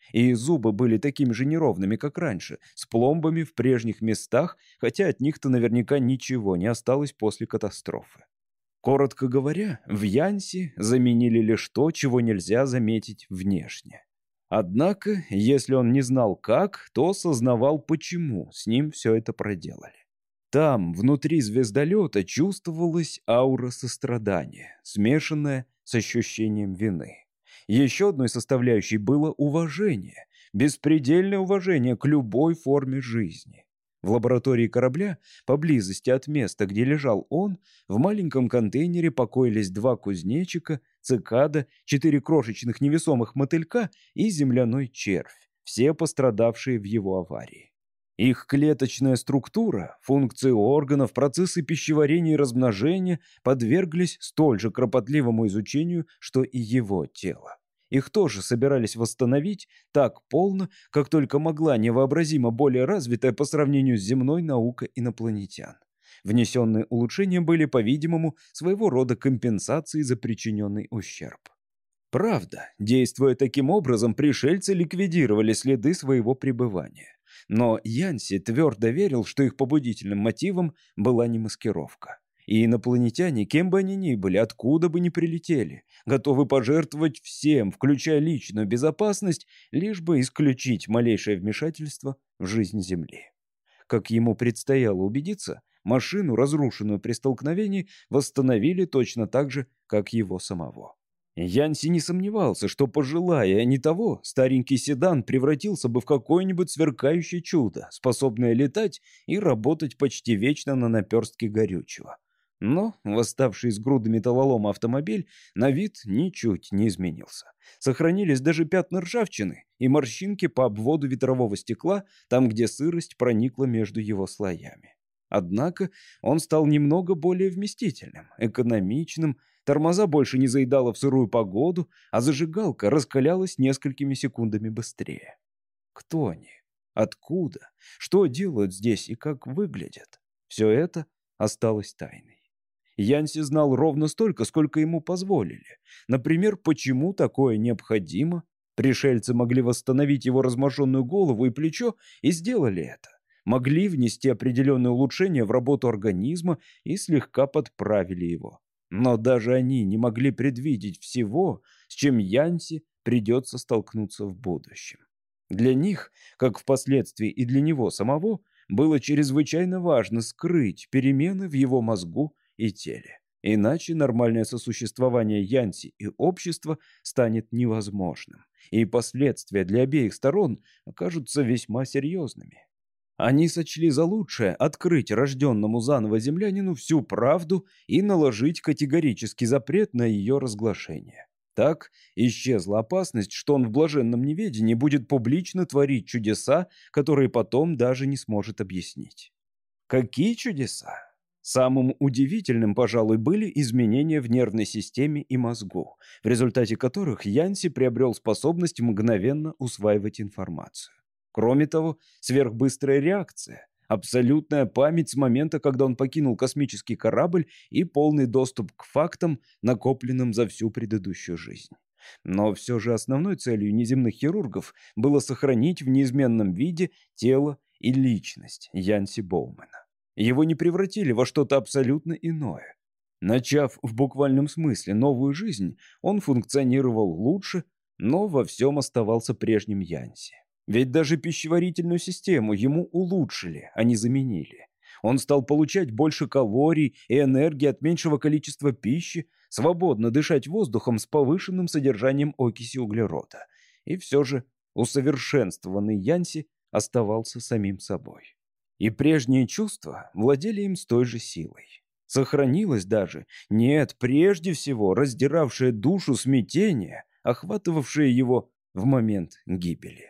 И зубы были такими же неровными, как раньше, с пломбами в прежних местах, хотя от них-то наверняка ничего не осталось после катастрофы. Коротко говоря, в Янси заменили лишь то, чего нельзя заметить внешне. Однако, если он не знал как, то сознавал, почему с ним все это проделали. Там, внутри звездолета, чувствовалась аура сострадания, смешанная с ощущением вины. Еще одной составляющей было уважение, беспредельное уважение к любой форме жизни. В лаборатории корабля, поблизости от места, где лежал он, в маленьком контейнере покоились два кузнечика, цикада, четыре крошечных невесомых мотылька и земляной червь, все пострадавшие в его аварии. Их клеточная структура, функции органов, процессы пищеварения и размножения подверглись столь же кропотливому изучению, что и его тело. Их тоже собирались восстановить так полно, как только могла невообразимо более развитая по сравнению с земной наука инопланетян. Внесенные улучшения были, по-видимому, своего рода компенсацией за причиненный ущерб. Правда, действуя таким образом, пришельцы ликвидировали следы своего пребывания. Но Янси твердо верил, что их побудительным мотивом была не маскировка. И инопланетяне, кем бы они ни были, откуда бы ни прилетели, готовы пожертвовать всем, включая личную безопасность, лишь бы исключить малейшее вмешательство в жизнь Земли. Как ему предстояло убедиться, машину, разрушенную при столкновении, восстановили точно так же, как его самого. Янси не сомневался, что, пожелая не того, старенький седан превратился бы в какое-нибудь сверкающее чудо, способное летать и работать почти вечно на наперстке горючего. Но восставший из груды металлолома автомобиль на вид ничуть не изменился. Сохранились даже пятна ржавчины и морщинки по обводу ветрового стекла, там, где сырость проникла между его слоями. Однако он стал немного более вместительным, экономичным, тормоза больше не заедало в сырую погоду, а зажигалка раскалялась несколькими секундами быстрее. Кто они? Откуда? Что делают здесь и как выглядят? Все это осталось тайной. Янси знал ровно столько, сколько ему позволили. Например, почему такое необходимо. Пришельцы могли восстановить его разможенную голову и плечо, и сделали это. Могли внести определенные улучшения в работу организма и слегка подправили его. Но даже они не могли предвидеть всего, с чем Янси придется столкнуться в будущем. Для них, как впоследствии и для него самого, было чрезвычайно важно скрыть перемены в его мозгу и теле. Иначе нормальное сосуществование Янси и общества станет невозможным, и последствия для обеих сторон окажутся весьма серьезными. Они сочли за лучшее открыть рожденному заново землянину всю правду и наложить категорический запрет на ее разглашение. Так исчезла опасность, что он в блаженном неведении будет публично творить чудеса, которые потом даже не сможет объяснить. Какие чудеса? Самым удивительным, пожалуй, были изменения в нервной системе и мозгу, в результате которых Янси приобрел способность мгновенно усваивать информацию. Кроме того, сверхбыстрая реакция, абсолютная память с момента, когда он покинул космический корабль, и полный доступ к фактам, накопленным за всю предыдущую жизнь. Но все же основной целью неземных хирургов было сохранить в неизменном виде тело и личность Янси Боумена. Его не превратили во что-то абсолютно иное. Начав в буквальном смысле новую жизнь, он функционировал лучше, но во всем оставался прежним Янси. Ведь даже пищеварительную систему ему улучшили, а не заменили. Он стал получать больше калорий и энергии от меньшего количества пищи, свободно дышать воздухом с повышенным содержанием окиси углерода. И все же усовершенствованный Янси оставался самим собой. И прежние чувства владели им с той же силой. Сохранилось даже, нет, прежде всего, раздиравшее душу смятение, охватывавшее его в момент гибели.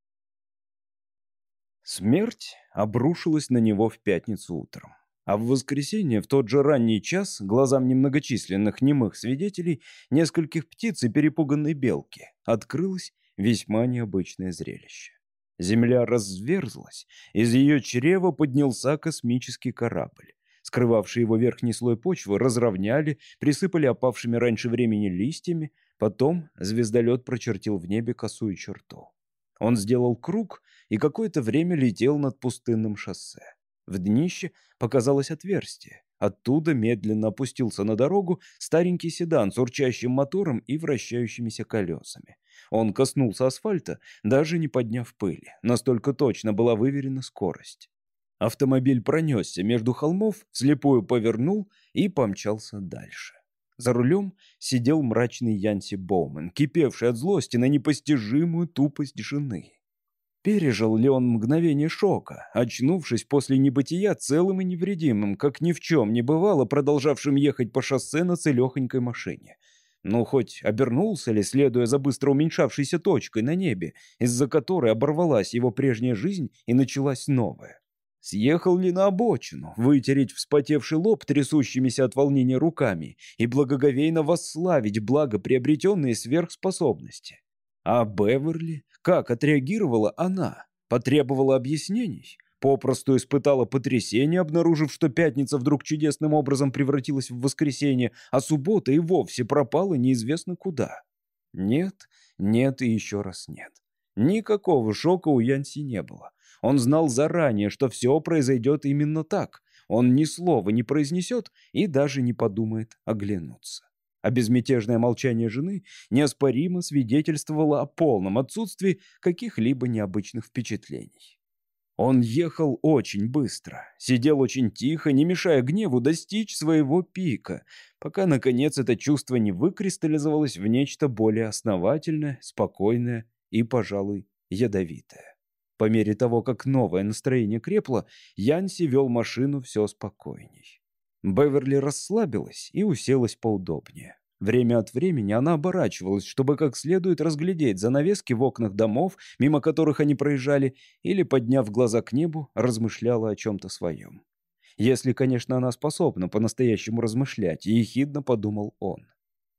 Смерть обрушилась на него в пятницу утром. А в воскресенье, в тот же ранний час, глазам немногочисленных немых свидетелей, нескольких птиц и перепуганной белки, открылось весьма необычное зрелище. Земля разверзлась, из ее чрева поднялся космический корабль. Скрывавший его верхний слой почвы разровняли, присыпали опавшими раньше времени листьями, потом звездолет прочертил в небе косую черту. Он сделал круг и какое-то время летел над пустынным шоссе. В днище показалось отверстие. Оттуда медленно опустился на дорогу старенький седан с урчащим мотором и вращающимися колесами. Он коснулся асфальта, даже не подняв пыли. Настолько точно была выверена скорость. Автомобиль пронесся между холмов, вслепую повернул и помчался дальше. За рулем сидел мрачный Янси Боумен, кипевший от злости на непостижимую тупость жены. Пережил ли он мгновение шока, очнувшись после небытия целым и невредимым, как ни в чем не бывало, продолжавшим ехать по шоссе на целехонькой машине? Ну, хоть обернулся ли, следуя за быстро уменьшавшейся точкой на небе, из-за которой оборвалась его прежняя жизнь и началась новая? Съехал ли на обочину, вытереть вспотевший лоб трясущимися от волнения руками и благоговейно восславить благо приобретенные сверхспособности? А Беверли? Как отреагировала она? Потребовала объяснений? Попросту испытала потрясение, обнаружив, что пятница вдруг чудесным образом превратилась в воскресенье, а суббота и вовсе пропала неизвестно куда? Нет, нет и еще раз нет. Никакого шока у Янси не было. Он знал заранее, что все произойдет именно так. Он ни слова не произнесет и даже не подумает оглянуться. А безмятежное молчание жены неоспоримо свидетельствовало о полном отсутствии каких-либо необычных впечатлений. Он ехал очень быстро, сидел очень тихо, не мешая гневу достичь своего пика, пока, наконец, это чувство не выкристаллизовалось в нечто более основательное, спокойное и, пожалуй, ядовитое. По мере того, как новое настроение крепло, Янси вел машину все спокойней. Беверли расслабилась и уселась поудобнее. Время от времени она оборачивалась, чтобы как следует разглядеть занавески в окнах домов, мимо которых они проезжали, или, подняв глаза к небу, размышляла о чем-то своем. Если, конечно, она способна по-настоящему размышлять, ехидно подумал он.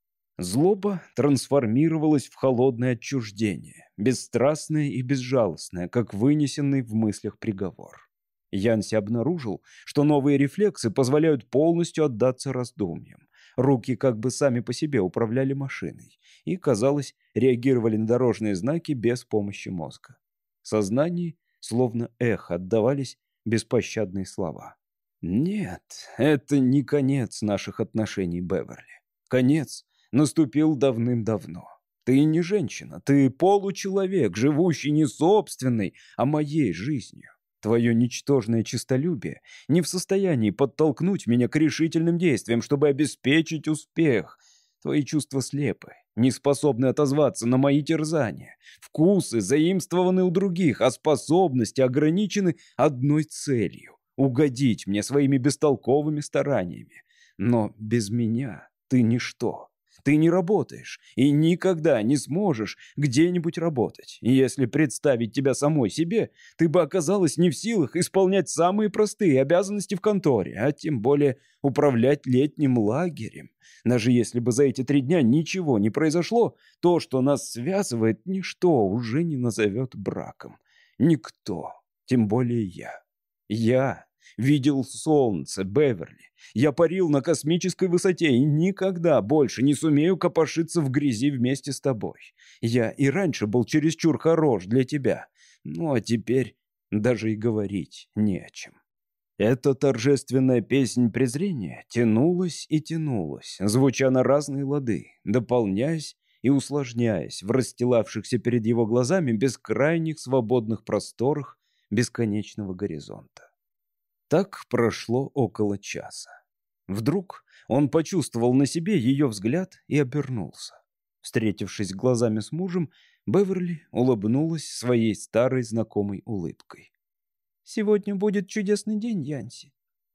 Злоба трансформировалась в холодное отчуждение, бесстрастное и безжалостное, как вынесенный в мыслях приговор. Янси обнаружил, что новые рефлексы позволяют полностью отдаться раздумьям. Руки как бы сами по себе управляли машиной и, казалось, реагировали на дорожные знаки без помощи мозга. В сознании, словно эхо, отдавались беспощадные слова. «Нет, это не конец наших отношений, Беверли. Конец наступил давным-давно. Ты не женщина, ты получеловек, живущий не собственной, а моей жизнью. Твое ничтожное честолюбие не в состоянии подтолкнуть меня к решительным действиям, чтобы обеспечить успех. Твои чувства слепы, не способны отозваться на мои терзания. Вкусы заимствованы у других, а способности ограничены одной целью — угодить мне своими бестолковыми стараниями. Но без меня ты ничто. Ты не работаешь и никогда не сможешь где-нибудь работать. И если представить тебя самой себе, ты бы оказалась не в силах исполнять самые простые обязанности в конторе, а тем более управлять летним лагерем. Даже если бы за эти три дня ничего не произошло, то, что нас связывает, ничто уже не назовет браком. Никто, тем более я. Я видел солнце, Беверли. Я парил на космической высоте и никогда больше не сумею копошиться в грязи вместе с тобой. Я и раньше был чересчур хорош для тебя. Ну а теперь даже и говорить не о чем. Эта торжественная песнь презрения тянулась и тянулась, звуча на разные лады, дополняясь и усложняясь в расстилавшихся перед его глазами бескрайних свободных просторах бесконечного горизонта. Так прошло около часа. Вдруг он почувствовал на себе ее взгляд и обернулся. Встретившись глазами с мужем, Беверли улыбнулась своей старой знакомой улыбкой. «Сегодня будет чудесный день, Янси».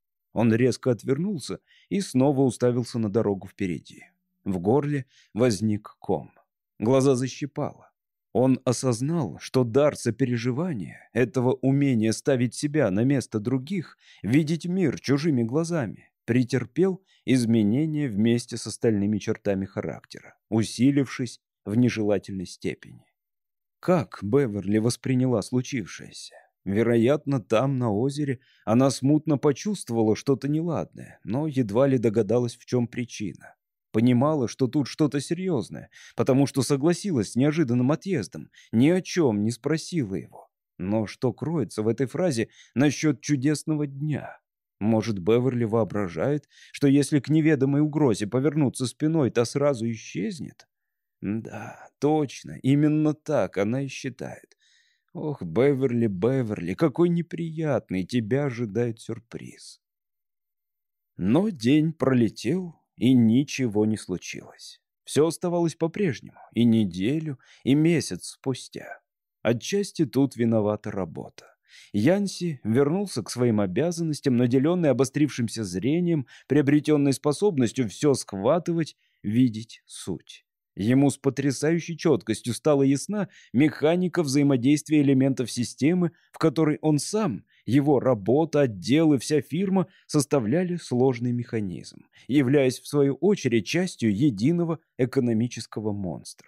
Он резко отвернулся и снова уставился на дорогу впереди. В горле возник ком. Глаза защипало. Он осознал, что дар сопереживания, этого умения ставить себя на место других, видеть мир чужими глазами, претерпел изменения вместе с остальными чертами характера, усилившись в нежелательной степени. Как Беверли восприняла случившееся? Вероятно, там, на озере, она смутно почувствовала что-то неладное, но едва ли догадалась, в чем причина. Понимала, что тут что-то серьезное, потому что согласилась с неожиданным отъездом, ни о чем не спросила его. Но что кроется в этой фразе насчет чудесного дня? Может, Беверли воображает, что если к неведомой угрозе повернуться спиной, то сразу исчезнет? Да, точно, именно так она и считает. Ох, Беверли, Беверли, какой неприятный тебя ожидает сюрприз. Но день пролетел, и ничего не случилось. Все оставалось по-прежнему, и неделю, и месяц спустя. Отчасти тут виновата работа. Янси вернулся к своим обязанностям, наделенный обострившимся зрением, приобретенной способностью все схватывать, видеть суть. Ему с потрясающей четкостью стала ясна механика взаимодействия элементов системы, в которой он сам, его работа, отдел и вся фирма составляли сложный механизм, являясь в свою очередь частью единого экономического монстра.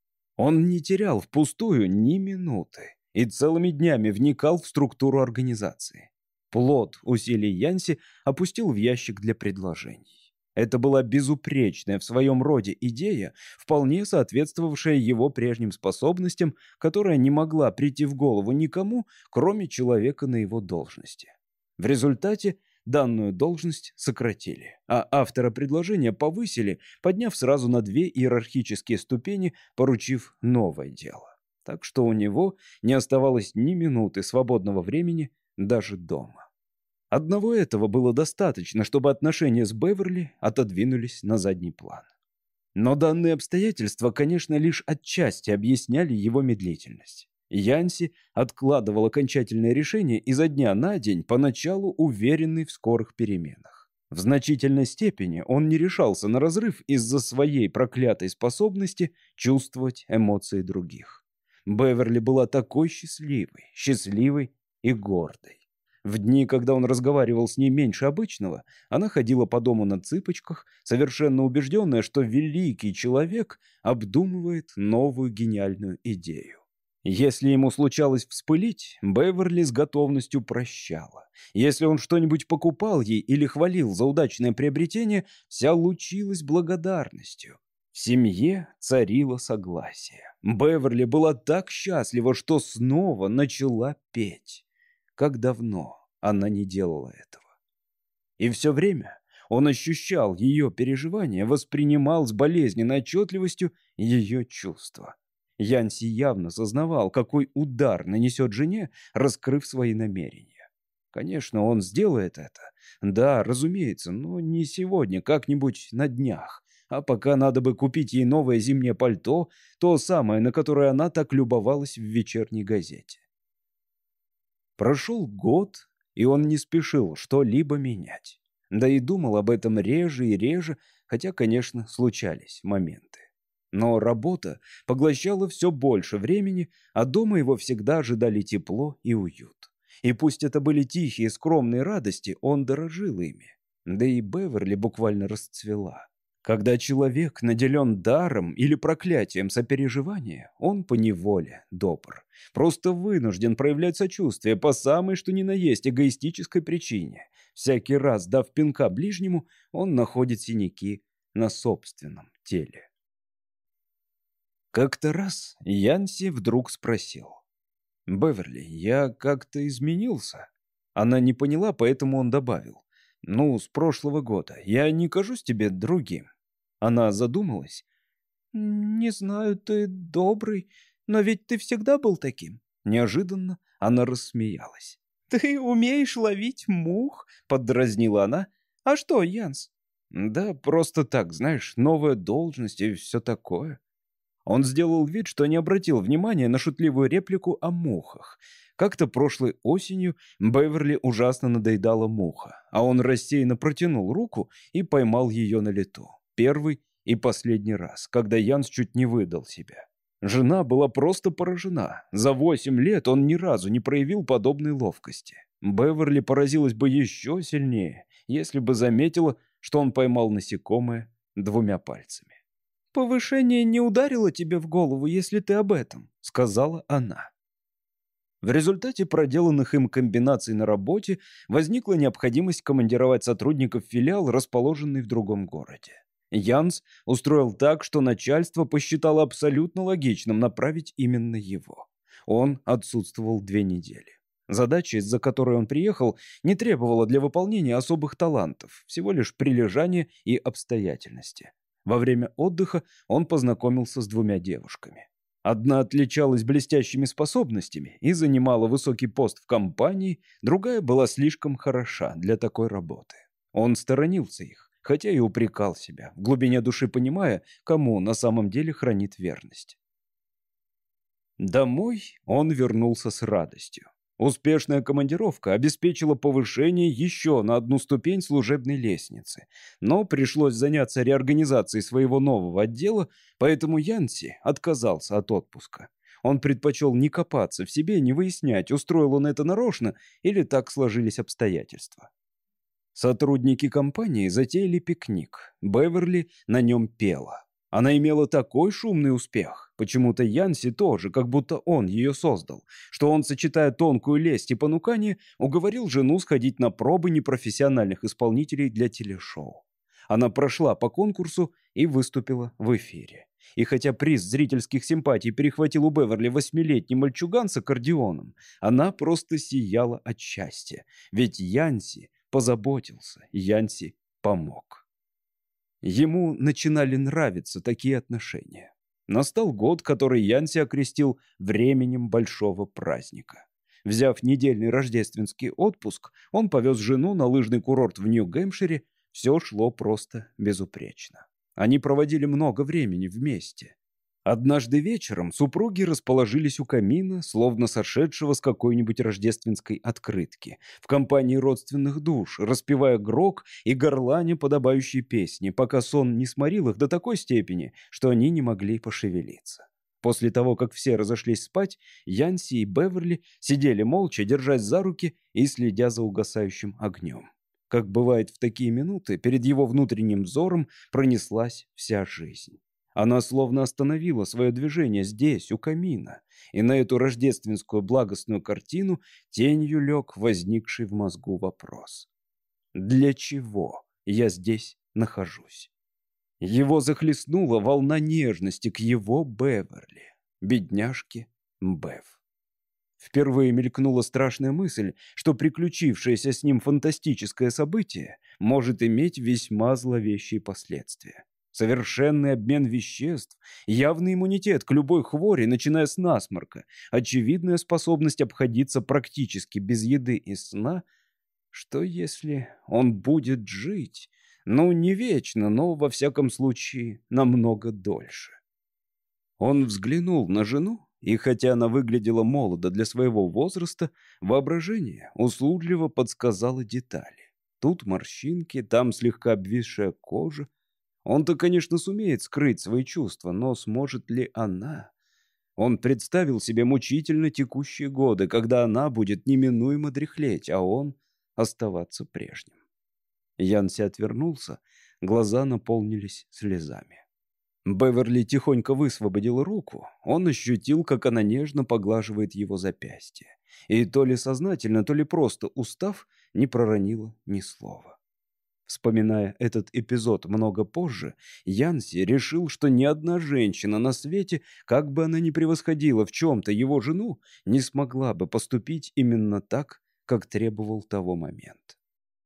Он не терял впустую ни минуты и целыми днями вникал в структуру организации. Плод усилий Янси опустил в ящик для предложений. Это была безупречная в своем роде идея, вполне соответствовавшая его прежним способностям, которая не могла прийти в голову никому, кроме человека на его должности. В результате данную должность сократили, а автора предложения повысили, подняв сразу на две иерархические ступени, поручив новое дело. Так что у него не оставалось ни минуты свободного времени даже дома. Одного этого было достаточно, чтобы отношения с Беверли отодвинулись на задний план. Но данные обстоятельства, конечно, лишь отчасти объясняли его медлительность. Янси откладывал окончательное решение изо дня на день, поначалу уверенный в скорых переменах. В значительной степени он не решался на разрыв из-за своей проклятой способности чувствовать эмоции других. Беверли была такой счастливой, счастливой и гордой. В дни, когда он разговаривал с ней меньше обычного, она ходила по дому на цыпочках, совершенно убежденная, что великий человек обдумывает новую гениальную идею. Если ему случалось вспылить, Беверли с готовностью прощала. Если он что-нибудь покупал ей или хвалил за удачное приобретение, вся лучилась благодарностью. В семье царило согласие. Беверли была так счастлива, что снова начала петь. Как давно она не делала этого. И все время он ощущал ее переживания, воспринимал с болезненной отчетливостью ее чувства. Янси явно сознавал, какой удар нанесет жене, раскрыв свои намерения. Конечно, он сделает это. Да, разумеется, но не сегодня, как-нибудь на днях. А пока надо бы купить ей новое зимнее пальто, то самое, на которое она так любовалась в вечерней газете. Прошел год, и он не спешил что-либо менять. Да и думал об этом реже и реже, хотя, конечно, случались моменты. Но работа поглощала все больше времени, а дома его всегда ожидали тепло и уют. И пусть это были тихие, скромные радости, он дорожил ими. Да и Беверли буквально расцвела. Когда человек наделен даром или проклятием сопереживания, он поневоле добр. Просто вынужден проявлять сочувствие по самой что ни на есть эгоистической причине. Всякий раз, дав пинка ближнему, он находит синяки на собственном теле. Как-то раз Янси вдруг спросил: «Беверли, я как-то изменился?» Она не поняла, поэтому он добавил: «Ну, с прошлого года. Я не кажусь тебе другим?» Она задумалась. «Не знаю, ты добрый, но ведь ты всегда был таким». Неожиданно она рассмеялась. «Ты умеешь ловить мух?» — поддразнила она. «А что, Янс?» «Да просто так, знаешь, новая должность и все такое». Он сделал вид, что не обратил внимания на шутливую реплику о мухах. Как-то прошлой осенью Беверли ужасно надоедала муха, а он рассеянно протянул руку и поймал ее на лету. Первый и последний раз, когда Янс чуть не выдал себя. Жена была просто поражена. За восемь лет он ни разу не проявил подобной ловкости. Беверли поразилась бы еще сильнее, если бы заметила, что он поймал насекомое двумя пальцами. «Повышение не ударило тебе в голову, если ты об этом», — сказала она. В результате проделанных им комбинаций на работе возникла необходимость командировать сотрудников в филиал, расположенный в другом городе. Янс устроил так, что начальство посчитало абсолютно логичным направить именно его. Он отсутствовал две недели. Задача, из-за которой он приехал, не требовала для выполнения особых талантов, всего лишь прилежания и обстоятельности. Во время отдыха он познакомился с двумя девушками. Одна отличалась блестящими способностями и занимала высокий пост в компании, другая была слишком хороша для такой работы. Он сторонился их, хотя и упрекал себя, в глубине души понимая, кому на самом деле хранит верность. Домой он вернулся с радостью. Успешная командировка обеспечила повышение еще на одну ступень служебной лестницы, но пришлось заняться реорганизацией своего нового отдела, поэтому Янси отказался от отпуска. Он предпочел не копаться в себе, не выяснять, устроил он это нарочно или так сложились обстоятельства. Сотрудники компании затеяли пикник. Беверли на нем пела. Она имела такой шумный успех, почему-то Янси тоже, как будто он ее создал, что он, сочетая тонкую лесть и понукание, уговорил жену сходить на пробы непрофессиональных исполнителей для телешоу. Она прошла по конкурсу и выступила в эфире. И хотя приз зрительских симпатий перехватил у Беверли восьмилетний мальчуган с аккордеоном, она просто сияла от счастья, ведь Янси позаботился, Янси помог. Ему начинали нравиться такие отношения. Настал год, который Янси окрестил временем большого праздника. Взяв недельный рождественский отпуск, он повез жену на лыжный курорт в Нью-Гэмпшире. Все шло просто безупречно. Они проводили много времени вместе. Однажды вечером супруги расположились у камина, словно сошедшего с какой-нибудь рождественской открытки, в компании родственных душ, распевая грок и горланя подобающие песни, пока сон не сморил их до такой степени, что они не могли пошевелиться. После того, как все разошлись спать, Янси и Беверли сидели молча, держась за руки и следя за угасающим огнем. Как бывает в такие минуты, перед его внутренним взором пронеслась вся жизнь. Она словно остановила свое движение здесь, у камина, и на эту рождественскую благостную картину тенью лег возникший в мозгу вопрос. Для чего я здесь нахожусь? Его захлестнула волна нежности к его Беверли, бедняжке Бев. Впервые мелькнула страшная мысль, что приключившееся с ним фантастическое событие может иметь весьма зловещие последствия. Совершенный обмен веществ, явный иммунитет к любой хвори, начиная с насморка, очевидная способность обходиться практически без еды и сна. Что если он будет жить? Ну, не вечно, но, во всяком случае, намного дольше. Он взглянул на жену, и хотя она выглядела молодо для своего возраста, воображение услужливо подсказало детали. Тут морщинки, там слегка обвисшая кожа. Он-то, конечно, сумеет скрыть свои чувства, но сможет ли она? Он представил себе мучительно текущие годы, когда она будет неминуемо дряхлеть, а он оставаться прежним. Янси отвернулся, глаза наполнились слезами. Беверли тихонько высвободил руку, он ощутил, как она нежно поглаживает его запястье. И то ли сознательно, то ли просто устав, не проронила ни слова. Вспоминая этот эпизод много позже, Янси решил, что ни одна женщина на свете, как бы она ни превосходила в чем-то его жену, не смогла бы поступить именно так, как требовал того момент.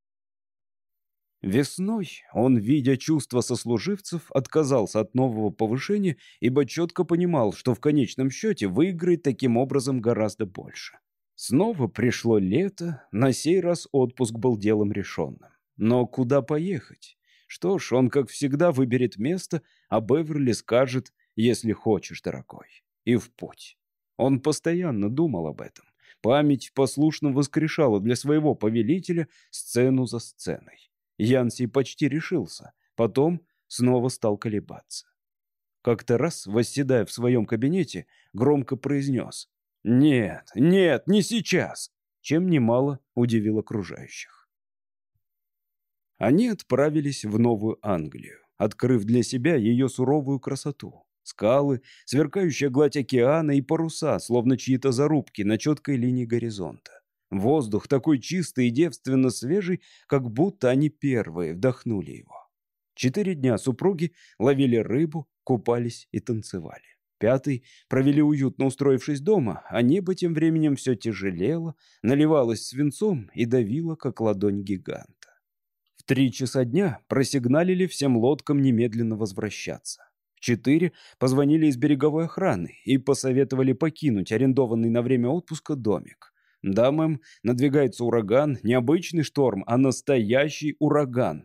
Весной он, видя чувства сослуживцев, отказался от нового повышения, ибо четко понимал, что в конечном счете выиграет таким образом гораздо больше. Снова пришло лето, на сей раз отпуск был делом решенным. Но куда поехать? Что ж, он, как всегда, выберет место, а Беверли скажет, если хочешь, дорогой, и в путь. Он постоянно думал об этом. Память послушно воскрешала для своего повелителя сцену за сценой. Янси почти решился, потом снова стал колебаться. Как-то раз, восседая в своем кабинете, громко произнес: «Нет, нет, не сейчас!», чем немало удивил окружающих. Они отправились в Новую Англию, открыв для себя ее суровую красоту. Скалы, сверкающая гладь океана и паруса, словно чьи-то зарубки на четкой линии горизонта. Воздух такой чистый и девственно свежий, как будто они первые вдохнули его. Четыре дня супруги ловили рыбу, купались и танцевали. Пятый провели уютно устроившись дома, а небо тем временем все тяжелело, наливалось свинцом и давило, как ладонь гиганта. В три часа дня просигналили всем лодкам немедленно возвращаться. В четыре позвонили из береговой охраны и посоветовали покинуть арендованный на время отпуска домик. Да, мэм, надвигается ураган, не обычный шторм, а настоящий ураган.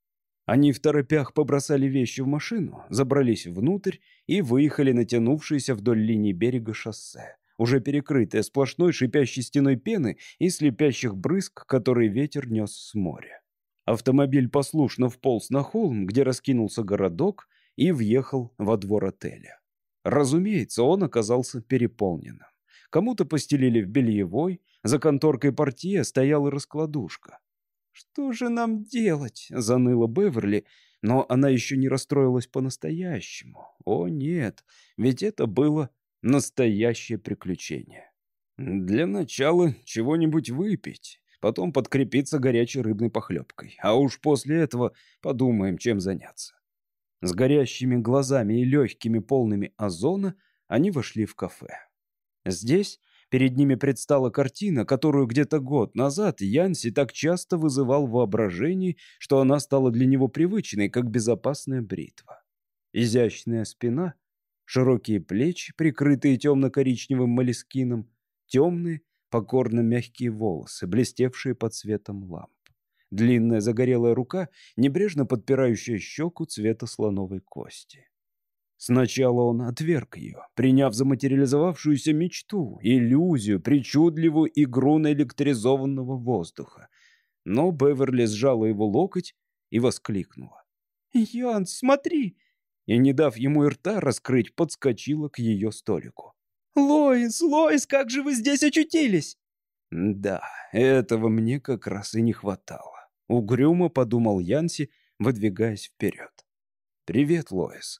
Они в торопях побросали вещи в машину, забрались внутрь и выехали на тянувшееся вдоль линии берега шоссе, уже перекрытое сплошной шипящей стеной пены и слепящих брызг, которые ветер нес с моря. Автомобиль послушно вполз на холм, где раскинулся городок, и въехал во двор отеля. Разумеется, он оказался переполненным. Кому-то постелили в бельевой, за конторкой портье стояла раскладушка. «Что же нам делать?» — заныла Беверли, но она еще не расстроилась по-настоящему. О нет, ведь это было настоящее приключение. Для начала чего-нибудь выпить, потом подкрепиться горячей рыбной похлебкой, а уж после этого подумаем, чем заняться. С горящими глазами и легкими полными озона они вошли в кафе. Здесь перед ними предстала картина, которую где-то год назад Янси так часто вызывал в воображении, что она стала для него привычной, как безопасная бритва. Изящная спина, широкие плечи, прикрытые темно-коричневым молескином, темные, покорно мягкие волосы, блестевшие под светом ламп. Длинная загорелая рука, небрежно подпирающая щеку цвета слоновой кости. Сначала он отверг ее, приняв за материализовавшуюся мечту, иллюзию, причудливую игру наэлектризованного воздуха. Но Беверли сжала его локоть и воскликнула: «Ян, смотри!» И, не дав ему и рта раскрыть, подскочила к ее столику. «Лоис, Лоис, как же вы здесь очутились?» «Да, этого мне как раз и не хватало», — угрюмо подумал Янси, выдвигаясь вперед. «Привет, Лоис».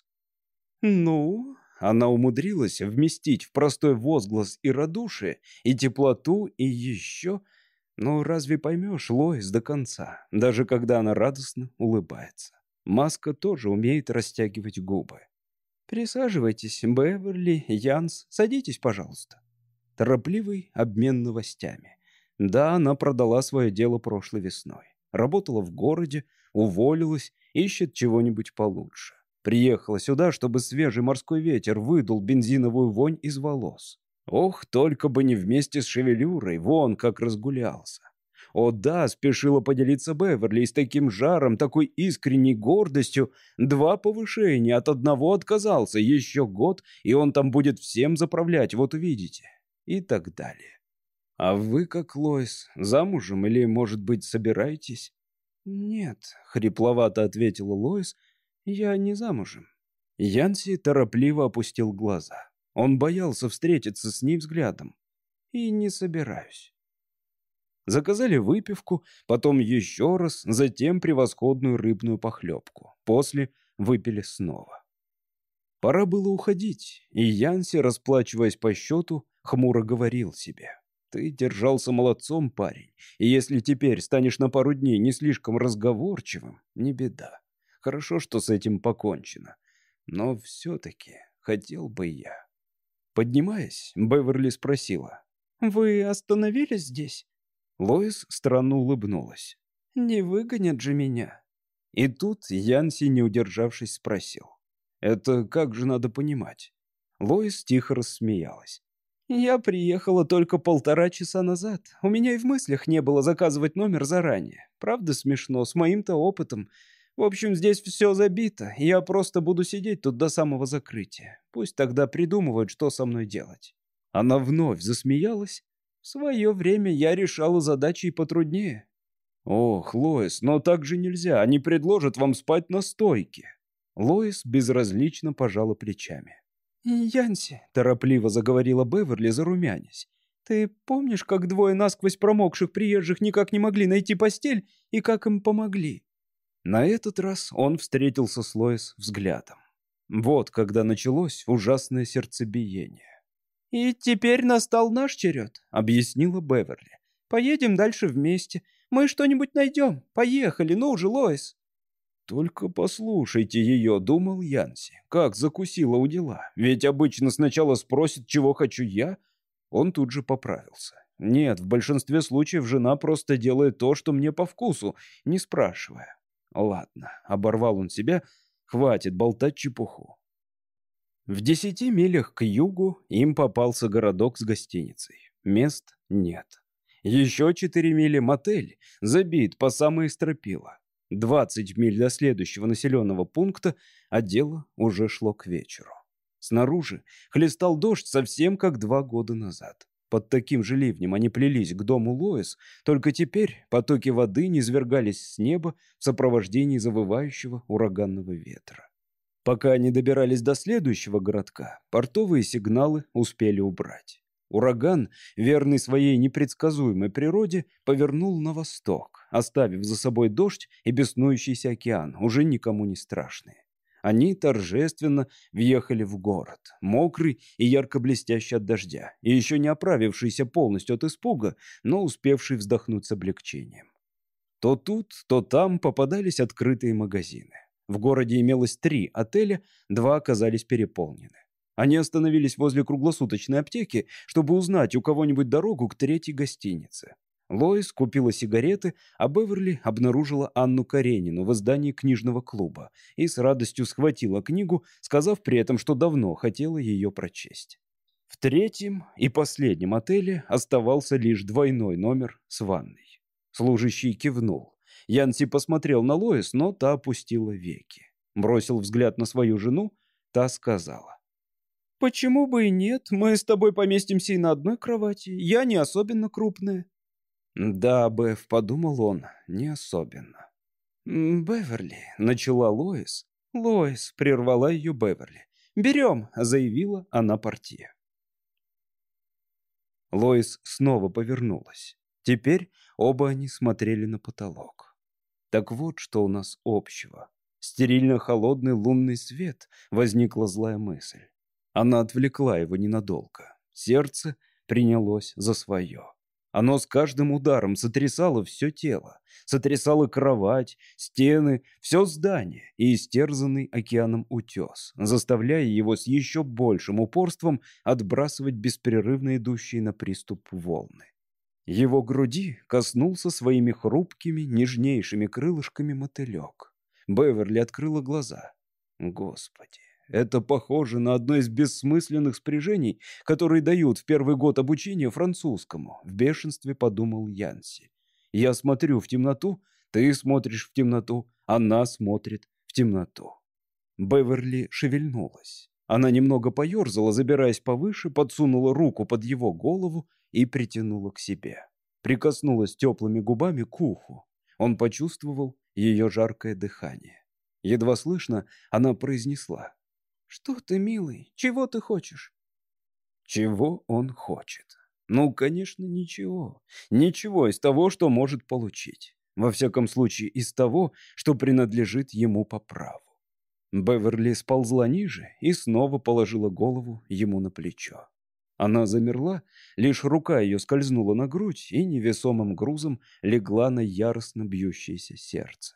«Ну?» Она умудрилась вместить в простой возглас и радушие, и теплоту, и еще... Но разве поймешь Лоис до конца, даже когда она радостно улыбается? Маска тоже умеет растягивать губы. «Присаживайтесь, Беверли, Янс, садитесь, пожалуйста». Торопливый обмен новостями. Да, она продала свое дело прошлой весной. Работала в городе, уволилась, ищет чего-нибудь получше. Приехала сюда, чтобы свежий морской ветер выдул бензиновую вонь из волос. Ох, только бы не вместе с шевелюрой, вон как разгулялся. О да, спешила поделиться Беверли, и с таким жаром, такой искренней гордостью. Два повышения, от одного отказался, еще год, и он там будет всем заправлять, вот увидите. И так далее. А вы, как Лоис, замужем или, может быть, собираетесь? Нет, хрипловато ответила Лоис, я не замужем. Янси торопливо опустил глаза. Он боялся встретиться с ней взглядом. И не собираюсь. Заказали выпивку, потом еще раз, затем превосходную рыбную похлебку. После выпили снова. Пора было уходить, и Янси, расплачиваясь по счету, хмуро говорил себе: «Ты держался молодцом, парень, и если теперь станешь на пару дней не слишком разговорчивым, не беда. Хорошо, что с этим покончено. Но все-таки хотел бы я». Поднимаясь, Беверли спросила: «Вы остановились здесь?» Лоис странно улыбнулась. «Не выгонят же меня». И тут Янси, не удержавшись, спросил: «Это как же надо понимать?» Лоис тихо рассмеялась. «Я приехала только полтора часа назад. У меня и в мыслях не было заказывать номер заранее. Правда смешно, с моим-то опытом. В общем, здесь все забито. Я просто буду сидеть тут до самого закрытия. Пусть тогда придумывают, что со мной делать». Она вновь засмеялась. «В свое время я решала задачи и потруднее». «Ох, Лоис, но так же нельзя. Они предложат вам спать на стойке». Лоис безразлично пожала плечами. «Янси», — торопливо заговорила Беверли, зарумянясь, «ты помнишь, как двое насквозь промокших приезжих никак не могли найти постель, и как им помогли?» На этот раз он встретился с Лоис взглядом. Вот когда началось ужасное сердцебиение. «И теперь настал наш черед», — объяснила Беверли. «Поедем дальше вместе. Мы что-нибудь найдем. Поехали, ну же, Лоис». «Только послушайте ее», — думал Янси, — «как закусила у дела. Ведь обычно сначала спросит, чего хочу я». Он тут же поправился. «Нет, в большинстве случаев жена просто делает то, что мне по вкусу, не спрашивая». «Ладно», — оборвал он себя, — «хватит болтать чепуху». В десяти милях к югу им попался городок с гостиницей. Мест нет. Еще четыре мили мотель, забит по самые стропила. Двадцать миль до следующего населенного пункта, а дело уже шло к вечеру. Снаружи хлестал дождь совсем как два года назад. Под таким же ливнем они плелись к дому Лоис, только теперь потоки воды низвергались с неба в сопровождении завывающего ураганного ветра. Пока они добирались до следующего городка, портовые сигналы успели убрать. Ураган, верный своей непредсказуемой природе, повернул на восток, оставив за собой дождь и беснующийся океан, уже никому не страшные. Они торжественно въехали в город, мокрый и ярко блестящий от дождя, и еще не оправившийся полностью от испуга, но успевший вздохнуть с облегчением. То тут, то там попадались открытые магазины. В городе имелось три отеля, два оказались переполнены. Они остановились возле круглосуточной аптеки, чтобы узнать у кого-нибудь дорогу к третьей гостинице. Лоис купила сигареты, а Беверли обнаружила Анну Каренину в издании книжного клуба и с радостью схватила книгу, сказав при этом, что давно хотела ее прочесть. В третьем и последнем отеле оставался лишь двойной номер с ванной. Служащий кивнул. Янси посмотрел на Лоис, но та опустила веки. Бросил взгляд на свою жену, та сказала: «Почему бы и нет? Мы с тобой поместимся и на одной кровати. Я не особенно крупная». «Да, Беф», — подумал он, — «не особенно». «Беверли», — начала Лоис. «Лоис», — прервала ее Беверли. «Берем», — заявила она портье. Лоис снова повернулась. Теперь оба они смотрели на потолок. «Так вот, что у нас общего. Стерильно-холодный лунный свет», — возникла злая мысль. Она отвлекла его ненадолго. Сердце принялось за свое. Оно с каждым ударом сотрясало все тело, сотрясало кровать, стены, все здание и истерзанный океаном утес, заставляя его с еще большим упорством отбрасывать беспрерывно идущие на приступ волны. Его груди коснулся своими хрупкими, нежнейшими крылышками мотылек. Беверли открыла глаза. Господи! Это похоже на одно из бессмысленных спряжений, которые дают в первый год обучения французскому. В бешенстве подумал Янси. Я смотрю в темноту, ты смотришь в темноту, она смотрит в темноту. Беверли шевельнулась. Она немного поерзала, забираясь повыше, подсунула руку под его голову и притянула к себе. Прикоснулась теплыми губами к уху. Он почувствовал ее жаркое дыхание. Едва слышно, она произнесла: «Что ты, милый? Чего ты хочешь?» Чего он хочет? Ну, конечно, ничего. Ничего из того, что может получить. Во всяком случае, из того, что принадлежит ему по праву. Беверли сползла ниже и снова положила голову ему на плечо. Она замерла, лишь рука ее скользнула на грудь и невесомым грузом легла на яростно бьющееся сердце.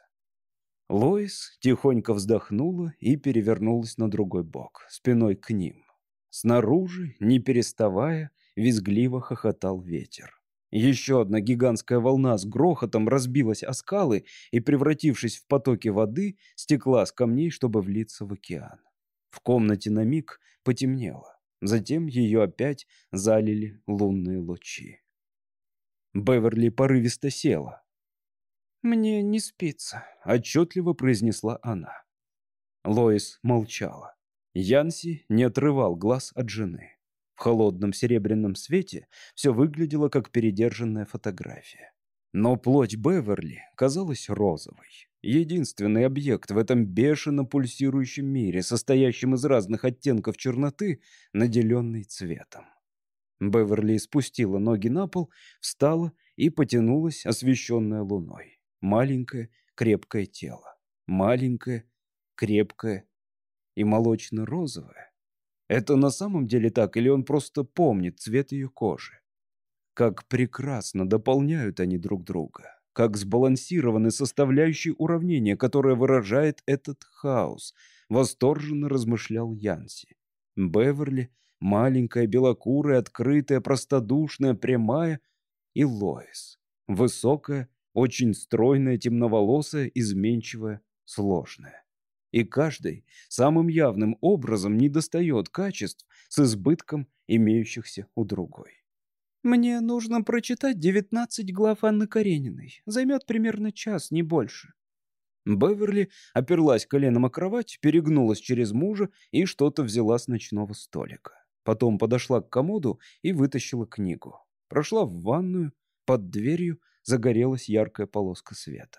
Лоис тихонько вздохнула и перевернулась на другой бок, спиной к ним. Снаружи, не переставая, визгливо хохотал ветер. Еще одна гигантская волна с грохотом разбилась о скалы и, превратившись в потоки воды, стекла с камней, чтобы влиться в океан. В комнате на миг потемнело. Затем ее опять залили лунные лучи. Беверли порывисто села. «Мне не спится», — отчетливо произнесла она. Лоис молчала. Янси не отрывал глаз от жены. В холодном серебряном свете все выглядело как передержанная фотография. Но плоть Беверли казалась розовой. Единственный объект в этом бешено пульсирующем мире, состоящем из разных оттенков черноты, наделенный цветом. Беверли спустила ноги на пол, встала и потянулась, освещенная луной. Маленькое, крепкое тело. Маленькое, крепкое и молочно-розовое. Это на самом деле так, или он просто помнит цвет ее кожи? Как прекрасно дополняют они друг друга. как сбалансированы составляющие уравнения, которое выражает этот хаос, восторженно размышлял Янси. Беверли, маленькая, белокурая, открытая, простодушная, прямая, и Лоис, высокая, очень стройная, темноволосая, изменчивая, сложная. И каждый самым явным образом недостает качеств с избытком имеющихся у другой. «Мне нужно прочитать девятнадцать глав Анны Карениной. Займет примерно час, не больше». Беверли оперлась коленом о кровать, перегнулась через мужа и что-то взяла с ночного столика. Потом подошла к комоду и вытащила книгу. Прошла в ванную, под дверью загорелась яркая полоска света.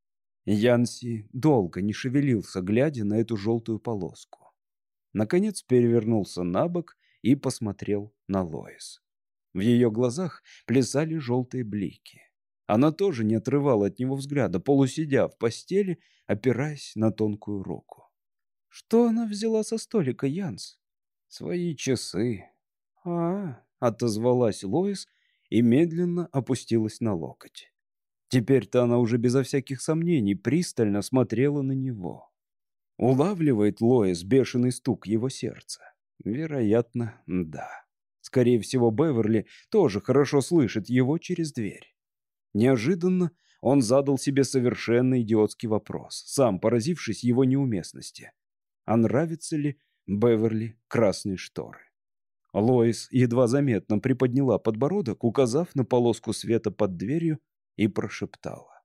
Янси долго не шевелился, глядя на эту желтую полоску. Наконец перевернулся на бок и посмотрел на Лоис. В ее глазах плясали желтые блики. Она тоже не отрывала от него взгляда, полусидя в постели, опираясь на тонкую руку. «Что она взяла со столика, Янс?» «Свои часы». «А-а», — отозвалась Лоис и медленно опустилась на локоть. Теперь-то она уже безо всяких сомнений пристально смотрела на него. Улавливает Лоис бешеный стук его сердца? Вероятно, да. Скорее всего, Беверли тоже хорошо слышит его через дверь. Неожиданно он задал себе совершенно идиотский вопрос, сам поразившись его неуместности. А нравятся ли Беверли красные шторы? Лоис едва заметно приподняла подбородок, указав на полоску света под дверью, и прошептала: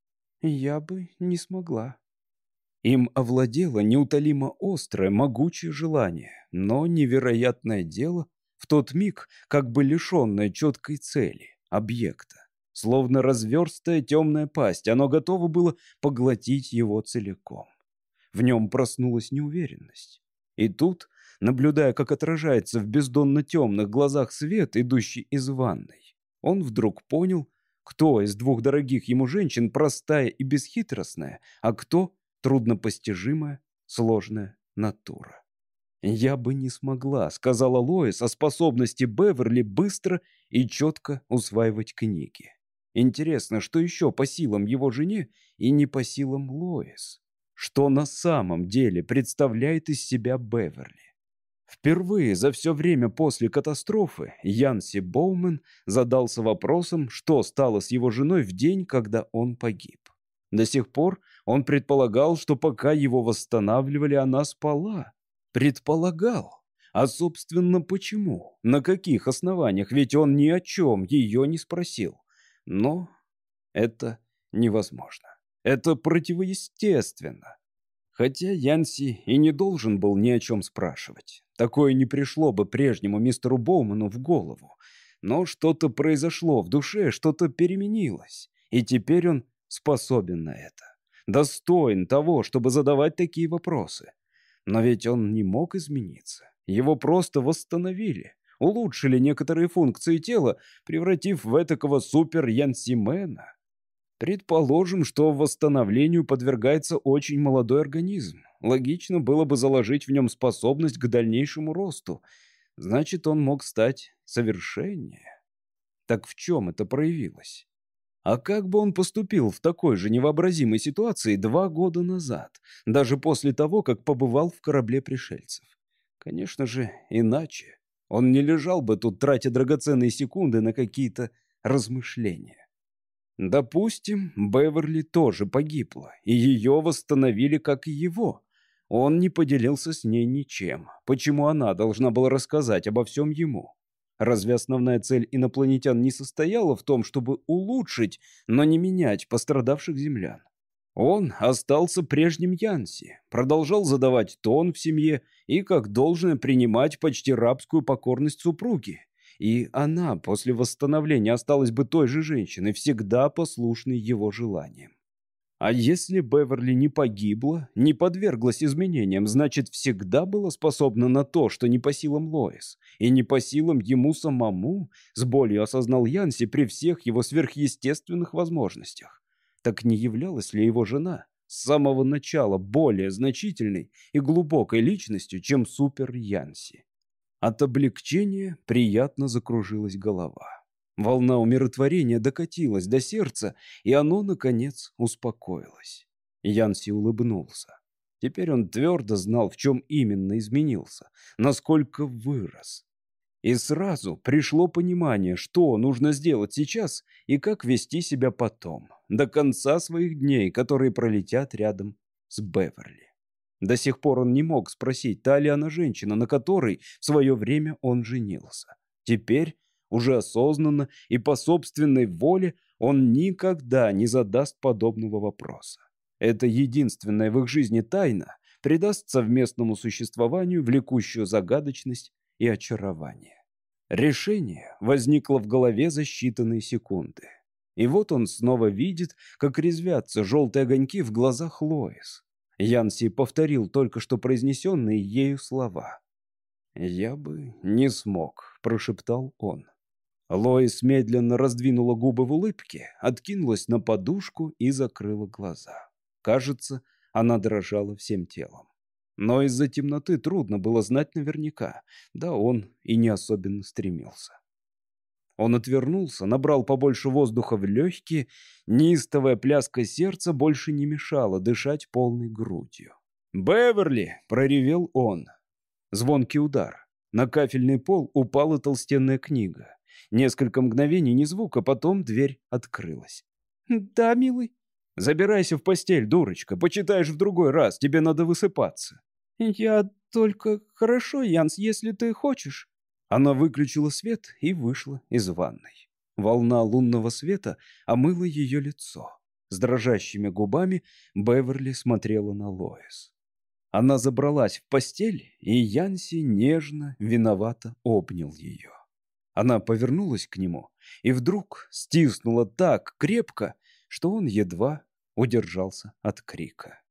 «Я бы не смогла». Им овладело неутолимо острое, могучее желание, но невероятное дело в тот миг, как бы лишенное четкой цели, объекта. Словно разверстая темная пасть, оно готово было поглотить его целиком. В нем проснулась неуверенность. И тут, наблюдая, как отражается в бездонно темных глазах свет, идущий из ванной, он вдруг понял, кто из двух дорогих ему женщин простая и бесхитростная, а кто труднопостижимая, сложная натура. «Я бы не смогла», — сказала Лоис о способности Беверли быстро и четко усваивать книги. Интересно, что еще по силам его жене и не по силам Лоис? Что на самом деле представляет из себя Беверли? Впервые за все время после катастрофы Янси Боумен задался вопросом, что стало с его женой в день, когда он погиб. До сих пор он предполагал, что пока его восстанавливали, она спала. Предполагал. А, собственно, почему? На каких основаниях? Ведь он ни о чем ее не спросил. Но это невозможно. Это противоестественно. Хотя Янси и не должен был ни о чем спрашивать. Такое не пришло бы прежнему мистеру Боуману в голову. Но что-то произошло в душе, что-то переменилось. И теперь он способен на это. Достоин того, чтобы задавать такие вопросы. Но ведь он не мог измениться. Его просто восстановили. Улучшили некоторые функции тела, превратив в этакого супер-янсимена. Предположим, что восстановлению подвергается очень молодой организм. Логично было бы заложить в нем способность к дальнейшему росту. Значит, он мог стать совершеннее. Так в чем это проявилось? А как бы он поступил в такой же невообразимой ситуации два года назад, даже после того, как побывал в корабле пришельцев? Конечно же, иначе. Он не лежал бы тут, тратя драгоценные секунды на какие-то размышления. Допустим, Беверли тоже погибла, и ее восстановили, как и его. Он не поделился с ней ничем. Почему она должна была рассказать обо всем ему? Разве основная цель инопланетян не состояла в том, чтобы улучшить, но не менять пострадавших землян? Он остался прежним Янси, продолжал задавать тон в семье и, как должное, принимать почти рабскую покорность супруги. И она после восстановления осталась бы той же женщиной, всегда послушной его желаниям. А если Беверли не погибла, не подверглась изменениям, значит, всегда была способна на то, что не по силам Лоис, и не по силам ему самому, с болью осознал Янси при всех его сверхъестественных возможностях. Так не являлась ли его жена с самого начала более значительной и глубокой личностью, чем супер Янси? От облегчения приятно закружилась голова. Волна умиротворения докатилась до сердца, и оно, наконец, успокоилось. Янси улыбнулся. Теперь он твердо знал, в чем именно изменился, насколько вырос. И сразу пришло понимание, что нужно сделать сейчас и как вести себя потом, до конца своих дней, которые пролетят рядом с Беверли. До сих пор он не мог спросить, та ли она женщина, на которой в свое время он женился. Теперь, уже осознанно и по собственной воле, он никогда не задаст подобного вопроса. Эта единственная в их жизни тайна придаст совместному существованию влекущую загадочность и очарование. Решение возникло в голове за считанные секунды. И вот он снова видит, как резвятся желтые огоньки в глазах Лоис. Янси повторил только что произнесенные ею слова. «Я бы не смог», — прошептал он. Лоис медленно раздвинула губы в улыбке, откинулась на подушку и закрыла глаза. Кажется, она дрожала всем телом. Но из-за темноты трудно было знать наверняка, да он и не особенно стремился. Он отвернулся, набрал побольше воздуха в легкие, неистовая пляска сердца больше не мешала дышать полной грудью. «Беверли!» — проревел он. Звонкий удар. На кафельный пол упала толстенная книга. Несколько мгновений ни звука, потом дверь открылась. «Да, милый». «Забирайся в постель, дурочка, почитаешь в другой раз, тебе надо высыпаться». «Я только... Хорошо, Янс, если ты хочешь». Она выключила свет и вышла из ванной. Волна лунного света омыла ее лицо. С дрожащими губами Беверли смотрела на Лоис. Она забралась в постель, и Янси нежно, виновато обнял ее. Она повернулась к нему и вдруг стиснула так крепко, что он едва удержался от крика.